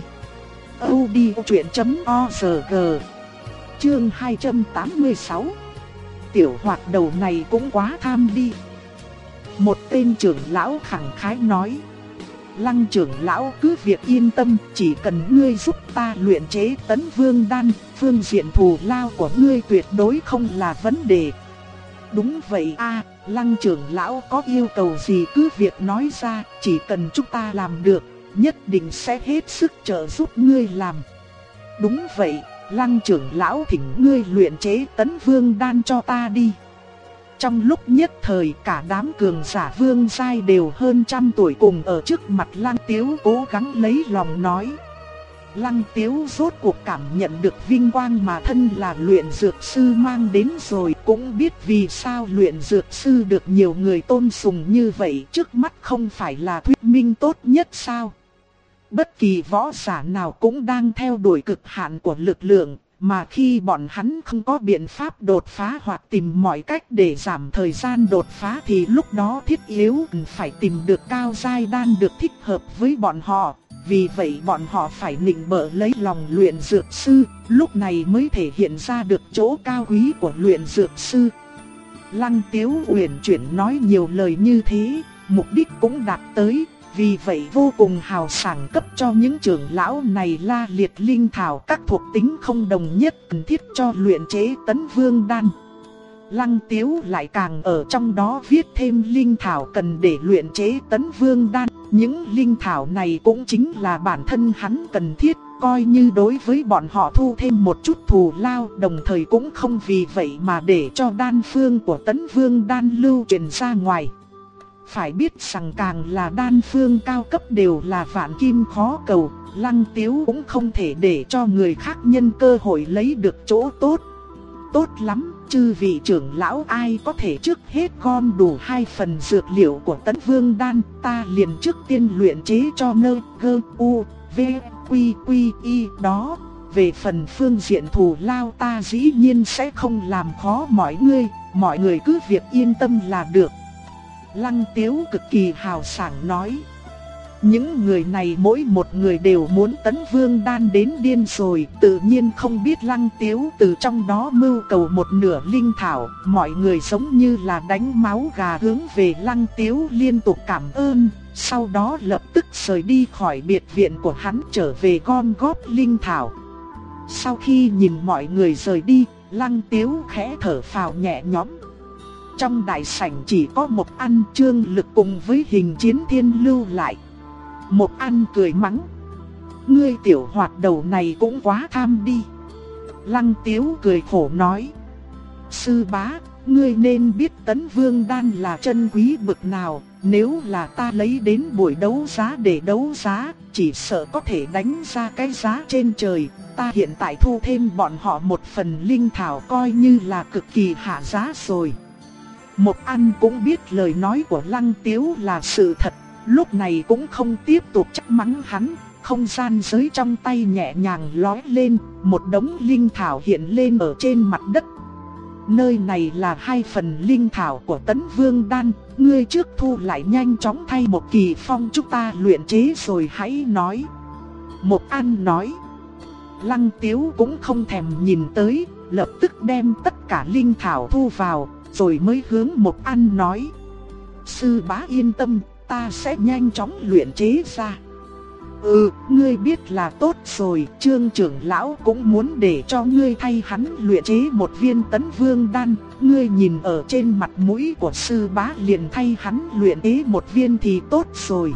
Speaker 1: audiochuyện.org. Chương 286. Tiểu hoạt đầu này cũng quá tham đi. Một tên trưởng lão khẳng khái nói: Lăng trưởng lão cứ việc yên tâm, chỉ cần ngươi giúp ta luyện chế Tấn Vương đan, phương diện thù lao của ngươi tuyệt đối không là vấn đề. Đúng vậy a, Lăng trưởng lão có yêu cầu gì cứ việc nói ra, chỉ cần chúng ta làm được, nhất định sẽ hết sức trợ giúp ngươi làm. Đúng vậy, Lăng trưởng lão thỉnh ngươi luyện chế Tấn Vương đan cho ta đi. Trong lúc nhất thời cả đám cường giả vương giai đều hơn 100 tuổi cùng ở trước mặt Lăng Tiếu cố gắng lấy lòng nói. Lăng Tiếu rốt cuộc cảm nhận được vinh quang mà thân là luyện dược sư mang đến rồi, cũng biết vì sao luyện dược sư được nhiều người tôn sùng như vậy, trước mắt không phải là thuyết minh tốt nhất sao? Bất kỳ võ giả nào cũng đang theo đuổi cực hạn của lực lượng, mà khi bọn hắn không có biện pháp đột phá hoặc tìm mọi cách để giảm thời gian đột phá thì lúc đó thiết yếu phải tìm được cao giai đan được thích hợp với bọn họ. vì vậy bọn họ phải nịnh bợ lấy lòng luyện dược sư, lúc này mới thể hiện ra được chỗ cao quý của luyện dược sư. Lăng Tiếu uyển chuyển nói nhiều lời như thế, mục đích cũng đạt tới, vì vậy vô cùng hào sảng cấp cho những trưởng lão này la liệt linh thảo các thuộc tính không đồng nhất cần thiết cho luyện chế Tấn Vương Đan. Lăng Tiếu lại càng ở trong đó viết thêm linh thảo cần để luyện chế Tấn Vương Đan. Những linh thảo này cũng chính là bản thân hắn cần thiết, coi như đối với bọn họ thu thêm một chút thù lao, đồng thời cũng không vì vậy mà để cho đan phương của Tấn Vương Đan lưu truyền ra ngoài. Phải biết rằng càng là đan phương cao cấp đều là vạn kim khó cầu, Lăng Tiếu cũng không thể để cho người khác nhân cơ hội lấy được chỗ tốt. Tốt lắm, chư vị trưởng lão ai có thể trước hết gom đủ 2 phần dược liệu của Tấn Vương Đan, ta liền trước tiên luyện chế cho nơ gơ u v quy quy y đó. Về phần phương diện thù lao ta dĩ nhiên sẽ không làm khó mọi người cứ việc yên tâm là được. Lăng Tiếu cực kỳ hào sảng nói. Những người này mỗi một người đều muốn Tấn Vương Đan đến điên rồi, tự nhiên không biết Lăng Tiếu từ trong đó mưu cầu một nửa linh thảo. Mọi người giống như là đánh máu gà hướng về Lăng Tiếu liên tục cảm ơn, sau đó lập tức rời đi khỏi biệt viện của hắn trở về gom góp linh thảo. Sau khi nhìn mọi người rời đi, Lăng Tiếu khẽ thở phào nhẹ nhõm. Trong đại sảnh chỉ có Mộc Ăn, Trương Lực cùng với Hình Chiến Thiên lưu lại. Mộc Ăn cười mắng. Ngươi tiểu hoạt đầu này cũng quá tham đi. Lăng Tiếu cười khổ nói. Sư bá, ngươi nên biết Tấn Vương Đan là chân quý bực nào. Nếu là ta lấy đến buổi đấu giá để đấu giá, chỉ sợ có thể đánh ra cái giá trên trời. Ta hiện tại thu thêm bọn họ một phần linh thảo coi như là cực kỳ hạ giá rồi. Mộc Ăn cũng biết lời nói của Lăng Tiếu là sự thật, lúc này cũng không tiếp tục trách mắng hắn, không gian giới trong tay nhẹ nhàng lóe lên, một đống linh thảo hiện lên ở trên mặt đất. Nơi này là 2 phần linh thảo của Tấn Vương Đan, ngươi trước thu lại nhanh chóng thay một kỳ phong chúng ta luyện chế rồi hãy nói. Mộc Ăn nói. Lăng Tiếu cũng không thèm nhìn tới, lập tức đem tất cả linh thảo thu vào, rồi mới hướng Mộc Ăn nói. Sư bá yên tâm, ta sẽ nhanh chóng luyện chế ra. Ngươi biết là tốt rồi, Trương trưởng lão cũng muốn để cho ngươi thay hắn luyện chế một viên Tấn Vương Đan. Ngươi nhìn ở trên mặt mũi của sư bá liền thay hắn luyện chế một viên thì tốt rồi.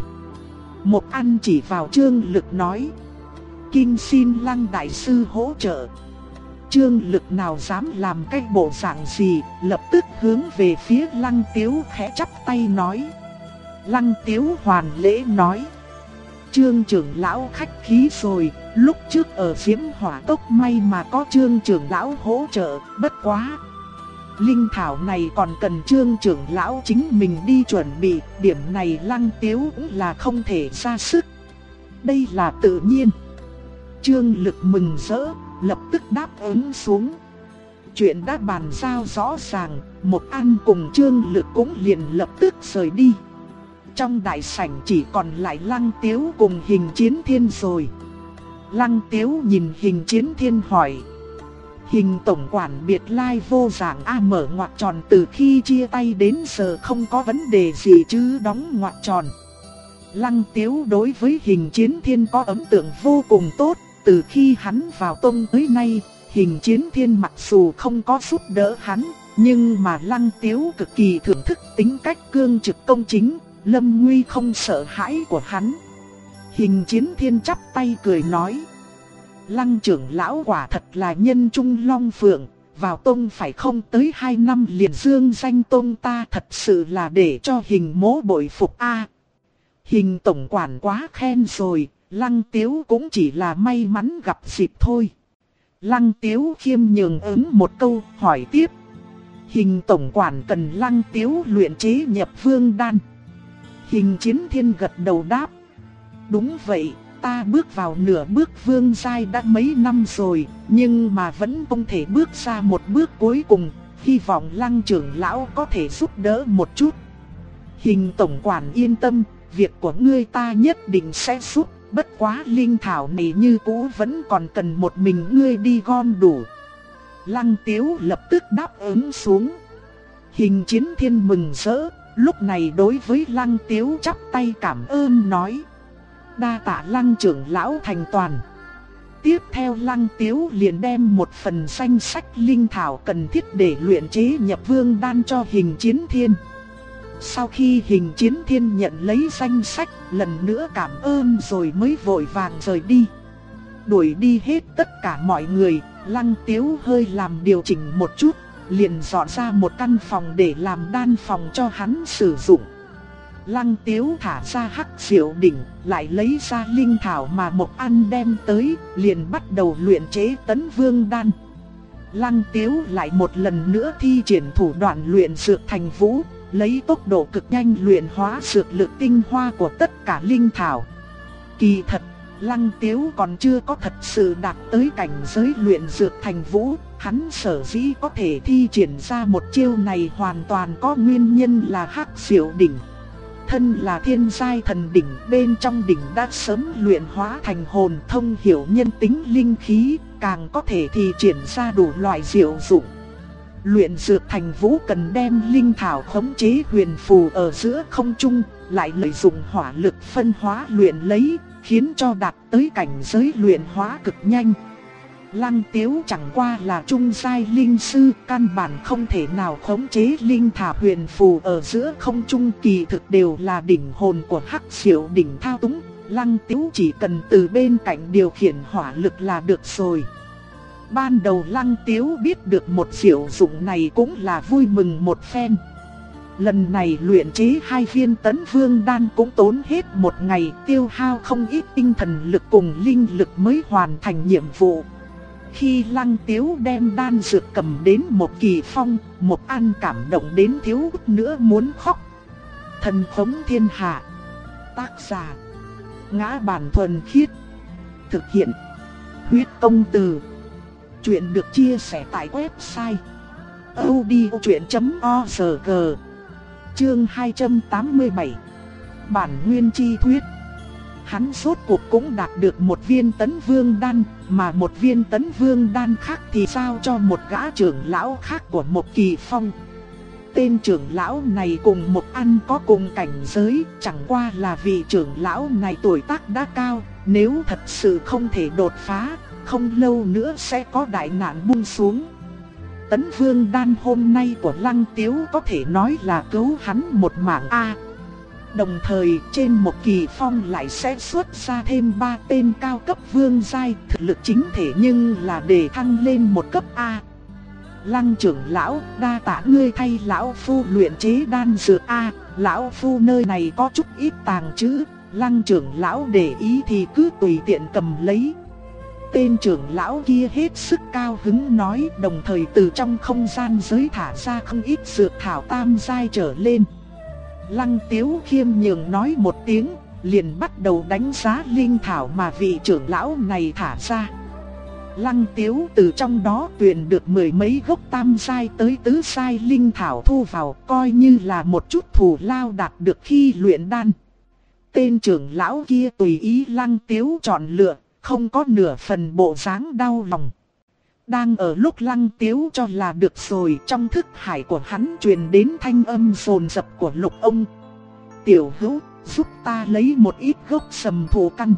Speaker 1: Mộc Ăn chỉ vào Trương Lực nói. Kinh xin Lăng đại sư hỗ trợ. Trương Lực nào dám làm cái bộ dạng gì, lập tức hướng về phía Lăng Tiếu khẽ chắp tay nói. Lăng Tiếu hoàn lễ nói. Trương trưởng lão khách khí rồi, lúc trước ở Diễm Hỏa Tốc may mà có Trương trưởng lão hỗ trợ, bất quá. Linh thảo này còn cần Trương trưởng lão chính mình đi chuẩn bị, điểm này Lăng Tiếu cũng là không thể ra sức. Đây là tự nhiên. Trương Lực mừng rỡ, lập tức đáp ứng xuống. Chuyện đã bàn giao rõ ràng, Mộc Ăn cùng Trương Lực cũng liền lập tức rời đi. Trong đại sảnh chỉ còn lại Lăng Tiếu cùng Hình Chiến Thiên rồi. Lăng Tiếu nhìn Hình Chiến Thiên hỏi. Hình tổng quản biệt lai vô dạng mở ngoặc tròn, từ khi chia tay đến giờ không có vấn đề gì chứ đóng ngoặc tròn. Lăng Tiếu đối với Hình Chiến Thiên có ấn tượng vô cùng tốt. Từ khi hắn vào tông tới nay, Hình Chiến Thiên mặc dù không có giúp đỡ hắn, nhưng mà Lăng Tiếu cực kỳ thưởng thức tính cách cương trực công chính, lâm nguy không sợ hãi của hắn. Hình Chiến Thiên chắp tay cười nói. Lăng trưởng lão quả thật là nhân trung long phượng, vào tông phải không tới 2 năm liền dương danh tông ta, thật sự là để cho Hình mỗ bội phục a. Hình tổng quản quá khen rồi, Lăng Tiếu cũng chỉ là may mắn gặp dịp thôi. Lăng Tiếu khiêm nhường ứng một câu, hỏi tiếp. Hình tổng quản cần Lăng Tiếu luyện chế Nhập Vương Đan. Hình Chiến Thiên gật đầu đáp. Đúng vậy, ta bước vào nửa bước vương giai đã mấy năm rồi, nhưng mà vẫn không thể bước ra một bước cuối cùng, hy vọng Lăng trưởng lão có thể giúp đỡ một chút. Hình tổng quản yên tâm, việc của ngươi ta nhất định sẽ giúp, Bất quá linh thảo này như cũ vẫn còn cần một mình ngươi đi gom đủ. Lăng Tiếu lập tức đáp ứng xuống. Hình Chiến Thiên mừng rỡ, lúc này đối với Lăng Tiếu chắp tay cảm ơn nói: đa tạ Lăng trưởng lão thành toàn. Tiếp theo Lăng Tiếu liền đem một phần danh sách linh thảo cần thiết để luyện chế nhập vương đan cho Hình Chiến Thiên. Sau khi Hình Chiến Thiên nhận lấy danh sách, lần nữa cảm ơn rồi mới vội vàng rời đi. Đuổi đi hết tất cả mọi người, Lăng Tiếu hơi làm điều chỉnh một chút, liền dọn ra một căn phòng để làm đan phòng cho hắn sử dụng. Lăng Tiếu thả ra Hắc Diệu Đỉnh, lại lấy ra linh thảo mà Mộc An đem tới, liền bắt đầu luyện chế Tấn Vương đan. Lăng Tiếu lại một lần nữa thi triển thủ đoạn luyện dược thành vũ, lấy tốc độ cực nhanh luyện hóa dược lực tinh hoa của tất cả linh thảo. Kỳ thật, Lăng Tiếu còn chưa có thật sự đạt tới cảnh giới luyện dược thành vũ, hắn sở dĩ có thể thi triển ra một chiêu này hoàn toàn có nguyên nhân là Hắc Diệu Đỉnh. Thân là thiên giai thần đỉnh, bên trong đỉnh đã sớm luyện hóa thành hồn thông hiểu nhân tính linh khí, càng có thể thi triển ra đủ loại diệu dụng. Luyện dược thành vũ cần đem linh thảo khống chế huyền phù ở giữa không trung, lại lợi dụng hỏa lực phân hóa luyện lấy, khiến cho đạt tới cảnh giới luyện hóa cực nhanh. Lăng Tiếu chẳng qua là trung giai linh sư, căn bản không thể nào khống chế linh thảo huyền phù ở giữa không trung, kỳ thực đều là đỉnh hồn của Hắc Diệu Đỉnh thao túng. Lăng Tiếu chỉ cần từ bên cạnh điều khiển hỏa lực là được rồi. Ban đầu Lăng Tiếu biết được một diệu dụng này cũng là vui mừng một phen. Lần này luyện chế 2 viên Tấn Vương đan cũng tốn hết một ngày, tiêu hao không ít tinh thần lực cùng linh lực mới hoàn thành nhiệm vụ. Khi Lăng Tiếu đem đan dược cầm đến Một Kỳ Phong, Mộc An cảm động đến thiếu chút nữa muốn khóc. Thần khống thiên hạ. Tác giả: Ngã Bản Thuần Khiết. Thực hiện: Huyết Công Từ. Chuyện được chia sẻ tại website audiochuyện.org. Chương 287. Bản nguyên chi thuyết. Hắn rốt cuộc cũng đạt được một viên Tấn Vương đan, mà một viên Tấn Vương đan khác thì giao cho một gã trưởng lão khác của Một Kỳ Phong. Tên trưởng lão này cùng Mộc An có cùng cảnh giới, chẳng qua là vì trưởng lão này tuổi tác đã cao, nếu thật sự không thể đột phá, không lâu nữa sẽ có đại nạn buông xuống. Tấn Vương đan hôm nay của Lăng Tiếu có thể nói là cứu hắn một mạng a. Đồng thời trên Một Kỳ Phong lại sẽ xuất ra thêm 3 tên cao cấp vương giai, thực lực chính thể nhưng là để thăng lên một cấp a. Lăng trưởng lão, đa tạ ngươi thay lão phu luyện chế đan dược a. Lão phu nơi này có chút ít tàng trữ, Lăng trưởng lão để ý thì cứ tùy tiện cầm lấy. Tên trưởng lão kia hết sức cao hứng nói, đồng thời từ trong không gian giới thả ra không ít dược thảo tam giai trở lên. Lăng Tiếu khiêm nhường nói một tiếng, liền bắt đầu đánh giá linh thảo mà vị trưởng lão này thả ra. Lăng Tiếu từ trong đó tuyển được 10 mấy gốc tam giai tới tứ giai linh thảo thu vào, coi như là một chút thù lao đạt được khi luyện đan. Tên trưởng lão kia tùy ý Lăng Tiếu chọn lựa, không có nửa phần bộ dáng đau lòng. Đang ở lúc Lăng Tiếu cho là được rồi, trong thức hải của hắn truyền đến thanh âm rồn rập của Lục Ông. Tiểu hữu, giúp ta lấy một ít gốc sầm thụ căn.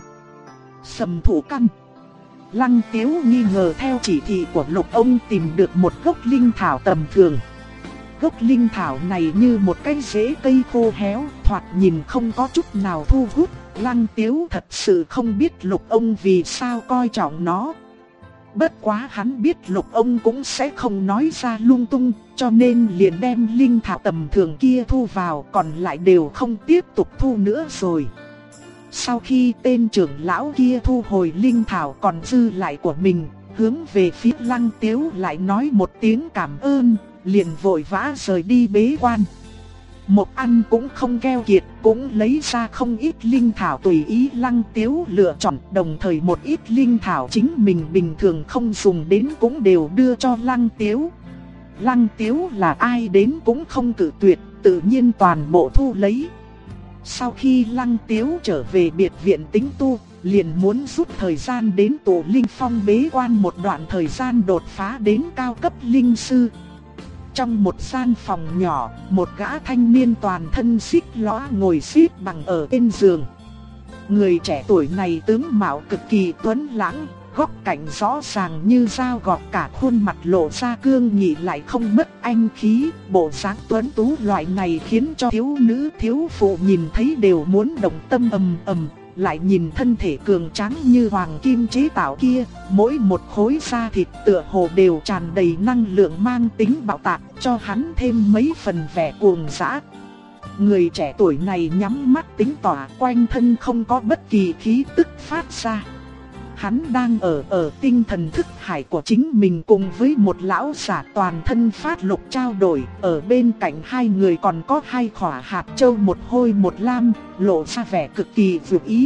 Speaker 1: Sầm thụ căn. Lăng Tiếu nghi ngờ theo chỉ thị của Lục Ông tìm được một gốc linh thảo tầm thường. Gốc linh thảo này như một cái rễ cây khô héo, thoạt nhìn không có chút nào thu hút. Lăng Tiếu thật sự không biết Lục Ông vì sao coi trọng nó. Bất quá hắn biết Lục Ông cũng sẽ không nói ra lung tung, cho nên liền đem linh thảo tầm thường kia thu vào, còn lại đều không tiếp tục thu nữa rồi. Sau khi tên trưởng lão kia thu hồi linh thảo còn dư lại của mình, hướng về phía Lăng Tiếu lại nói một tiếng cảm ơn, liền vội vã rời đi bế quan. Mộc An cũng không keo kiệt, cũng lấy ra không ít linh thảo tùy ý Lăng Tiếu lựa chọn, đồng thời một ít linh thảo chính mình bình thường không dùng đến cũng đều đưa cho Lăng Tiếu. Lăng Tiếu là ai đến cũng không cự tuyệt, tự nhiên toàn bộ thu lấy. Sau khi Lăng Tiếu trở về biệt viện tĩnh tu, liền muốn rút thời gian đến Tụ Linh Phong bế quan một đoạn thời gian đột phá đến cao cấp linh sư. Trong một gian phòng nhỏ, một gã thanh niên toàn thân xích lõa ngồi xếp bằng ở bên giường. Người trẻ tuổi này tướng mạo cực kỳ tuấn lãng, góc cạnh rõ ràng như dao gọt, cả khuôn mặt lộ ra cương nghị lại không mất anh khí. Bộ dáng tuấn tú loại này khiến cho thiếu nữ thiếu phụ nhìn thấy đều muốn động tâm ầm ầm. Lại nhìn thân thể cường tráng như hoàng kim chế tạo kia, mỗi một khối da thịt tựa hồ đều tràn đầy năng lượng mang tính bạo tạc, cho hắn thêm mấy phần vẻ cuồng dã. Người trẻ tuổi này nhắm mắt tính tỏa, quanh thân không có bất kỳ khí tức phát ra. Hắn đang ở tinh thần thức hải của chính mình cùng với một lão giả toàn thân phát lục trao đổi. Ở bên cạnh hai người còn có hai khỏa hạt châu, một hôi một lam, lộ ra vẻ cực kỳ vượt ý.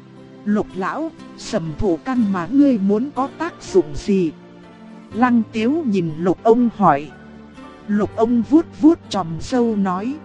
Speaker 1: Lục lão, Sầm Thủ Căn mà ngươi muốn có tác dụng gì? Lăng Tiếu nhìn Lục ông hỏi. Lục ông vuốt vuốt chòm râu nói.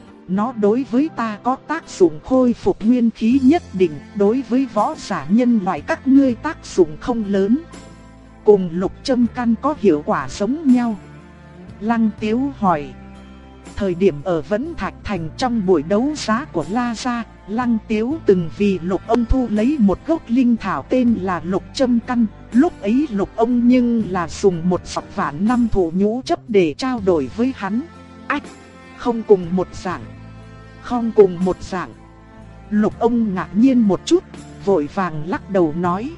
Speaker 1: Nó đối với ta có tác dụng khôi phục nguyên khí nhất định, đối với võ giả nhân loại các ngươi tác dụng không lớn. Cùng lục châm căn có hiệu quả giống nhau. Lăng Tiếu hỏi. Thời điểm ở Vẫn Thạch Thành trong buổi đấu giá của La Gia, Lăng Tiếu từng vì Lục ông thu lấy một gốc linh thảo tên là lục châm căn. Lúc ấy Lục ông nhưng là dùng một sọc vạn năm thụ nhũ chấp để trao đổi với hắn. Ách, không cùng một dạng. Không cùng một dạng. Lục ông ngạc nhiên một chút, vội vàng lắc đầu nói.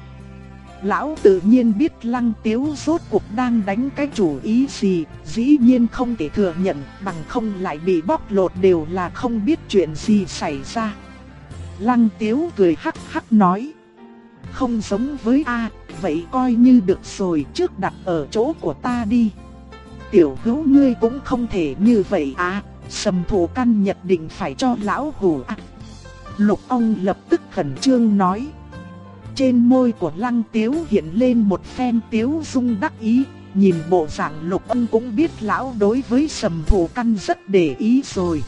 Speaker 1: Lão tự nhiên biết Lăng Tiếu rốt cuộc đang đánh cái chủ ý gì, dĩ nhiên không thể thừa nhận, bằng không lại bị bóc lột đều là không biết chuyện gì xảy ra. Lăng Tiếu cười hắc hắc nói. Không giống với A, vậy coi như được rồi, trước đặt ở chỗ của ta đi. Tiểu hữu ngươi cũng không thể như vậy à, Sầm Thủ Căn nhất định phải cho lão hủ à. Lục ông lập tức khẩn trương nói. Trên môi của Lăng Tiếu hiện lên một phen tiếu dung đắc ý. Nhìn bộ dạng Lục ông cũng biết lão đối với Sầm Thủ Căn rất để ý rồi.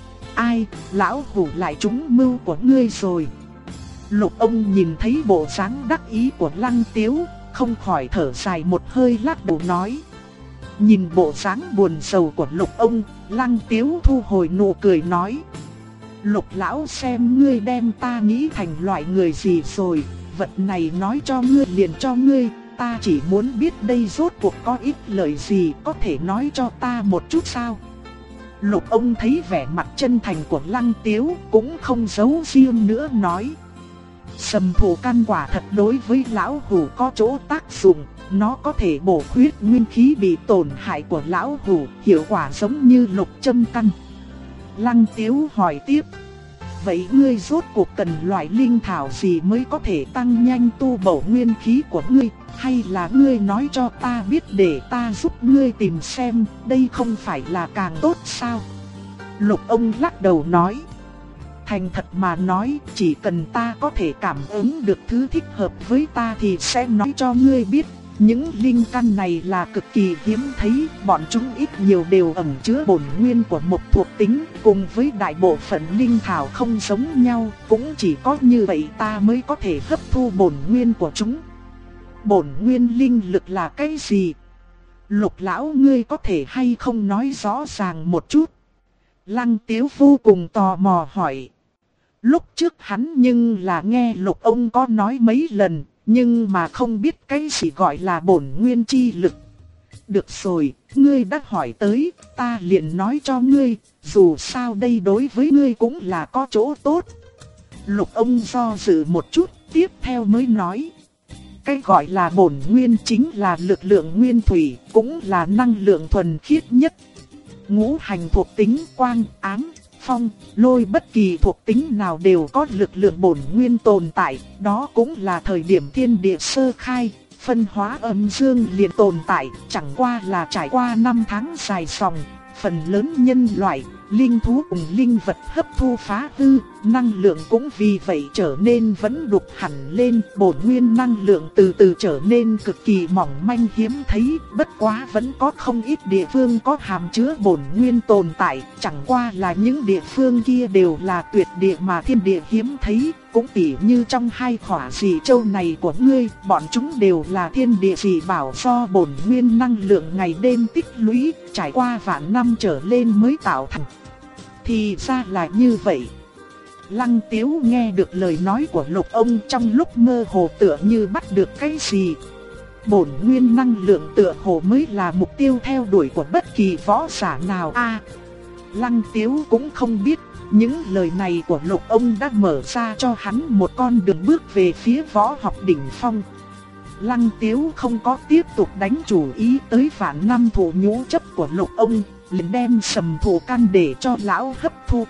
Speaker 1: Ai, lão hủ lại trúng mưu của ngươi rồi. Lục ông nhìn thấy bộ dáng đắc ý của Lăng Tiếu, không khỏi thở dài một hơi lắc đầu nói. Nhìn bộ dáng buồn sầu của Lục ông, Lăng Tiếu thu hồi nụ cười nói. Lục lão xem ngươi đem ta nghĩ thành loại người gì rồi, vật này nói cho ngươi liền cho ngươi, ta chỉ muốn biết đây rốt cuộc có ích lợi gì, có thể nói cho ta một chút sao? Lục ông thấy vẻ mặt chân thành của Lăng Tiếu cũng không giấu riêng nữa nói. Sầm Thủ Căn quả thật đối với lão hủ có chỗ tác dụng, nó có thể bổ khuyết nguyên khí bị tổn hại của lão hủ, hiệu quả giống như lục châm căn. Lăng Tiếu hỏi tiếp. Vậy ngươi rốt cuộc cần loại linh thảo gì mới có thể tăng nhanh tu bổ nguyên khí của ngươi, hay là ngươi nói cho ta biết để ta giúp ngươi tìm xem, đây không phải là càng tốt sao? Lục ông lắc đầu nói. Thành thật mà nói, chỉ cần ta có thể cảm ứng được thứ thích hợp với ta thì sẽ nói cho ngươi biết. Những linh căn này là cực kỳ hiếm thấy, bọn chúng ít nhiều đều ẩn chứa bổn nguyên của một thuộc tính, cùng với đại bộ phận linh thảo không giống nhau, cũng chỉ có như vậy ta mới có thể hấp thu bổn nguyên của chúng. Bổn nguyên linh lực là cái gì? Lục lão ngươi có thể hay không nói rõ ràng một chút? Lăng Tiếu vô cùng tò mò hỏi. Lúc trước hắn nhưng là nghe Lục ông có nói mấy lần, nhưng mà không biết cái gì gọi là bổn nguyên chi lực. Được rồi, ngươi đã hỏi tới, ta liền nói cho ngươi, dù sao đây đối với ngươi cũng là có chỗ tốt. Lục ông do dự một chút, tiếp theo mới nói. Cái gọi là bổn nguyên chính là lực lượng nguyên thủy, cũng là năng lượng thuần khiết nhất. Ngũ hành thuộc tính quang, ám, phong, lôi, bất kỳ thuộc tính nào đều có lực lượng bổn nguyên tồn tại, đó cũng là thời điểm thiên địa sơ khai, phân hóa âm dương liền tồn tại, chẳng qua là trải qua năm tháng dài dòng, phần lớn nhân loại, linh thú cùng linh vật hấp thu phá hư, năng lượng cũng vì vậy trở nên vẫn đục hẳn lên, bổn nguyên năng lượng từ từ trở nên cực kỳ mỏng manh hiếm thấy, bất quá vẫn có không ít địa phương có hàm chứa bổn nguyên tồn tại, chẳng qua là những địa phương kia đều là tuyệt địa mà thiên địa hiếm thấy, cũng tỉ như trong hai khỏa dị châu này của ngươi, bọn chúng đều là thiên địa dị bảo do bổn nguyên năng lượng ngày đêm tích lũy, trải qua vạn năm trở lên mới tạo thành. Thì ra là như vậy. Lăng Tiếu nghe được lời nói của Lục ông trong lúc mơ hồ tựa như bắt được cái gì. Bổn nguyên năng lượng tựa hồ mới là mục tiêu theo đuổi của bất kỳ võ giả nào. Lăng Tiếu cũng không biết, những lời này của Lục ông đã mở ra cho hắn một con đường bước về phía võ học đỉnh phong. Lăng Tiếu không có tiếp tục đánh chủ ý tới vạn năm thụ nhũ chấp của Lục ông, liền đem sầm thụ căn để cho lão hấp thu.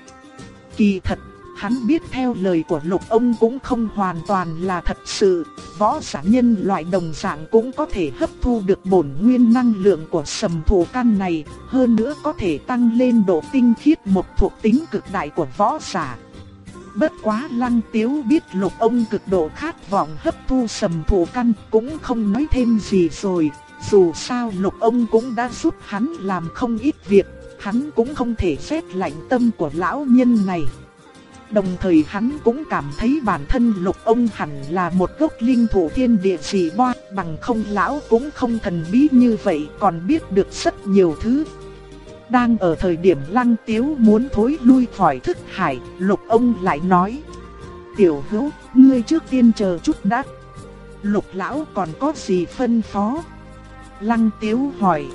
Speaker 1: Kỳ thật, hắn biết theo lời của Lục ông cũng không hoàn toàn là thật sự, võ giả nhân loại đồng dạng cũng có thể hấp thu được bổn nguyên năng lượng của sầm thụ căn này, hơn nữa có thể tăng lên độ tinh khiết một thuộc tính cực đại của võ giả. Bất quá Lăng Tiếu biết Lục ông cực độ khát vọng hấp thu sầm thụ căn, cũng không nói thêm gì rồi, dù sao Lục ông cũng đã giúp hắn làm không ít việc, hắn cũng không thể phép lạnh tâm của lão nhân này. Đồng thời hắn cũng cảm thấy bản thân Lục ông hẳn là một gốc linh thụ thiên địa dị boa, bằng không lão cũng không thần bí như vậy, còn biết được rất nhiều thứ. Đang ở thời điểm Lăng Tiếu muốn thối lui khỏi thức hải, Lục ông lại nói: Tiểu hữu, ngươi trước tiên chờ chút đã. Lục lão còn có gì phân phó? Lăng Tiếu hỏi.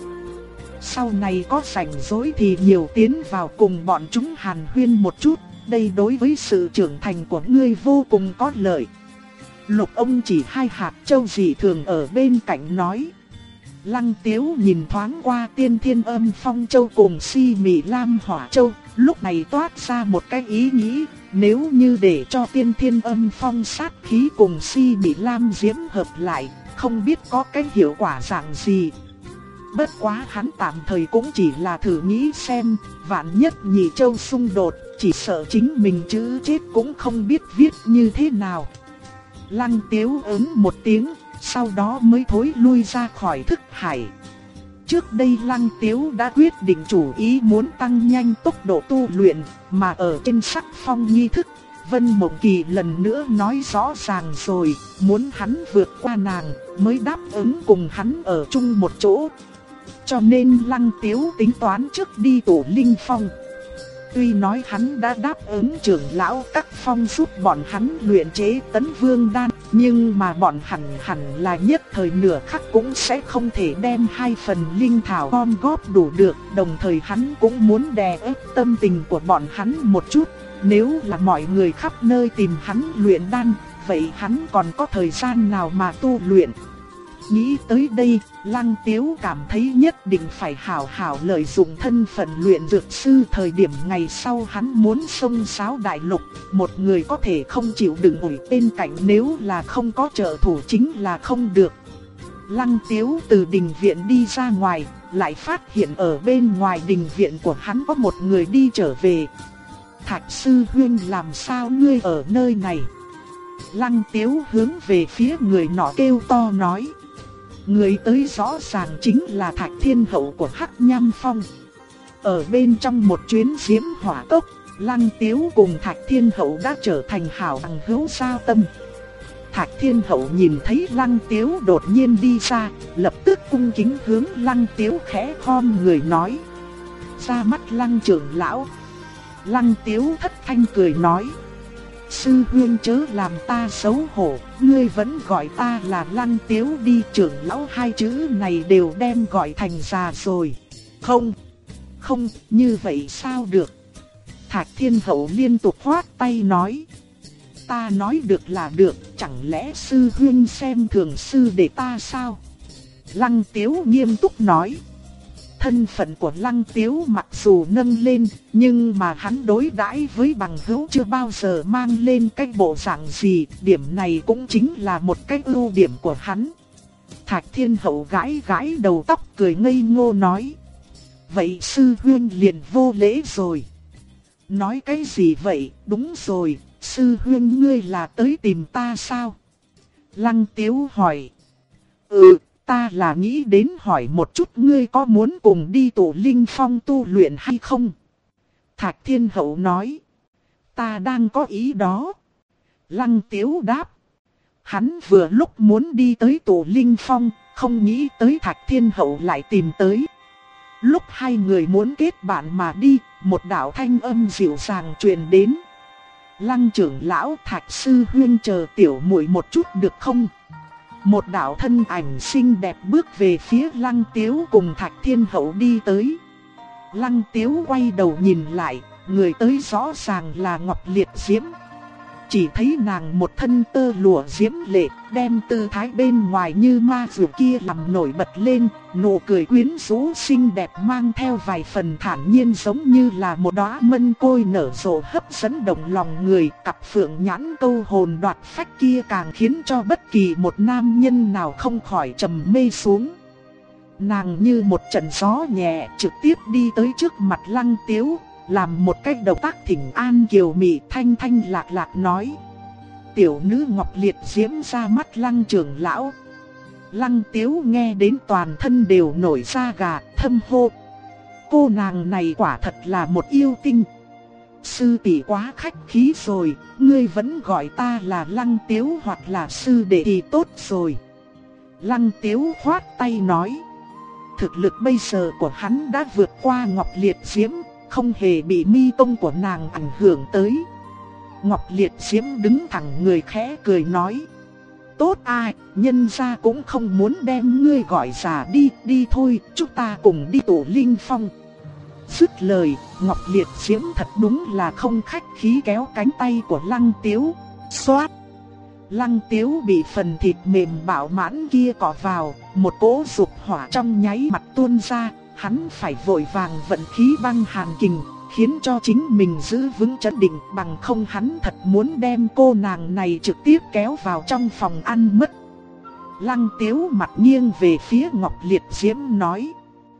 Speaker 1: Sau này có rảnh rỗi thì nhiều tiến vào cùng bọn chúng hàn huyên một chút, đây đối với sự trưởng thành của ngươi vô cùng có lợi. Lục ông chỉ hai hạt châu dị thường ở bên cạnh nói. Lăng Tiếu nhìn thoáng qua Tiên Thiên Âm Phong Châu cùng Si Mị Lam Hỏa Châu, lúc này toát ra một cái ý nghĩ, nếu như để cho Tiên Thiên Âm Phong sát khí cùng Si Mị Lam diễm hợp lại, không biết có cái hiệu quả dạng gì. Bất quá hắn tạm thời cũng chỉ là thử nghĩ xem, vạn nhất nhị châu xung đột, chỉ sợ chính mình chữ chết cũng không biết viết như thế nào. Lăng Tiếu ứng một tiếng, sau đó mới thối lui ra khỏi thức hải. Trước đây Lăng Tiếu đã quyết định chủ ý muốn tăng nhanh tốc độ tu luyện, mà ở trên sắc phong nghi thức, Vân Mộng Kỳ lần nữa nói rõ ràng rồi, muốn hắn vượt qua nàng mới đáp ứng cùng hắn ở chung một chỗ. Cho nên Lăng Tiếu tính toán trước đi tổ linh phong. Tuy nói hắn đã đáp ứng trưởng lão các phong giúp bọn hắn luyện chế Tấn Vương đan, nhưng mà bọn hẳn là nhất thời nửa khắc cũng sẽ không thể đem hai phần linh thảo gom góp đủ được. Đồng thời hắn cũng muốn đè ép tâm tình của bọn hắn một chút. Nếu là mọi người khắp nơi tìm hắn luyện đan, vậy hắn còn có thời gian nào mà tu luyện? Nghĩ tới đây, Lăng Tiếu cảm thấy nhất định phải hảo hảo lợi dụng thân phận luyện dược sư. Thời điểm ngày sau hắn muốn xông xáo đại lục, một người có thể không chịu đựng ủi bên cạnh, nếu là không có trợ thủ chính là không được. Lăng Tiếu từ đình viện đi ra ngoài, lại phát hiện ở bên ngoài đình viện của hắn có một người đi trở về. Thạch sư huynh, làm sao ngươi ở nơi này? Lăng Tiếu hướng về phía người nọ kêu to nói. Người tới rõ ràng chính là Thạch Thiên Hậu của Hắc Nham Phong. Ở bên trong một chuyến diễm hỏa cốc, Lăng Tiếu cùng Thạch Thiên Hậu đã trở thành hảo bằng hữu giao tâm. Thạch Thiên Hậu nhìn thấy Lăng Tiếu đột nhiên đi ra, lập tức cung kính hướng Lăng Tiếu khẽ khom người nói. Ra mắt Lăng trưởng lão. Lăng Tiếu thất thanh cười nói. Sư huynh chớ làm ta xấu hổ, ngươi vẫn gọi ta là Lăng Tiếu đi. Trưởng lão hai chữ này đều đem gọi thành già rồi. Không, như vậy sao được? Thạch Thiên Hậu liên tục khoát tay nói. Ta nói được là được, chẳng lẽ sư huynh xem thường sư đệ ta sao? Lăng Tiếu nghiêm túc nói. Thân phận của Lăng Tiếu mặc dù nâng lên, nhưng mà hắn đối đãi với bằng hữu chưa bao giờ mang lên cái bộ dạng gì, điểm này cũng chính là một cái ưu điểm của hắn. Thạch Thiên Hậu gãi gãi đầu tóc cười ngây ngô nói. Vậy sư huynh liền vô lễ rồi. Nói cái gì vậy? Đúng rồi, sư huynh ngươi là tới tìm ta sao? Lăng Tiếu hỏi. Ta là nghĩ đến hỏi một chút ngươi có muốn cùng đi Tổ Linh Phong tu luyện hay không? Thạch Thiên Hậu nói. Ta đang có ý đó. Lăng Tiếu đáp. Hắn vừa lúc muốn đi tới Tổ Linh Phong, không nghĩ tới Thạch Thiên Hậu lại tìm tới. Lúc hai người muốn kết bạn mà đi, một đạo thanh âm dịu dàng truyền đến. Lăng trưởng lão, Thạch sư huynh chờ tiểu muội một chút được không? Một đạo thân ảnh xinh đẹp bước về phía Lăng Tiếu cùng Thạch Thiên Hậu đi tới. Lăng Tiếu quay đầu nhìn lại, người tới rõ ràng là Ngọc Liệt Diễm. Chỉ thấy nàng một thân tơ lụa diễm lệ, đem tư thái bên ngoài như ma dụ kia làm nổi bật lên, nụ cười quyến rũ xinh đẹp mang theo vài phần thản nhiên giống như là một đóa mân côi nở rộ hấp dẫn động lòng người. Cặp phượng nhãn câu hồn đoạt phách kia càng khiến cho bất kỳ một nam nhân nào không khỏi trầm mê xuống. Nàng như một trận gió nhẹ trực tiếp đi tới trước mặt Lăng Tiếu, làm một cái động tác thỉnh an kiều mị, thanh thanh lạc lạc nói. Tiểu nữ Ngọc Liệt Diễm ra mắt Lăng trưởng lão. Lăng Tiếu nghe đến toàn thân đều nổi da gà, thâm hô. Cô nàng này quả thật là một yêu tinh. Sư tỷ quá khách khí rồi, ngươi vẫn gọi ta là Lăng Tiếu hoặc là sư đệ thì tốt rồi. Lăng Tiếu khoát tay nói. Thực lực bây giờ của hắn đã vượt qua Ngọc Liệt Diễm, không hề bị mi tông của nàng ảnh hưởng tới. Ngọc Liệt Diễm đứng thẳng người khẽ cười nói. Tốt ai, nhân gia cũng không muốn đem ngươi gọi già đi, đi thôi, chúng ta cùng đi Tổ Linh Phong. Dứt lời, Ngọc Liệt Diễm thật đúng là không khách khí kéo cánh tay của Lăng Tiếu, xoát. Lăng Tiếu bị phần thịt mềm bạo mãn kia cọ vào, một cỗ dục hỏa trong nháy mặt tuôn ra, hắn phải vội vàng vận khí băng hàn kình, khiến cho chính mình giữ vững trấn định, bằng không hắn thật muốn đem cô nàng này trực tiếp kéo vào trong phòng ăn mất. Lăng Tiếu mặt nghiêng về phía Ngọc Liệt Diễm nói.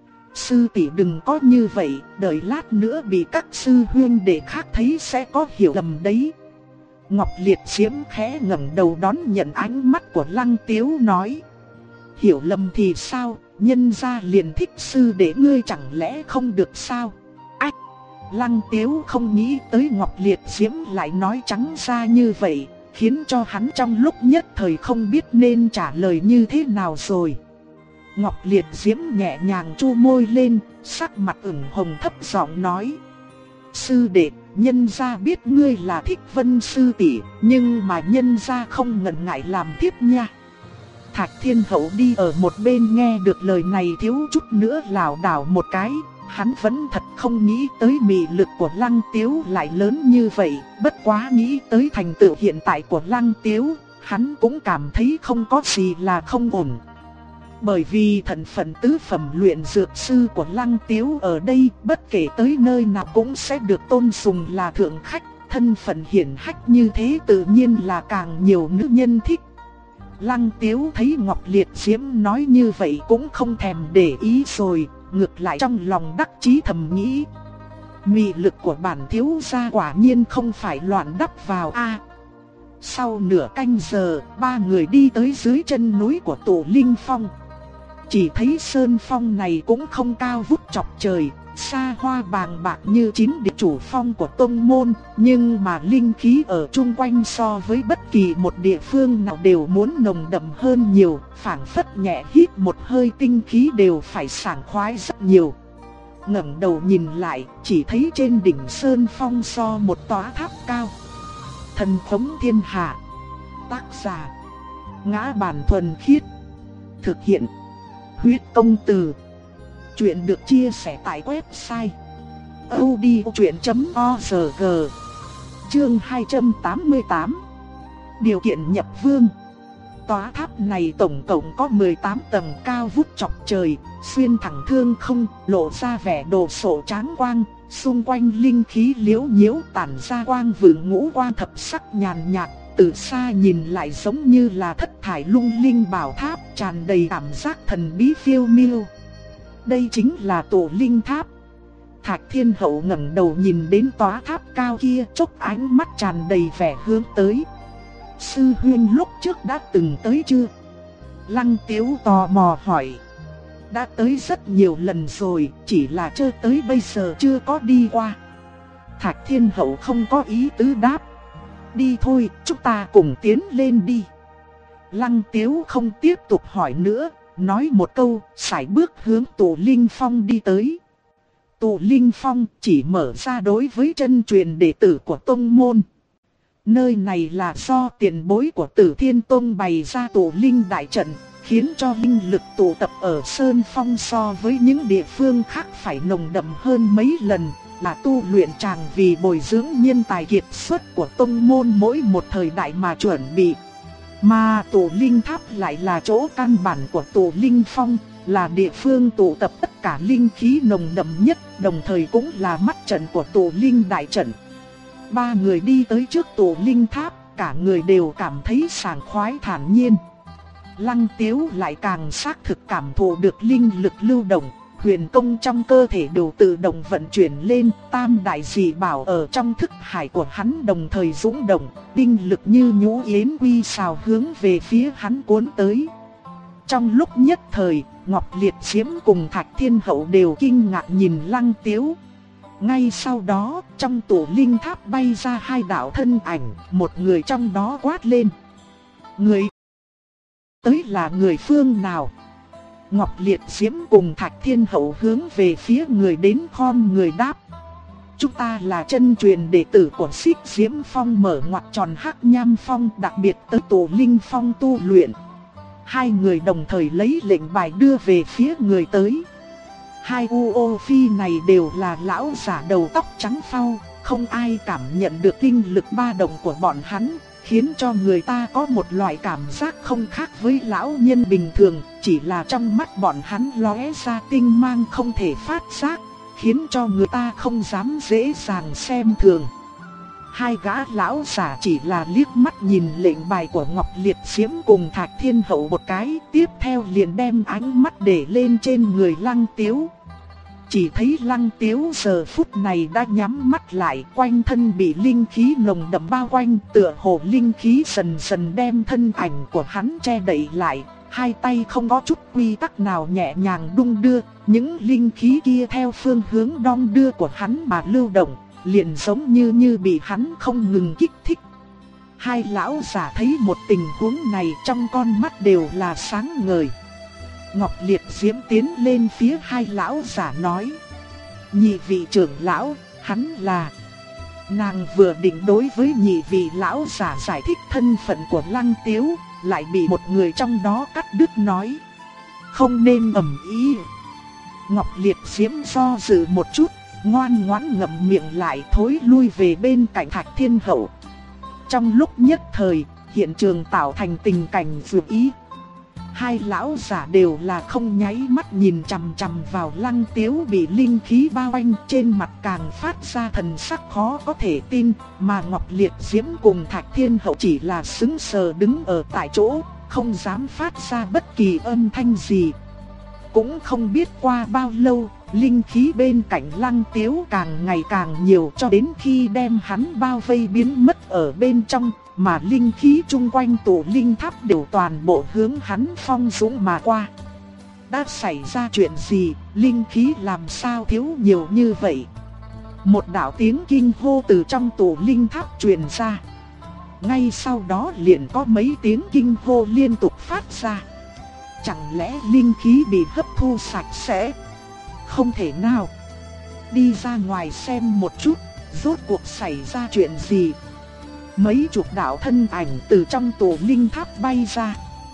Speaker 1: Sư tỷ đừng có như vậy, đợi lát nữa bị các sư huynh đệ khác thấy sẽ có hiểu lầm đấy. Ngọc Liệt Diễm khẽ ngẩng đầu đón nhận ánh mắt của Lăng Tiếu nói. Hiểu lầm thì sao, nhân gia liền thích sư đệ ngươi chẳng lẽ không được sao? Ách! Lăng Tiếu không nghĩ tới Ngọc Liệt Diễm lại nói trắng ra như vậy, khiến cho hắn trong lúc nhất thời không biết nên trả lời như thế nào rồi. Ngọc Liệt Diễm nhẹ nhàng chu môi lên, sắc mặt ửng hồng thấp giọng nói. Sư đệ, nhân gia biết ngươi là thích Vân sư tỷ, nhưng mà nhân gia không ngần ngại làm thiếp nha. Thạch Thiên Hậu đi ở một bên nghe được lời này thiếu chút nữa lảo đảo một cái, hắn vẫn thật không nghĩ tới mị lực của Lăng Tiếu lại lớn như vậy, bất quá nghĩ tới thành tựu hiện tại của Lăng Tiếu, hắn cũng cảm thấy không có gì là không ổn. Bởi vì thân phận tứ phẩm luyện dược sư của Lăng Tiếu ở đây bất kể tới nơi nào cũng sẽ được tôn sùng là thượng khách, thân phận hiển hách như thế tự nhiên là càng nhiều nữ nhân thích. Lăng Tiếu thấy Ngọc Liệt Diễm nói như vậy cũng không thèm để ý rồi, ngược lại trong lòng đắc chí thầm nghĩ. Mị lực của bản thiếu gia quả nhiên không phải loạn đắp vào a. Sau nửa canh giờ, ba người đi tới dưới chân núi của Tổ Linh Phong. Chỉ thấy sơn phong này cũng không cao vút chọc trời, xa hoa bàng bạc như chín địa chủ phong của tông môn, nhưng mà linh khí ở chung quanh so với bất kỳ một địa phương nào đều muốn nồng đậm hơn nhiều, phảng phất nhẹ hít một hơi tinh khí đều phải sảng khoái rất nhiều. Ngẩng đầu nhìn lại, chỉ thấy trên đỉnh sơn phong so một tòa tháp cao. Thần khống thiên hạ. Tác giả: Ngã Bản Thuần Khiết. Thực hiện: Huyết Công Từ. Chuyện được chia sẻ tại website audiochuyện.org. Chương 288. Điều kiện nhập vương. Tòa tháp này tổng cộng có 18 tầng cao vút chọc trời, xuyên thẳng thương không, lộ ra vẻ đồ sộ tráng quang, xung quanh linh khí liễu nhiễu tản ra quang vượng ngũ quang thập sắc nhàn nhạt, từ xa nhìn lại giống như là thất thải lung linh bảo tháp, tràn đầy cảm giác thần bí phiêu miêu. Đây chính là Tổ Linh Tháp. Thạch Thiên Hậu ngẩng đầu nhìn đến tòa tháp cao kia, chốc ánh mắt tràn đầy vẻ hướng tới. Sư huynh lúc trước đã từng tới chưa? Lăng Tiếu tò mò hỏi. Đã tới rất nhiều lần rồi, chỉ là chưa tới bây giờ chưa có đi qua. Thạch Thiên Hậu không có ý tứ đáp. Đi thôi, chúng ta cùng tiến lên đi. Lăng Tiếu không tiếp tục hỏi nữa, nói một câu, sải bước hướng Tụ Linh Phong đi tới. Tụ Linh Phong chỉ mở ra đối với chân truyền đệ tử của tông môn. Nơi này là do tiền bối của Tử Thiên Tông bày ra Tụ Linh đại trận, khiến cho linh lực tụ tập ở Sơn Phong so với những địa phương khác phải nồng đậm hơn mấy lần, là tu luyện tràng vì bồi dưỡng nhân tài kiệt xuất của tông môn mỗi một thời đại mà chuẩn bị. Mà Tụ Linh Tháp lại là chỗ căn bản của Tụ Linh Phong, là địa phương tụ tập tất cả linh khí nồng đậm nhất, đồng thời cũng là mắt trận của Tụ Linh đại trận. Ba người đi tới trước Tụ Linh Tháp, cả người đều cảm thấy sảng khoái thản nhiên. Lăng Tiếu lại càng xác thực cảm thụ được linh lực lưu động, huyền công trong cơ thể đều tự động vận chuyển lên, tam đại dị bảo ở trong thức hải của hắn đồng thời dũng động, linh lực như nhũ yến quy xào hướng về phía hắn cuốn tới. Trong lúc nhất thời, Ngọc Liệt Diễm cùng Thạch Thiên Hậu đều kinh ngạc nhìn Lăng Tiếu. Ngay sau đó, trong Tụ Linh Tháp bay ra hai đạo thân ảnh, một người trong đó quát lên. Người tới là người phương nào? Ngọc Liệt Diễm cùng Thạch Thiên Hậu hướng về phía người đến khom người đáp. Chúng ta là chân truyền đệ tử của Xích Diễm Phong mở ngoặc tròn Hắc Nham Phong, đặc biệt tới Tụ Linh Phong tu luyện. Hai người đồng thời lấy lệnh bài đưa về phía người tới. Hai UO Phi này đều là lão giả đầu tóc trắng phau, không ai cảm nhận được linh lực ba động của bọn hắn, khiến cho người ta có một loại cảm giác không khác với lão nhân bình thường, chỉ là trong mắt bọn hắn lóe ra tinh mang không thể phát giác, khiến cho người ta không dám dễ dàng xem thường. Hai gã lão giả chỉ là liếc mắt nhìn lệnh bài của Ngọc Liệt Diễm cùng Thạch Thiên Hậu một cái, tiếp theo liền đem ánh mắt để lên trên người Lăng Tiếu. Chỉ thấy Lăng Tiếu giờ phút này đã nhắm mắt lại, quanh thân bị linh khí nồng đậm bao quanh, tựa hồ linh khí dần dần đem thân ảnh của hắn che đậy lại, hai tay không có chút quy tắc nào nhẹ nhàng đung đưa, những linh khí kia theo phương hướng đong đưa của hắn mà lưu động, liền giống như bị hắn không ngừng kích thích. Hai lão giả thấy một tình huống này trong con mắt đều là sáng ngời. Ngọc Liệt Diễm tiến lên phía hai lão giả nói. Nhị vị trưởng lão, hắn là... Nàng vừa định đối với nhị vị lão giả giải thích thân phận của Lăng Tiếu, lại bị một người trong đó cắt đứt nói. Không nên ầm ý. Ngọc Liệt Diễm do dự một chút, ngoan ngoãn ngậm miệng lại thối lui về bên cạnh Thạch Thiên Hậu. Trong lúc nhất thời, hiện trường tạo thành tình cảnh vượt ý. Hai lão giả đều là không nháy mắt nhìn chằm chằm vào Lăng Tiếu bị linh khí bao quanh, trên mặt càng phát ra thần sắc khó có thể tin, mà Ngọc Liệt Diễm cùng Thạch Thiên Hậu chỉ là sững sờ đứng ở tại chỗ, không dám phát ra bất kỳ âm thanh gì. Cũng không biết qua bao lâu, linh khí bên cạnh Lăng Tiếu càng ngày càng nhiều cho đến khi đem hắn bao vây biến mất ở bên trong, mà linh khí chung quanh Tụ Linh Tháp đều toàn bộ hướng hắn phong dũng mà qua. Đã xảy ra chuyện gì, linh khí làm sao thiếu nhiều như vậy? Một đạo tiếng kinh hô từ trong Tụ Linh Tháp truyền ra. Ngay sau đó liền có mấy tiếng kinh hô liên tục phát ra. Chẳng lẽ linh khí bị hấp thu sạch sẽ? Không thể nào. Đi ra ngoài xem một chút, rốt cuộc xảy ra chuyện gì? Mấy chục đạo thân ảnh từ trong Tụ Linh Tháp bay ra.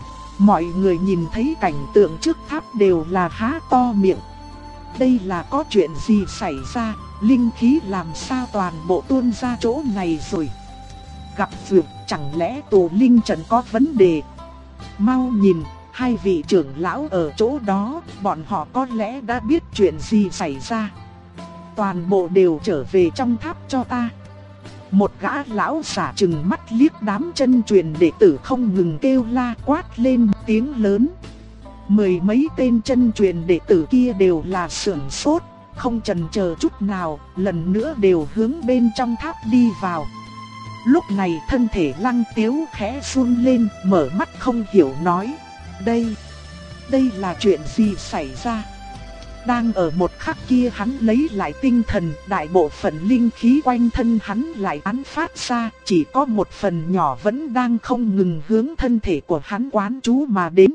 Speaker 1: Mọi người nhìn thấy cảnh tượng trước tháp đều là há to miệng. Đây là có chuyện gì xảy ra? Linh khí làm sao toàn bộ tuôn ra chỗ này rồi? Gặp việc chẳng lẽ Tụ Linh trận có vấn đề? Mau nhìn, hai vị trưởng lão ở chỗ đó, bọn họ có lẽ đã biết chuyện gì xảy ra. Toàn bộ đều trở về trong tháp cho ta. Một gã lão giả trừng mắt liếc đám chân truyền đệ tử không ngừng kêu la quát lên tiếng lớn. Mười mấy tên chân truyền đệ tử kia đều là sửng sốt, không chần chờ chút nào, lần nữa đều hướng bên trong tháp đi vào. Lúc này thân thể Lăng Tiếu khẽ run lên, mở mắt không hiểu nói: Đây là chuyện gì xảy ra? Đang ở một khắc kia hắn lấy lại tinh thần, đại bộ phận linh khí quanh thân hắn lại bắn phát ra, chỉ có một phần nhỏ vẫn đang không ngừng hướng thân thể của hắn quán trú mà đến.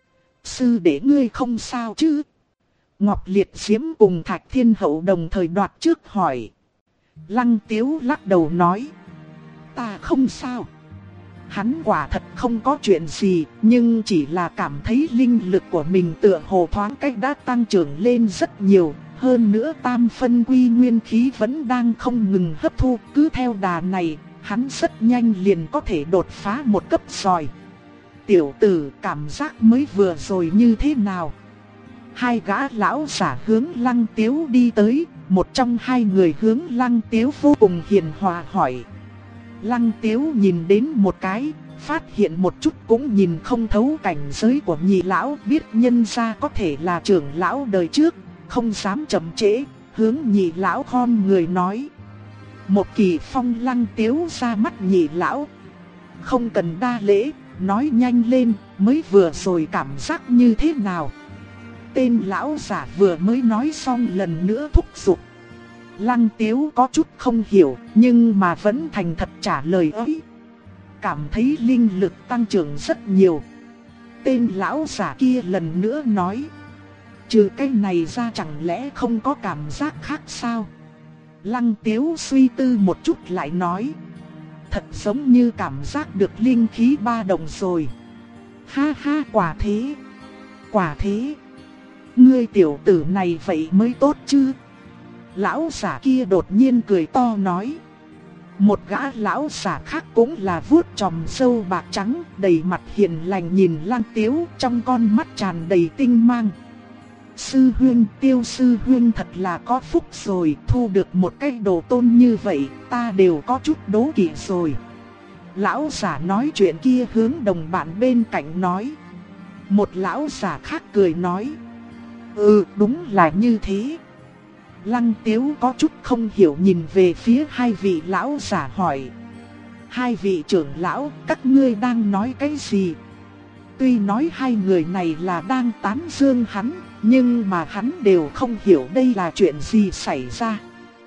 Speaker 1: Sư đệ ngươi không sao chứ? Ngọc Liệt Diễm cùng Thạch Thiên Hậu đồng thời đoạt trước hỏi. Lăng Tiếu lắc đầu nói: Ta không sao. Hắn quả thật không có chuyện gì, nhưng chỉ là cảm thấy linh lực của mình tựa hồ thoáng cách đã tăng trưởng lên rất nhiều. Hơn nữa tam phân quy nguyên khí vẫn đang không ngừng hấp thu, cứ theo đà này, hắn rất nhanh liền có thể đột phá một cấp rồi. Tiểu tử, cảm giác mới vừa rồi như thế nào? Hai gã lão giả hướng Lăng Tiếu đi tới, một trong hai người hướng Lăng Tiếu vô cùng hiền hòa hỏi. Lăng Tiếu nhìn đến một cái, phát hiện một chút cũng nhìn không thấu cảnh giới của nhị lão, biết nhân ra có thể là trưởng lão đời trước, không dám chậm trễ, hướng nhị lão khom người nói. Một Kỳ Phong Lăng Tiếu ra mắt nhị lão. Không cần đa lễ, nói nhanh lên, mới vừa rồi cảm giác như thế nào? Tên lão giả vừa mới nói xong lần nữa thúc giục. Lăng Tiếu có chút không hiểu, nhưng mà vẫn thành thật trả lời ấy. Cảm thấy linh lực tăng trưởng rất nhiều. Tên lão giả kia lần nữa nói. Trừ cái này ra chẳng lẽ không có cảm giác khác sao? Lăng Tiếu suy tư một chút lại nói. Thật giống như cảm giác được linh khí ba động rồi. Ha ha, quả thế. Quả thế. Ngươi tiểu tử này vậy mới tốt chứ. Lão giả kia đột nhiên cười to nói. Một gã lão giả khác cũng là vuốt chòm râu bạc trắng, đầy mặt hiền lành nhìn Lăng Tiếu, trong con mắt tràn đầy tinh mang. Sư huynh, Tiêu sư huynh thật là có phúc rồi, thu được một cái đồ tôn như vậy, ta đều có chút đố kỵ rồi. Lão giả nói chuyện kia hướng đồng bạn bên cạnh nói. Một lão giả khác cười nói. Đúng là như thế. Lăng Tiếu có chút không hiểu nhìn về phía hai vị lão giả hỏi. Hai vị trưởng lão, các ngươi đang nói cái gì? Tuy nói hai người này là đang tán dương hắn, nhưng mà hắn đều không hiểu đây là chuyện gì xảy ra.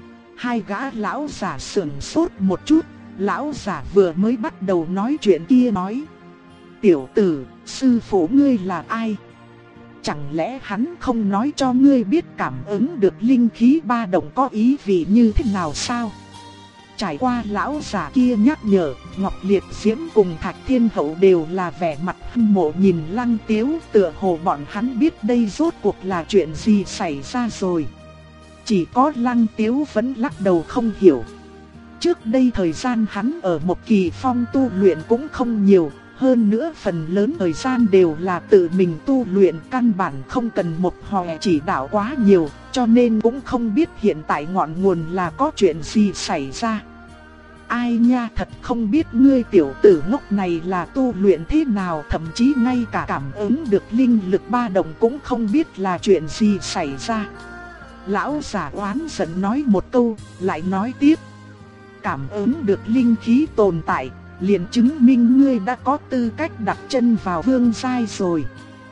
Speaker 1: Hai gã lão giả sững sốt một chút, lão giả vừa mới bắt đầu nói chuyện kia nói. Tiểu tử, sư phụ ngươi là ai? Chẳng lẽ hắn không nói cho ngươi biết cảm ứng được linh khí ba động có ý vị như thế nào sao? Trải qua lão giả kia nhắc nhở, Ngọc Liệt Diễm cùng Thạch Thiên Hậu đều là vẻ mặt hâm mộ nhìn Lăng Tiếu, tựa hồ bọn hắn biết đây rốt cuộc là chuyện gì xảy ra rồi. Chỉ có Lăng Tiếu vẫn lắc đầu không hiểu. Trước đây thời gian hắn ở một Kỳ Phong tu luyện cũng không nhiều. Hơn nữa phần lớn thời gian đều là tự mình tu luyện, căn bản không cần một Hòe chỉ đạo quá nhiều, cho nên cũng không biết hiện tại ngọn nguồn là có chuyện gì xảy ra. Ai nha, thật không biết ngươi tiểu tử ngốc này là tu luyện thế nào, thậm chí ngay cả cảm ứng được linh lực ba động cũng không biết là chuyện gì xảy ra. Lão giả oán giận nói một câu, lại nói tiếp. Cảm ứng được linh khí tồn tại, liền chứng minh ngươi đã có tư cách đặt chân vào vương giai rồi.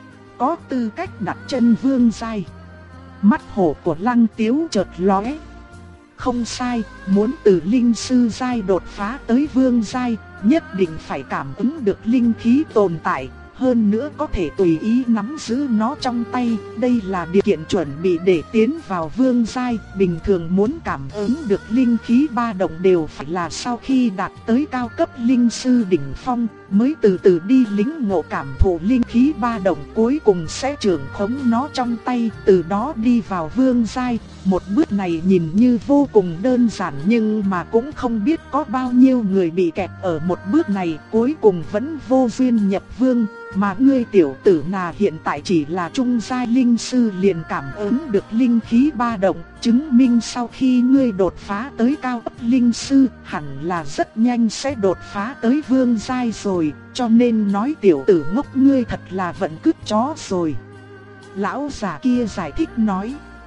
Speaker 1: Có tư cách đặt chân vương giai. Mắt hổ của Lăng Tiếu chợt lóe. Không sai, muốn từ linh sư giai đột phá tới vương giai, nhất định phải cảm ứng được linh khí tồn tại, hơn nữa có thể tùy ý nắm giữ nó trong tay. Đây là điều kiện chuẩn bị để tiến vào vương giai. Bình thường muốn cảm ứng được linh khí ba động đều phải là sau khi đạt tới cao cấp linh sư đỉnh phong, mới từ từ đi lĩnh ngộ cảm thụ linh khí ba động, cuối cùng sẽ trưởng khống nó trong tay, từ đó đi vào vương giai. Một bước này nhìn như vô cùng đơn giản, nhưng mà cũng không biết có bao nhiêu người bị kẹt ở một bước này, cuối cùng vẫn vô duyên nhập vương. Mà ngươi tiểu tử nà hiện tại chỉ là trung giai linh sư liền cảm ứng được linh khí ba động, chứng minh sau khi ngươi đột phá tới cao cấp linh sư, hẳn là rất nhanh sẽ đột phá tới vương giai rồi, cho nên nói tiểu tử ngốc ngươi thật là vận cứt chó rồi. Lão già kia giải thích nói.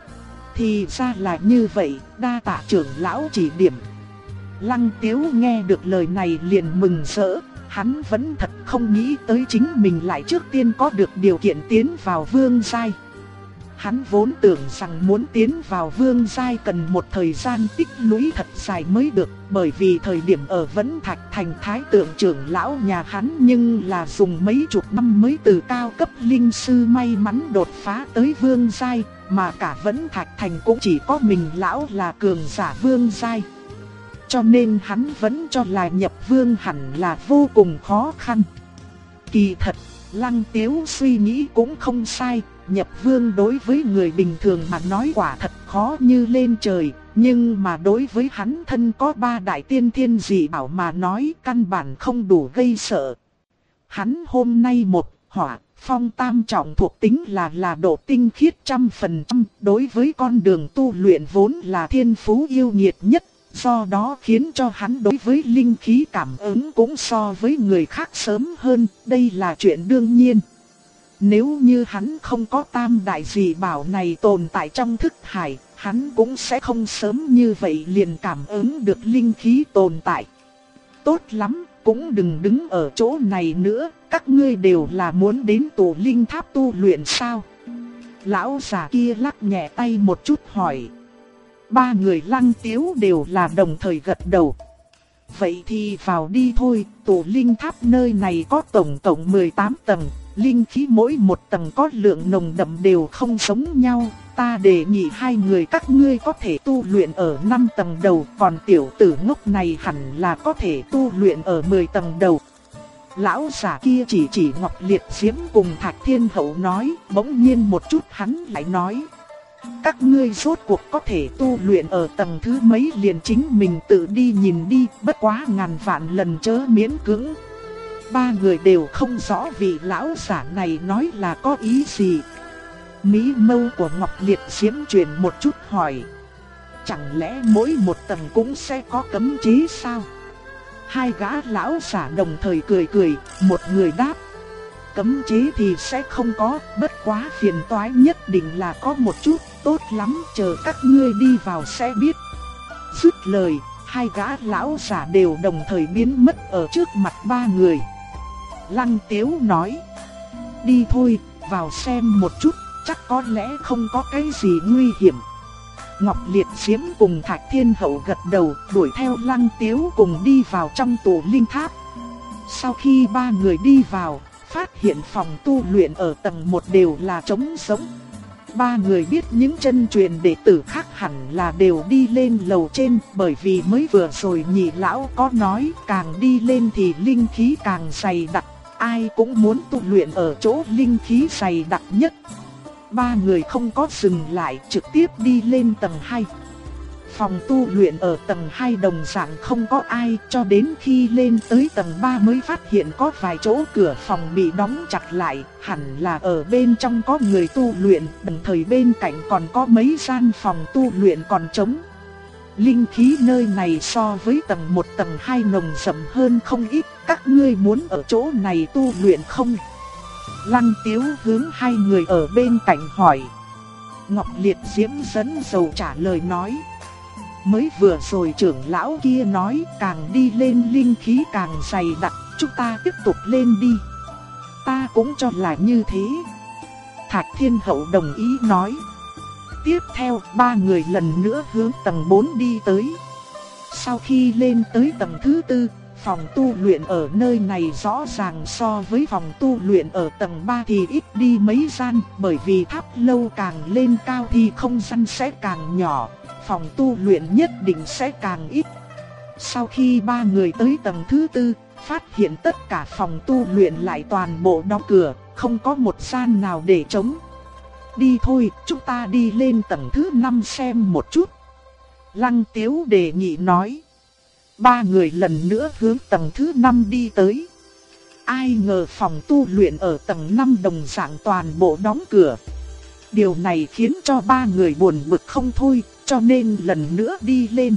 Speaker 1: Thì ra là như vậy, đa tạ trưởng lão chỉ điểm. Lăng Tiếu nghe được lời này liền mừng rỡ, hắn vẫn thật không nghĩ tới chính mình lại trước tiên có được điều kiện tiến vào vương giai. Hắn vốn tưởng rằng muốn tiến vào vương giai cần một thời gian tích lũy thật dài mới được, bởi vì thời điểm ở Vẫn Thạch Thành thái tượng trưởng lão nhà hắn nhưng là dùng mấy chục năm mới từ cao cấp linh sư may mắn đột phá tới vương giai, mà cả Vẫn Thạch Thành cũng chỉ có mình lão là cường giả vương giai. Cho nên hắn vẫn cho là nhập vương hẳn là vô cùng khó khăn. Kỳ thật, Lăng Tiếu suy nghĩ cũng không sai, nhập vương đối với người bình thường mà nói quả thật khó như lên trời, nhưng mà đối với hắn thân có 3 đại tiên thiên dị bảo mà nói căn bản không đủ gây sợ. Hắn hôm nay một hỏa, phong tam trọng thuộc tính là độ tinh khiết 100%, đối với con đường tu luyện vốn là thiên phú yêu nghiệt nhất. Do đó khiến cho hắn đối với linh khí cảm ứng cũng so với người khác sớm hơn, đây là chuyện đương nhiên. Nếu như hắn không có tam đại dị bảo này tồn tại trong thức hải, hắn cũng sẽ không sớm như vậy liền cảm ứng được linh khí tồn tại. Tốt lắm, cũng đừng đứng ở chỗ này nữa, các ngươi đều là muốn đến tụ linh tháp tu luyện sao? Lão già kia lắc nhẹ tay một chút hỏi. 3 người Lăng Tiếu đều là đồng thời gật đầu. Vậy thì vào đi thôi, tụ linh tháp nơi này có tổng cộng 18 tầng, linh khí mỗi một tầng có lượng nồng đậm đều không giống nhau. Ta đề nghị 2 người các ngươi có thể tu luyện ở 5 tầng đầu, còn tiểu tử ngốc này hẳn là có thể tu luyện ở 10 tầng đầu. Lão giả kia chỉ Ngọc Liệt Diễm cùng Thạch Thiên Hậu nói, bỗng nhiên một chút hắn lại nói. Các ngươi rốt cuộc có thể tu luyện ở tầng thứ mấy liền chính mình tự đi nhìn đi, bất quá ngàn vạn lần chớ miễn cưỡng. 3 người đều không rõ vị lão giả này nói là có ý gì. Mí mâu của Ngọc Liệt Diễm chuyển một chút hỏi. Chẳng lẽ mỗi một tầng cũng sẽ có cấm chế sao? 2 gã lão giả đồng thời cười, một người đáp. Cấm chế thì sẽ không có, bất quá phiền toái nhất định là có một chút, tốt lắm, chờ các ngươi đi vào sẽ biết. Dứt lời, 2 gã lão giả đều đồng thời biến mất ở trước mặt 3 người. Lăng Tiếu nói, đi thôi, vào xem một chút, chắc có lẽ không có cái gì nguy hiểm. Ngọc Liệt Diễm cùng Thạch Thiên Hậu gật đầu, đuổi theo Lăng Tiếu cùng đi vào trong tụ linh tháp. Sau khi 3 người đi vào, phát hiện phòng tu luyện ở tầng 1 đều là trống rỗng. 3 người biết những chân truyền đệ tử khác hẳn là đều đi lên lầu trên, bởi vì mới vừa rồi nhị lão có nói càng đi lên thì linh khí càng dày đặc, ai cũng muốn tu luyện ở chỗ linh khí dày đặc nhất. 3 người không có dừng lại, trực tiếp đi lên tầng 2. Phòng tu luyện ở tầng 2 đồng dạng không có ai, cho đến khi lên tới tầng 3 mới phát hiện có vài chỗ cửa phòng bị đóng chặt lại, hẳn là ở bên trong có người tu luyện, đồng thời bên cạnh còn có mấy gian phòng tu luyện còn trống. Linh khí nơi này so với tầng 1 tầng 2 nồng đậm hơn không ít, các ngươi muốn ở chỗ này tu luyện không? Lăng Tiếu hướng 2 người ở bên cạnh hỏi. Ngọc Liệt Diễm dẫn dầu trả lời nói. Mới vừa rồi trưởng lão kia nói càng đi lên linh khí càng dày đặc, chúng ta tiếp tục lên đi. Ta cũng cho là như thế. Thạch Thiên Hậu đồng ý nói. Tiếp theo 3 người lần nữa hướng tầng 4 đi tới. Sau khi lên tới tầng thứ 4, phòng tu luyện ở nơi này rõ ràng so với phòng tu luyện ở tầng 3 thì ít đi mấy gian, bởi vì tháp lâu càng lên cao thì không gian sẽ càng nhỏ, phòng tu luyện nhất định sẽ càng ít. Sau khi 3 người tới tầng thứ 4, phát hiện tất cả phòng tu luyện lại toàn bộ đóng cửa, không có một gian nào để trống. Đi thôi, chúng ta đi lên tầng thứ 5 xem một chút. Lăng Tiếu đề nghị nói. 3 người lần nữa hướng tầng thứ 5 đi tới. Ai ngờ phòng tu luyện ở tầng 5 đồng dạng toàn bộ đóng cửa. Điều này khiến cho 3 người buồn bực không thôi, cho nên lần nữa đi lên.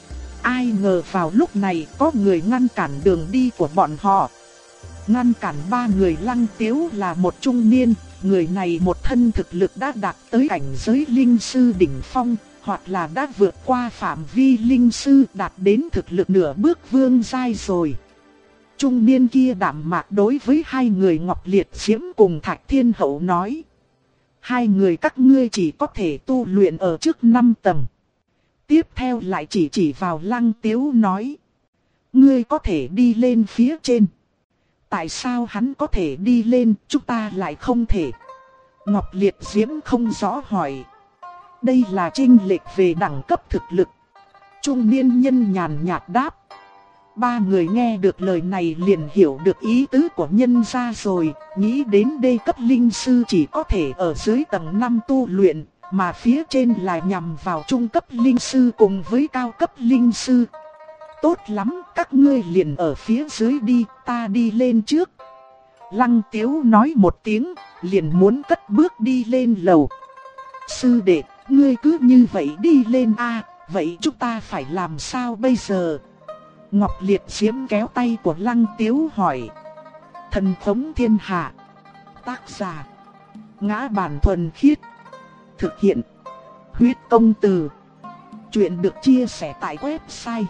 Speaker 1: Ai ngờ vào lúc này có người ngăn cản đường đi của bọn họ. Ngăn cản 3 người Lăng Tiếu là một trung niên, người này một thân thực lực đã đạt tới cảnh giới linh sư đỉnh phong, hoặc là đã vượt qua phạm vi linh sư đạt đến thực lực nửa bước vương giai rồi. Trung niên kia đạm mạc đối với hai người Ngọc Liệt Diễm cùng Thạch Thiên Hậu nói. Hai người các ngươi chỉ có thể tu luyện ở trước 5 tầng. Tiếp theo lại chỉ vào Lăng Tiếu nói. Ngươi có thể đi lên phía trên. Tại sao hắn có thể đi lên, chúng ta lại không thể? Ngọc Liệt Diễm không rõ hỏi. Đây là chênh lệch về đẳng cấp thực lực. Trung niên nhân nhàn nhạt đáp. Ba người nghe được lời này liền hiểu được ý tứ của nhân gia rồi, nghĩ đến đê cấp linh sư chỉ có thể ở dưới tầng 5 tu luyện, mà phía trên là nhằm vào trung cấp linh sư cùng với cao cấp linh sư. Tốt lắm, các ngươi liền ở phía dưới đi, ta đi lên trước. Lăng Tiếu nói một tiếng, liền muốn cất bước đi lên lầu. Sư đệ, ngươi cứ như vậy đi lên a, vậy chúng ta phải làm sao bây giờ? Ngọc Liệt Diễm kéo tay của Lăng Tiếu hỏi. Thần thống thiên hạ. Tác giả. Ngã Bản Thuần Khiết. Thực hiện. Huyết Công Từ. Chuyện được chia sẻ tại website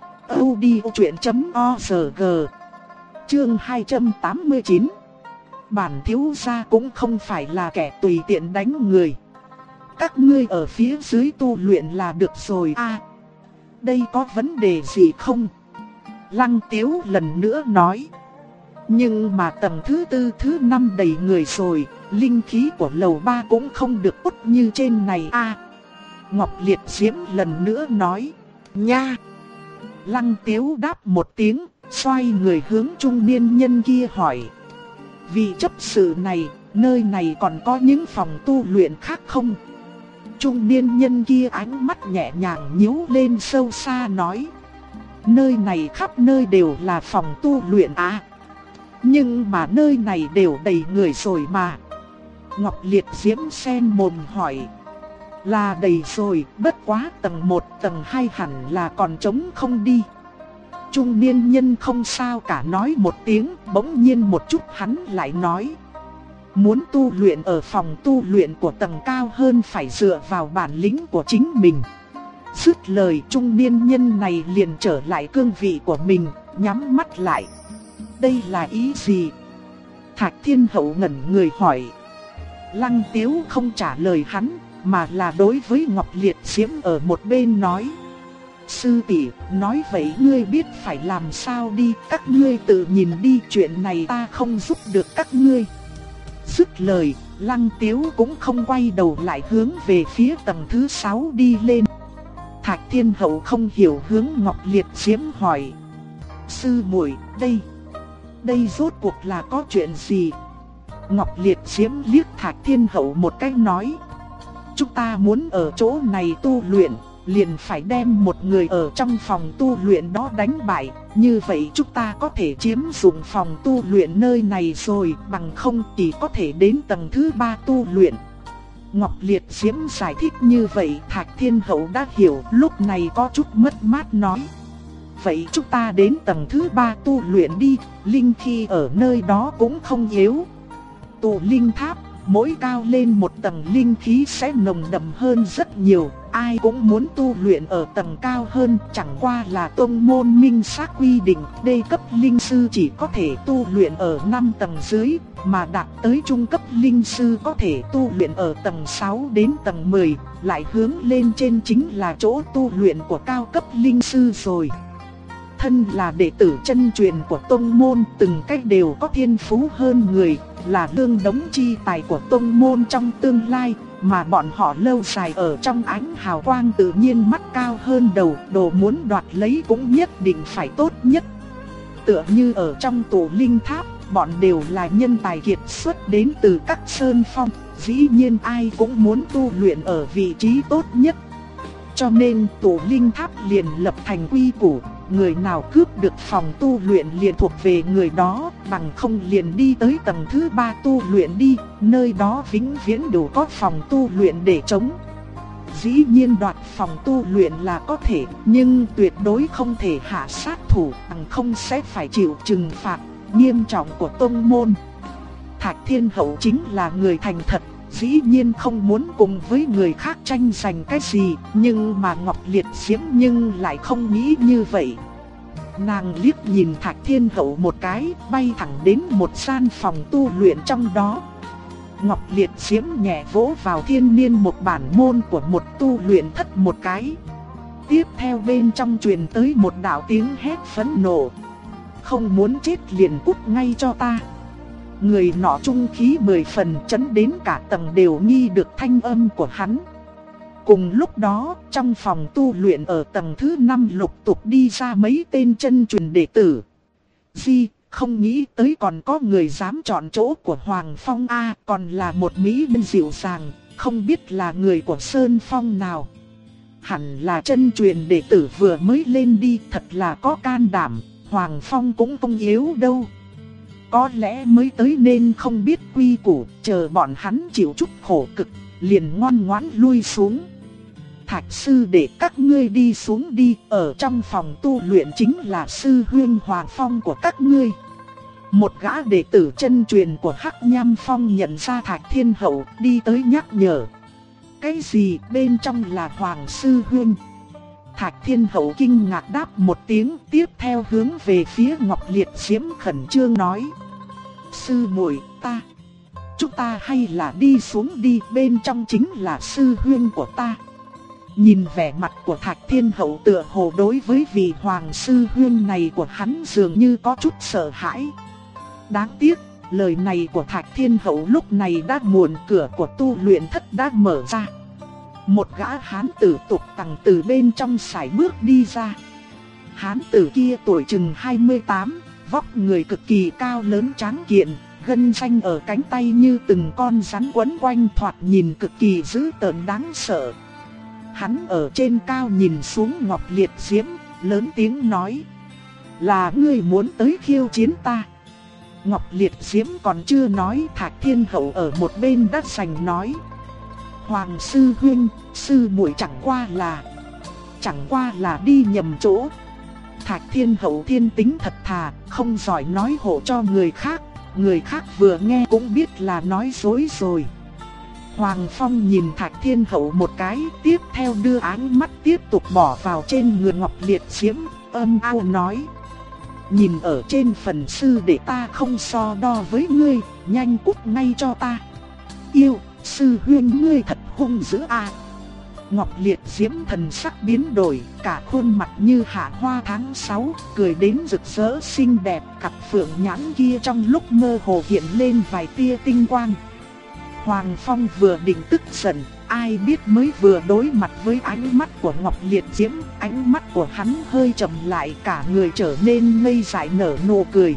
Speaker 1: audiochuyện.org. Chương 289. Bản thiếu gia cũng không phải là kẻ tùy tiện đánh người. Các ngươi ở phía dưới tu luyện là được rồi a. Đây có vấn đề gì không? Lăng Tiếu lần nữa nói. Nhưng mà tầng thứ 4 thứ 5 đầy người rồi, linh khí của lầu 3 cũng không được tốt như trên này a. Ngọc Liệt Diễm lần nữa nói. Nha. Lăng Tiếu đáp một tiếng, xoay người hướng trung niên nhân kia hỏi. Vị chấp sự này, nơi này còn có những phòng tu luyện khác không? Trung niên nhân kia ánh mắt nhẹ nhàng nhíu lên sâu xa nói. Nơi này khắp nơi đều là phòng tu luyện à. Nhưng mà nơi này đều đầy người rồi mà. Ngọc Liệt Diễm sen mồm hỏi. Là đầy rồi, bất quá tầng 1, tầng 2 hẳn là còn trống không đi. Trung niên nhân không sao cả nói một tiếng, bỗng nhiên một chút hắn lại nói. Muốn tu luyện ở phòng tu luyện của tầng cao hơn phải dựa vào bản lĩnh của chính mình. Dứt lời trung niên nhân này liền trở lại cương vị của mình, nhắm mắt lại. Đây là ý gì? Thạch Thiên Hậu ngẩn người hỏi. Lăng Tiếu không trả lời hắn, mà là đối với Ngọc Liệt Diễm ở một bên nói. Sư tỷ, nói vậy ngươi biết phải làm sao đi, các ngươi tự nhìn đi, chuyện này ta không giúp được các ngươi. Dứt lời, Lăng Tiếu cũng không quay đầu lại hướng về phía tầng thứ 6 đi lên. Thạch Thiên Hậu không hiểu hướng Ngọc Liệt Diễm hỏi. Sư muội, đây rốt cuộc là có chuyện gì? Ngọc Liệt Diễm liếc Thạch Thiên Hậu một cái nói. Chúng ta muốn ở chỗ này tu luyện, liền phải đem một người ở trong phòng tu luyện đó đánh bại. Như vậy chúng ta có thể chiếm dụng phòng tu luyện nơi này rồi, bằng không chỉ có thể đến tầng thứ 3 tu luyện. Ngọc Liệt Diễm giải thích như vậy, Thạch Thiên Hậu đã hiểu, lúc này có chút mất mát nói. Vậy chúng ta đến tầng thứ 3 tu luyện đi, linh khí ở nơi đó cũng không yếu. Tụ linh tháp, mỗi cao lên một tầng linh khí sẽ nồng đậm hơn rất nhiều. Ai cũng muốn tu luyện ở tầng cao hơn, chẳng qua là tông môn minh xác quy định đê cấp linh sư chỉ có thể tu luyện ở 5 tầng dưới, mà đạt tới trung cấp linh sư có thể tu luyện ở tầng 6 đến tầng 10, lại hướng lên trên chính là chỗ tu luyện của cao cấp linh sư rồi. Thân là đệ tử chân truyền của tông môn, từng cách đều có thiên phú hơn người, là lương đống chi tài của tông môn trong tương lai, mà bọn họ lâu dài ở trong ánh hào quang tự nhiên mắt cao hơn đầu, đồ muốn đoạt lấy cũng nhất định phải tốt nhất. Tựa như ở trong tụ linh tháp, bọn đều là nhân tài kiệt xuất đến từ các sơn phong, dĩ nhiên ai cũng muốn tu luyện ở vị trí tốt nhất. Cho nên tụ linh tháp liền lập thành quy củ, người nào cướp được phòng tu luyện liền thuộc về người đó, bằng không liền đi tới tầng thứ 3 tu luyện đi, nơi đó vĩnh viễn đều có phòng tu luyện để chống. Dĩ nhiên đoạt phòng tu luyện là có thể, nhưng tuyệt đối không thể hạ sát thủ, bằng không sẽ phải chịu trừng phạt nghiêm trọng của tông môn. Thạch Thiên Hậu chính là người thành thật, dĩ nhiên không muốn cùng với người khác tranh giành cái gì, nhưng mà Ngọc Liệt Diễm nhưng lại không nghĩ như vậy. Nàng liếc nhìn Thạch Thiên Hậu một cái, bay thẳng đến một gian phòng tu luyện trong đó. Ngọc Liệt Diễm nhẹ vỗ vào thiên niên một bản môn của một tu luyện thất một cái. Tiếp theo bên trong truyền tới một đạo tiếng hét phẫn nộ. Không muốn chết liền cút ngay cho ta. Người nọ trung khí 10 phần, chấn đến cả tầng đều nghi được thanh âm của hắn. Cùng lúc đó, trong phòng tu luyện ở tầng thứ 5 lục tục đi ra mấy tên chân truyền đệ tử. Không nghĩ tới còn có người dám chọn chỗ của Hoàng Phong A, còn là một mỹ nhân dịu dàng, không biết là người của Sơn Phong nào. Hẳn là chân truyền đệ tử vừa mới lên đi, thật là có can đảm, Hoàng Phong cũng không yếu đâu. Có lẽ mới tới nên không biết quy củ, chờ bọn hắn chịu chút khổ cực, liền ngoan ngoãn lui xuống. Thạch sư để các ngươi đi xuống đi, ở trong phòng tu luyện chính là sư huynh Hoàng Phong của các ngươi. Một gã đệ tử chân truyền của Hắc Nham Phong nhận ra Thạch Thiên Hậu, đi tới nhắc nhở. Cái gì bên trong là Hoàng sư huynh? Thạch Thiên Hậu kinh ngạc đáp một tiếng, tiếp theo hướng về phía Ngọc Liệt Diễm khẩn trương nói. Sư muội, chúng ta hay là đi xuống đi, bên trong chính là sư huynh của ta. Nhìn vẻ mặt của Thạch Thiên Hậu tựa hồ đối với vị Hoàng sư huynh này của hắn dường như có chút sợ hãi. Đáng tiếc, lời này của Thạch Thiên Hậu lúc này đã muộn, cửa của tu luyện thất đã mở ra. Một gã hán tử tục tằng từ bên trong sải bước đi ra. Hán tử kia tuổi chừng 28, vóc người cực kỳ cao lớn tráng kiện, gân xanh ở cánh tay như từng con rắn quấn quanh, thoạt nhìn cực kỳ dữ tợn đáng sợ. Hắn ở trên cao nhìn xuống Ngọc Liệt Diễm, lớn tiếng nói. Là ngươi muốn tới khiêu chiến ta? Ngọc Liệt Diễm còn chưa nói, Thạch Thiên Hậu ở một bên đắt sành nói. Hoàng sư huynh, sư muội chẳng qua là đi nhầm chỗ. Thạch Thiên Hậu thiên tính thật thà, không giỏi nói hộ cho người khác vừa nghe cũng biết là nói dối rồi. Hoàng Phong nhìn Thạch Thiên Hậu một cái, tiếp theo đưa ánh mắt tiếp tục bỏ vào trên người Ngọc Liệt Diễm, âm ao nói. Nhìn ở trên phần sư để ta không so đo với ngươi, nhanh cút ngay cho ta. Yêu, sư huynh ngươi thật hung dữ a. Ngọc Liệt Diễm thần sắc biến đổi, cả khuôn mặt như hạ hoa tháng 6, cười đến rực rỡ xinh đẹp, cặp phượng nhãn kia trong lúc mơ hồ hiện lên vài tia tinh quang. Hoàng Phong vừa định tức giận, ai biết mới vừa đối mặt với ánh mắt của Ngọc Liệt Diễm, ánh mắt của hắn hơi trầm lại, cả người trở nên ngây dại nở nụ cười.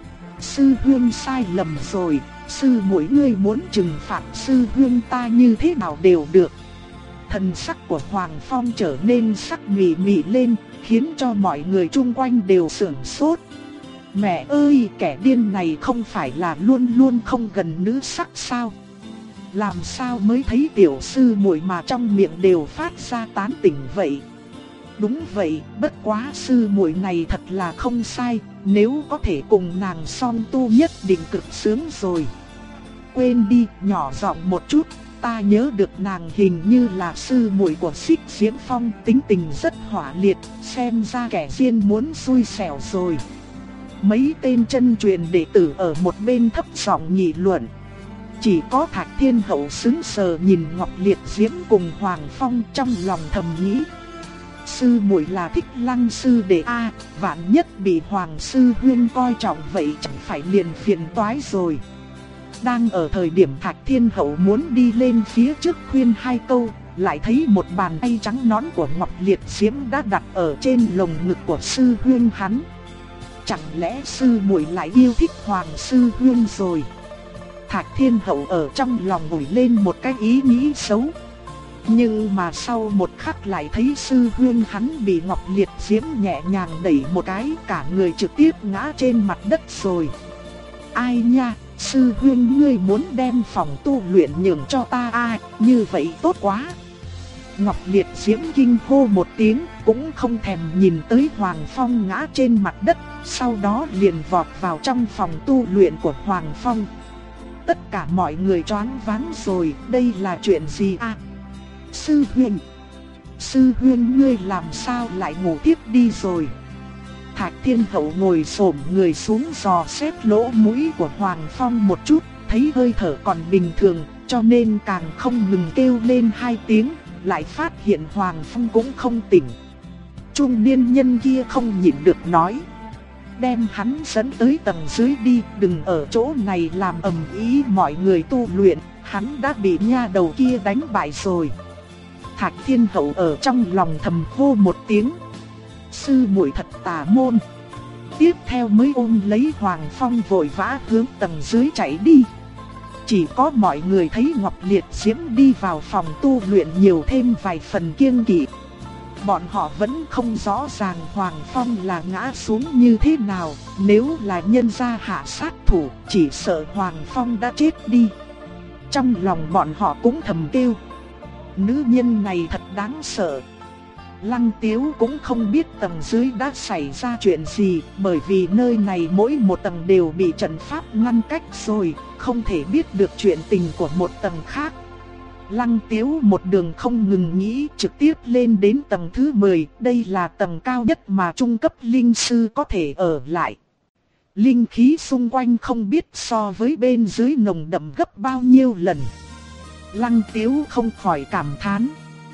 Speaker 1: Sư huynh sai lầm rồi, sư muội ngươi muốn trừng phạt sư huynh ta như thế nào đều được. Thần sắc của Hoàng Phong trở nên sắc mị mị lên, khiến cho mọi người chung quanh đều sửng sốt. Mẹ ơi, kẻ điên này không phải là luôn luôn không gần nữ sắc sao? Làm sao mới thấy tiểu sư muội mà trong miệng đều phát ra tán tỉnh vậy? Đúng vậy, bất quá sư muội này thật là không sai, nếu có thể cùng nàng song tu nhất định cực sướng rồi. Quên đi, nhỏ giọng một chút, ta nhớ được nàng hình như là sư muội của Xích Diễm Phong, tính tình rất hỏa liệt, xem ra kẻ riêng muốn xui xẻo rồi. Mấy tên chân truyền đệ tử ở một bên thấp giọng nghị luận. Chỉ có Thạch Thiên Hậu sững sờ nhìn Ngọc Liệt Diễm cùng Hoàng Phong, trong lòng thầm nghĩ. Sư muội là Thích Lăng sư đệ a, vạn nhất bị Hoàng sư huynh coi trọng vậy chẳng phải liền phiền toái rồi. Đang ở thời điểm Thạch Thiên Hậu muốn đi lên phía trước khuyên hai câu, lại thấy một bàn tay trắng nõn của Ngọc Liệt Diễm đã đặt ở trên lồng ngực của sư huynh hắn. Chẳng lẽ sư muội lại yêu thích Hoàng sư huynh rồi? Thạch Thiên Hậu ở trong lòng nổi lên một cái ý nghĩ xấu. Nhưng mà sau một khắc lại thấy sư huynh hắn bị Ngọc Liệt Diễm nhẹ nhàng đẩy một cái, cả người trực tiếp ngã trên mặt đất rồi. Ai nha, sư huynh ngươi muốn đem phòng tu luyện nhường cho ta à, như vậy tốt quá. Ngọc Liệt Diễm kinh hô một tiếng, cũng không thèm nhìn tới Hoàng Phong ngã trên mặt đất, sau đó liền vọt vào trong phòng tu luyện của Hoàng Phong. tất cả mọi người choáng váng rồi, đây là chuyện gì à? Sư huynh ngươi làm sao lại ngủ tiếp đi rồi? Thạch Thiên Hậu ngồi xổm người xuống dò xét lỗ mũi của Hoàng Phong một chút, thấy hơi thở còn bình thường, cho nên càng không ngừng kêu lên 2 tiếng, lại phát hiện Hoàng Phong cũng không tỉnh. Trung niên nhân kia không nhịn được nói: đem hắn dẫn tới tầng dưới đi, đừng ở chỗ này làm ầm ĩ mọi người tu luyện, hắn đã bị nha đầu kia đánh bại rồi. Thạch Thiên Hậu ở trong lòng thầm hô một tiếng: sư muội thật tà môn. Tiếp theo mới ôm lấy Hoàng Phong vội vã hướng tầng dưới chạy đi. Chỉ có mọi người thấy Ngọc Liệt Diễm đi vào phòng tu luyện nhiều thêm vài phần kiêng kỵ. Bọn họ vẫn không rõ ràng Hoàng Phong là ngã xuống như thế nào, nếu là nhân gia hạ sát thủ, chỉ sợ Hoàng Phong đã chết đi. Trong lòng bọn họ cũng thầm kêu: nữ nhân này thật đáng sợ. Lăng Tiếu cũng không biết tầng dưới đã xảy ra chuyện gì, bởi vì nơi này mỗi một tầng đều bị trận pháp ngăn cách rồi, không thể biết được chuyện tình của một tầng khác. Lăng Tiếu một đường không ngừng nghĩ, trực tiếp lên đến tầng thứ 10, đây là tầng cao nhất mà trung cấp linh sư có thể ở lại. Linh khí xung quanh không biết so với bên dưới nồng đậm gấp bao nhiêu lần. Lăng Tiếu không khỏi cảm thán: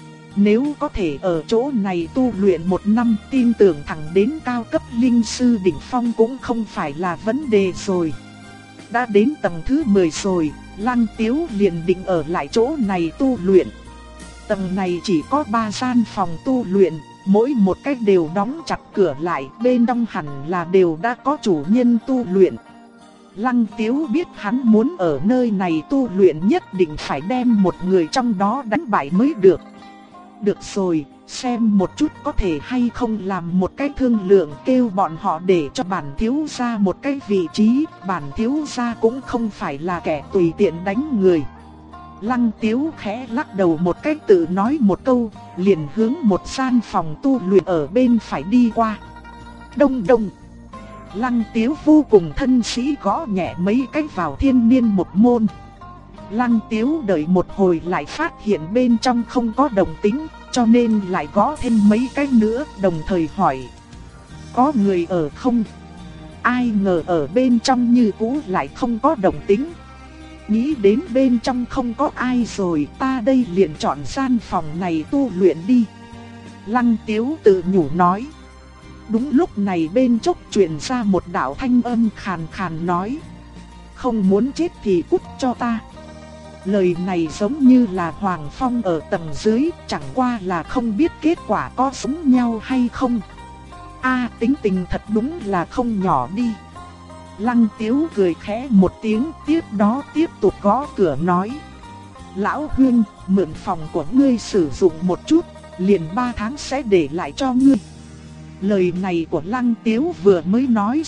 Speaker 1: nếu có thể ở chỗ này tu luyện 1 năm, tin tưởng thẳng đến cao cấp linh sư đỉnh phong cũng không phải là vấn đề rồi. Đã đến tầng thứ 10 rồi, Lăng Tiếu liền định ở lại chỗ này tu luyện. Tầng này chỉ có 3 gian phòng tu luyện, mỗi một cái đều đóng chặt cửa lại, bên trong hẳn là đều đã có chủ nhân tu luyện. Lăng Tiếu biết hắn muốn ở nơi này tu luyện nhất định phải đem một người trong đó đánh bại mới được. Được rồi, xem một chút có thể hay không làm một cái thương lượng, kêu bọn họ để cho bản thiếu gia một cái vị trí, bản thiếu gia cũng không phải là kẻ tùy tiện đánh người. Lăng Tiếu khẽ lắc đầu một cách tự nói một câu, liền hướng một gian phòng tu luyện ở bên phải đi qua. Đông đông. Lăng Tiếu vô cùng thân sĩ gõ nhẹ mấy cái vào thiên niên một môn. Lăng Tiếu đợi một hồi lại phát hiện bên trong không có động tĩnh, cho nên lại gõ thêm mấy cái nữa, đồng thời hỏi: có người ở không? Ai ngờ ở bên trong như cũ lại không có động tĩnh. Nghĩ đến bên trong không có ai rồi, ta đây liền chọn gian phòng này tu luyện đi. Lăng Tiếu tự nhủ nói. Đúng lúc này bên chốc truyền ra một đạo thanh âm khàn khàn nói: không muốn chết thì cút cho ta. Lời này giống như là Hoàng Phong ở tầng dưới, chẳng qua là không biết kết quả có sống nhau hay không. Tính tình thật đúng là không nhỏ đi. Lăng Tiếu cười khẽ một tiếng, tiếp đó tiếp tục gõ cửa nói: lão huynh, mượn phòng của ngươi sử dụng một chút, liền 3 tháng sẽ để lại cho ngươi. Lời này của Lăng Tiếu vừa mới nói,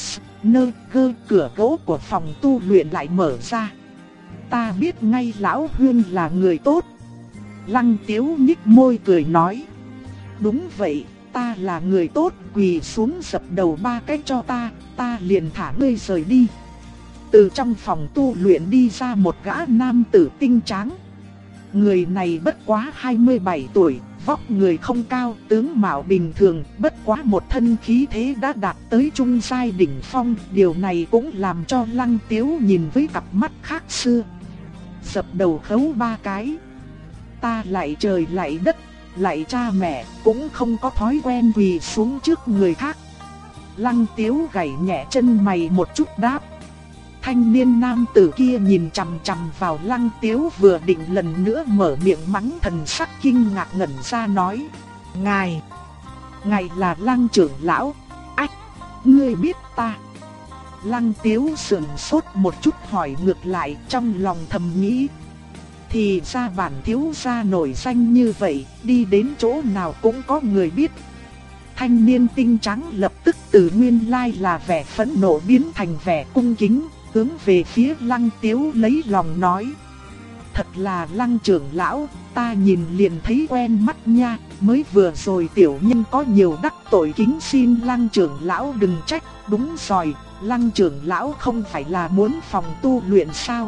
Speaker 1: cửa gỗ của phòng tu luyện lại mở ra. Ta biết ngay lão huynh là người tốt. Lăng Tiếu nhích môi cười nói: đúng vậy, ta là người tốt, quỳ xuống dập đầu 3 cái cho ta, ta liền thả ngươi rời đi. Từ trong phòng tu luyện đi ra một gã nam tử tinh tráng. Người này bất quá 27 tuổi, vóc người không cao, tướng mạo bình thường, bất quá một thân khí thế đã đạt tới trung giai đỉnh phong, điều này cũng làm cho Lăng Tiếu nhìn với cặp mắt khác xưa. Dập đầu khấu 3 cái. Ta lạy trời lạy đất, lạy cha mẹ, cũng không có thói quen quỳ xuống trước người khác. Lăng Tiếu gảy nhẹ chân mày một chút đáp. Thanh niên nam tử kia nhìn chằm chằm vào Lăng Tiếu, vừa định lần nữa mở miệng mắng, thần sắc kinh ngạc ngẩn ra nói: Ngài là Lăng trưởng lão. Ách, ngươi biết ta? Lăng Tiếu sững sốt một chút hỏi ngược lại, trong lòng thầm nghĩ: thì ra bản thiếu gia nổi danh như vậy, đi đến chỗ nào cũng có người biết. Thanh niên tinh trắng lập tức từ nguyên lai là vẻ phẫn nộ biến thành vẻ cung kính, hướng về phía Lăng Tiếu lấy lòng nói: thật là Lăng trưởng lão, ta nhìn liền thấy quen mắt nha, mới vừa rồi tiểu nhân có nhiều đắc tội, kính xin Lăng trưởng lão đừng trách. Đúng rồi, Lăng trưởng lão không phải là muốn phòng tu luyện sao?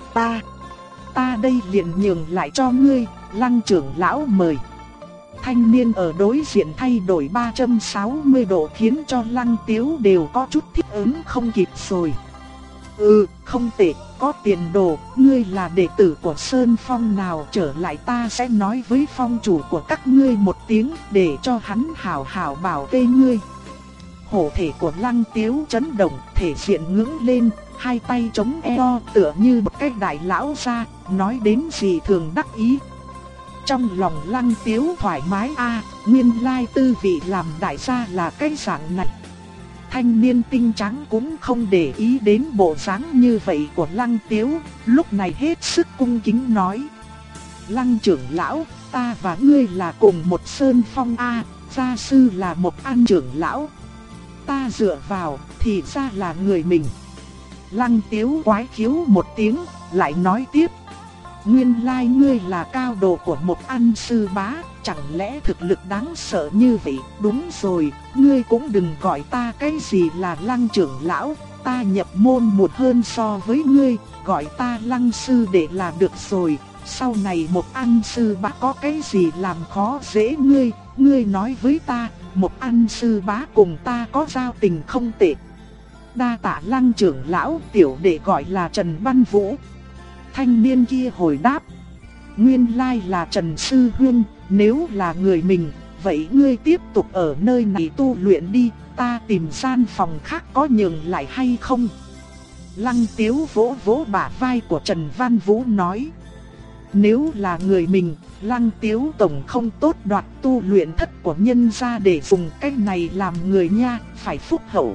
Speaker 1: Ta đây liền nhường lại cho ngươi, Lăng trưởng lão mời. Thanh niên ở đối diện thay đổi 360 độ khiến cho Lăng Tiếu đều có chút thích ứng không kịp rồi. Không tệ, có tiền đồ, ngươi là đệ tử của Sơn Phong nào, trở lại ta sẽ nói với phong chủ của các ngươi một tiếng để cho hắn hảo hảo bảo vệ ngươi. Hổ thể của Lăng Tiếu chấn động, thể diện ngưỡng lên, hai tay chống eo tựa như một cái đại lão ra, nói đến gì thường đắc ý. Trong lòng Lăng Tiếu thoải mái nguyên lai tư vị làm đại gia là cái dạng này. Thanh niên tinh trắng cũng không để ý đến bộ dáng như vậy của Lăng Tiếu, lúc này hết sức cung kính nói: Lăng trưởng lão, ta và ngươi là cùng một sơn phong gia sư là một An trưởng lão. Ta dựa vào thì ra là người mình. Lăng Tiếu quái khiếu một tiếng, lại nói tiếp: nguyên lai ngươi là cao đồ của một An sư bá, chẳng lẽ thực lực đáng sợ như vậy? Đúng rồi, ngươi cũng đừng gọi ta cái gì là Lăng trưởng lão, ta nhập môn muộn hơn so với ngươi, gọi ta Lăng sư đệ là được rồi. Sau này một An sư bá có cái gì làm khó dễ ngươi, ngươi nói với ta, một An sư bá cùng ta có giao tình không tệ. Đa tạ Lăng trưởng lão, tiểu đệ gọi là Trần Văn Vũ. Thanh niên kia hồi đáp: nguyên lai là Trần sư huynh, nếu là người mình, vậy ngươi tiếp tục ở nơi này tu luyện đi, ta tìm gian phòng khác có nhường lại hay không? Lăng Tiếu vỗ vỗ bả vai của Trần Văn Vũ nói: nếu là người mình, Lăng Tiếu tổng không tốt đoạt tu luyện thất của nhân gia để dùng cách này làm người nha, phải phúc hậu.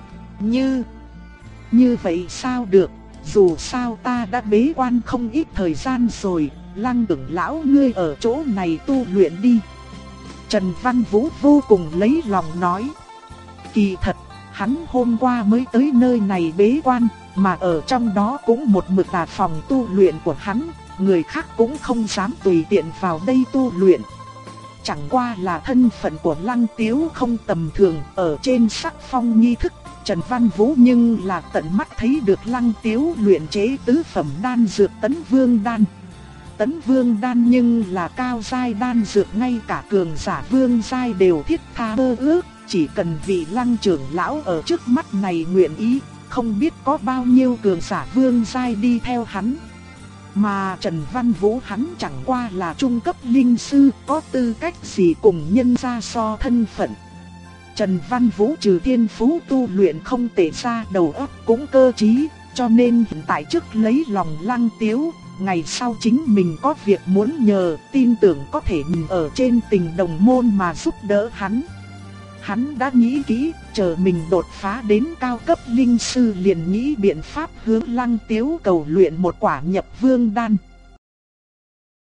Speaker 1: Như vậy sao được, dù sao ta đã bế quan không ít thời gian rồi, Lăng trưởng lão ngươi ở chỗ này tu luyện đi. Trần Văn Vũ vô cùng lấy lòng nói: kỳ thật, hắn hôm qua mới tới nơi này bế quan, mà ở trong đó cũng một mực là phòng tu luyện của hắn, người khác cũng không dám tùy tiện vào đây tu luyện. Chẳng qua là thân phận của Lăng Tiếu không tầm thường, ở trên sắc phong nghi thức, Trần Văn Vũ nhưng là tận mắt thấy được Lăng Tiếu luyện chế tứ phẩm đan dược Tấn Vương đan. Tấn Vương đan nhưng là cao giai đan dược, ngay cả cường giả vương giai đều thiết tha mơ ước, chỉ cần vị Lăng trưởng lão ở trước mắt này nguyện ý, không biết có bao nhiêu cường giả vương giai đi theo hắn. Mà Trần Văn Vũ hắn chẳng qua là trung cấp linh sư, có tư cách gì cùng nhân gia so thân phận. Trần Văn Vũ trừ thiên phú tu luyện không tệ ra, đầu óc cũng cơ trí, cho nên hiện tại trước lấy lòng Lăng Tiếu, ngày sau chính mình có việc muốn nhờ, tin tưởng có thể mình ở trên tình đồng môn mà giúp đỡ hắn. Hắn đã nghĩ kỹ, chờ mình đột phá đến cao cấp linh sư liền nghĩ biện pháp hướng Lăng Tiếu cầu luyện một quả nhập vương đan.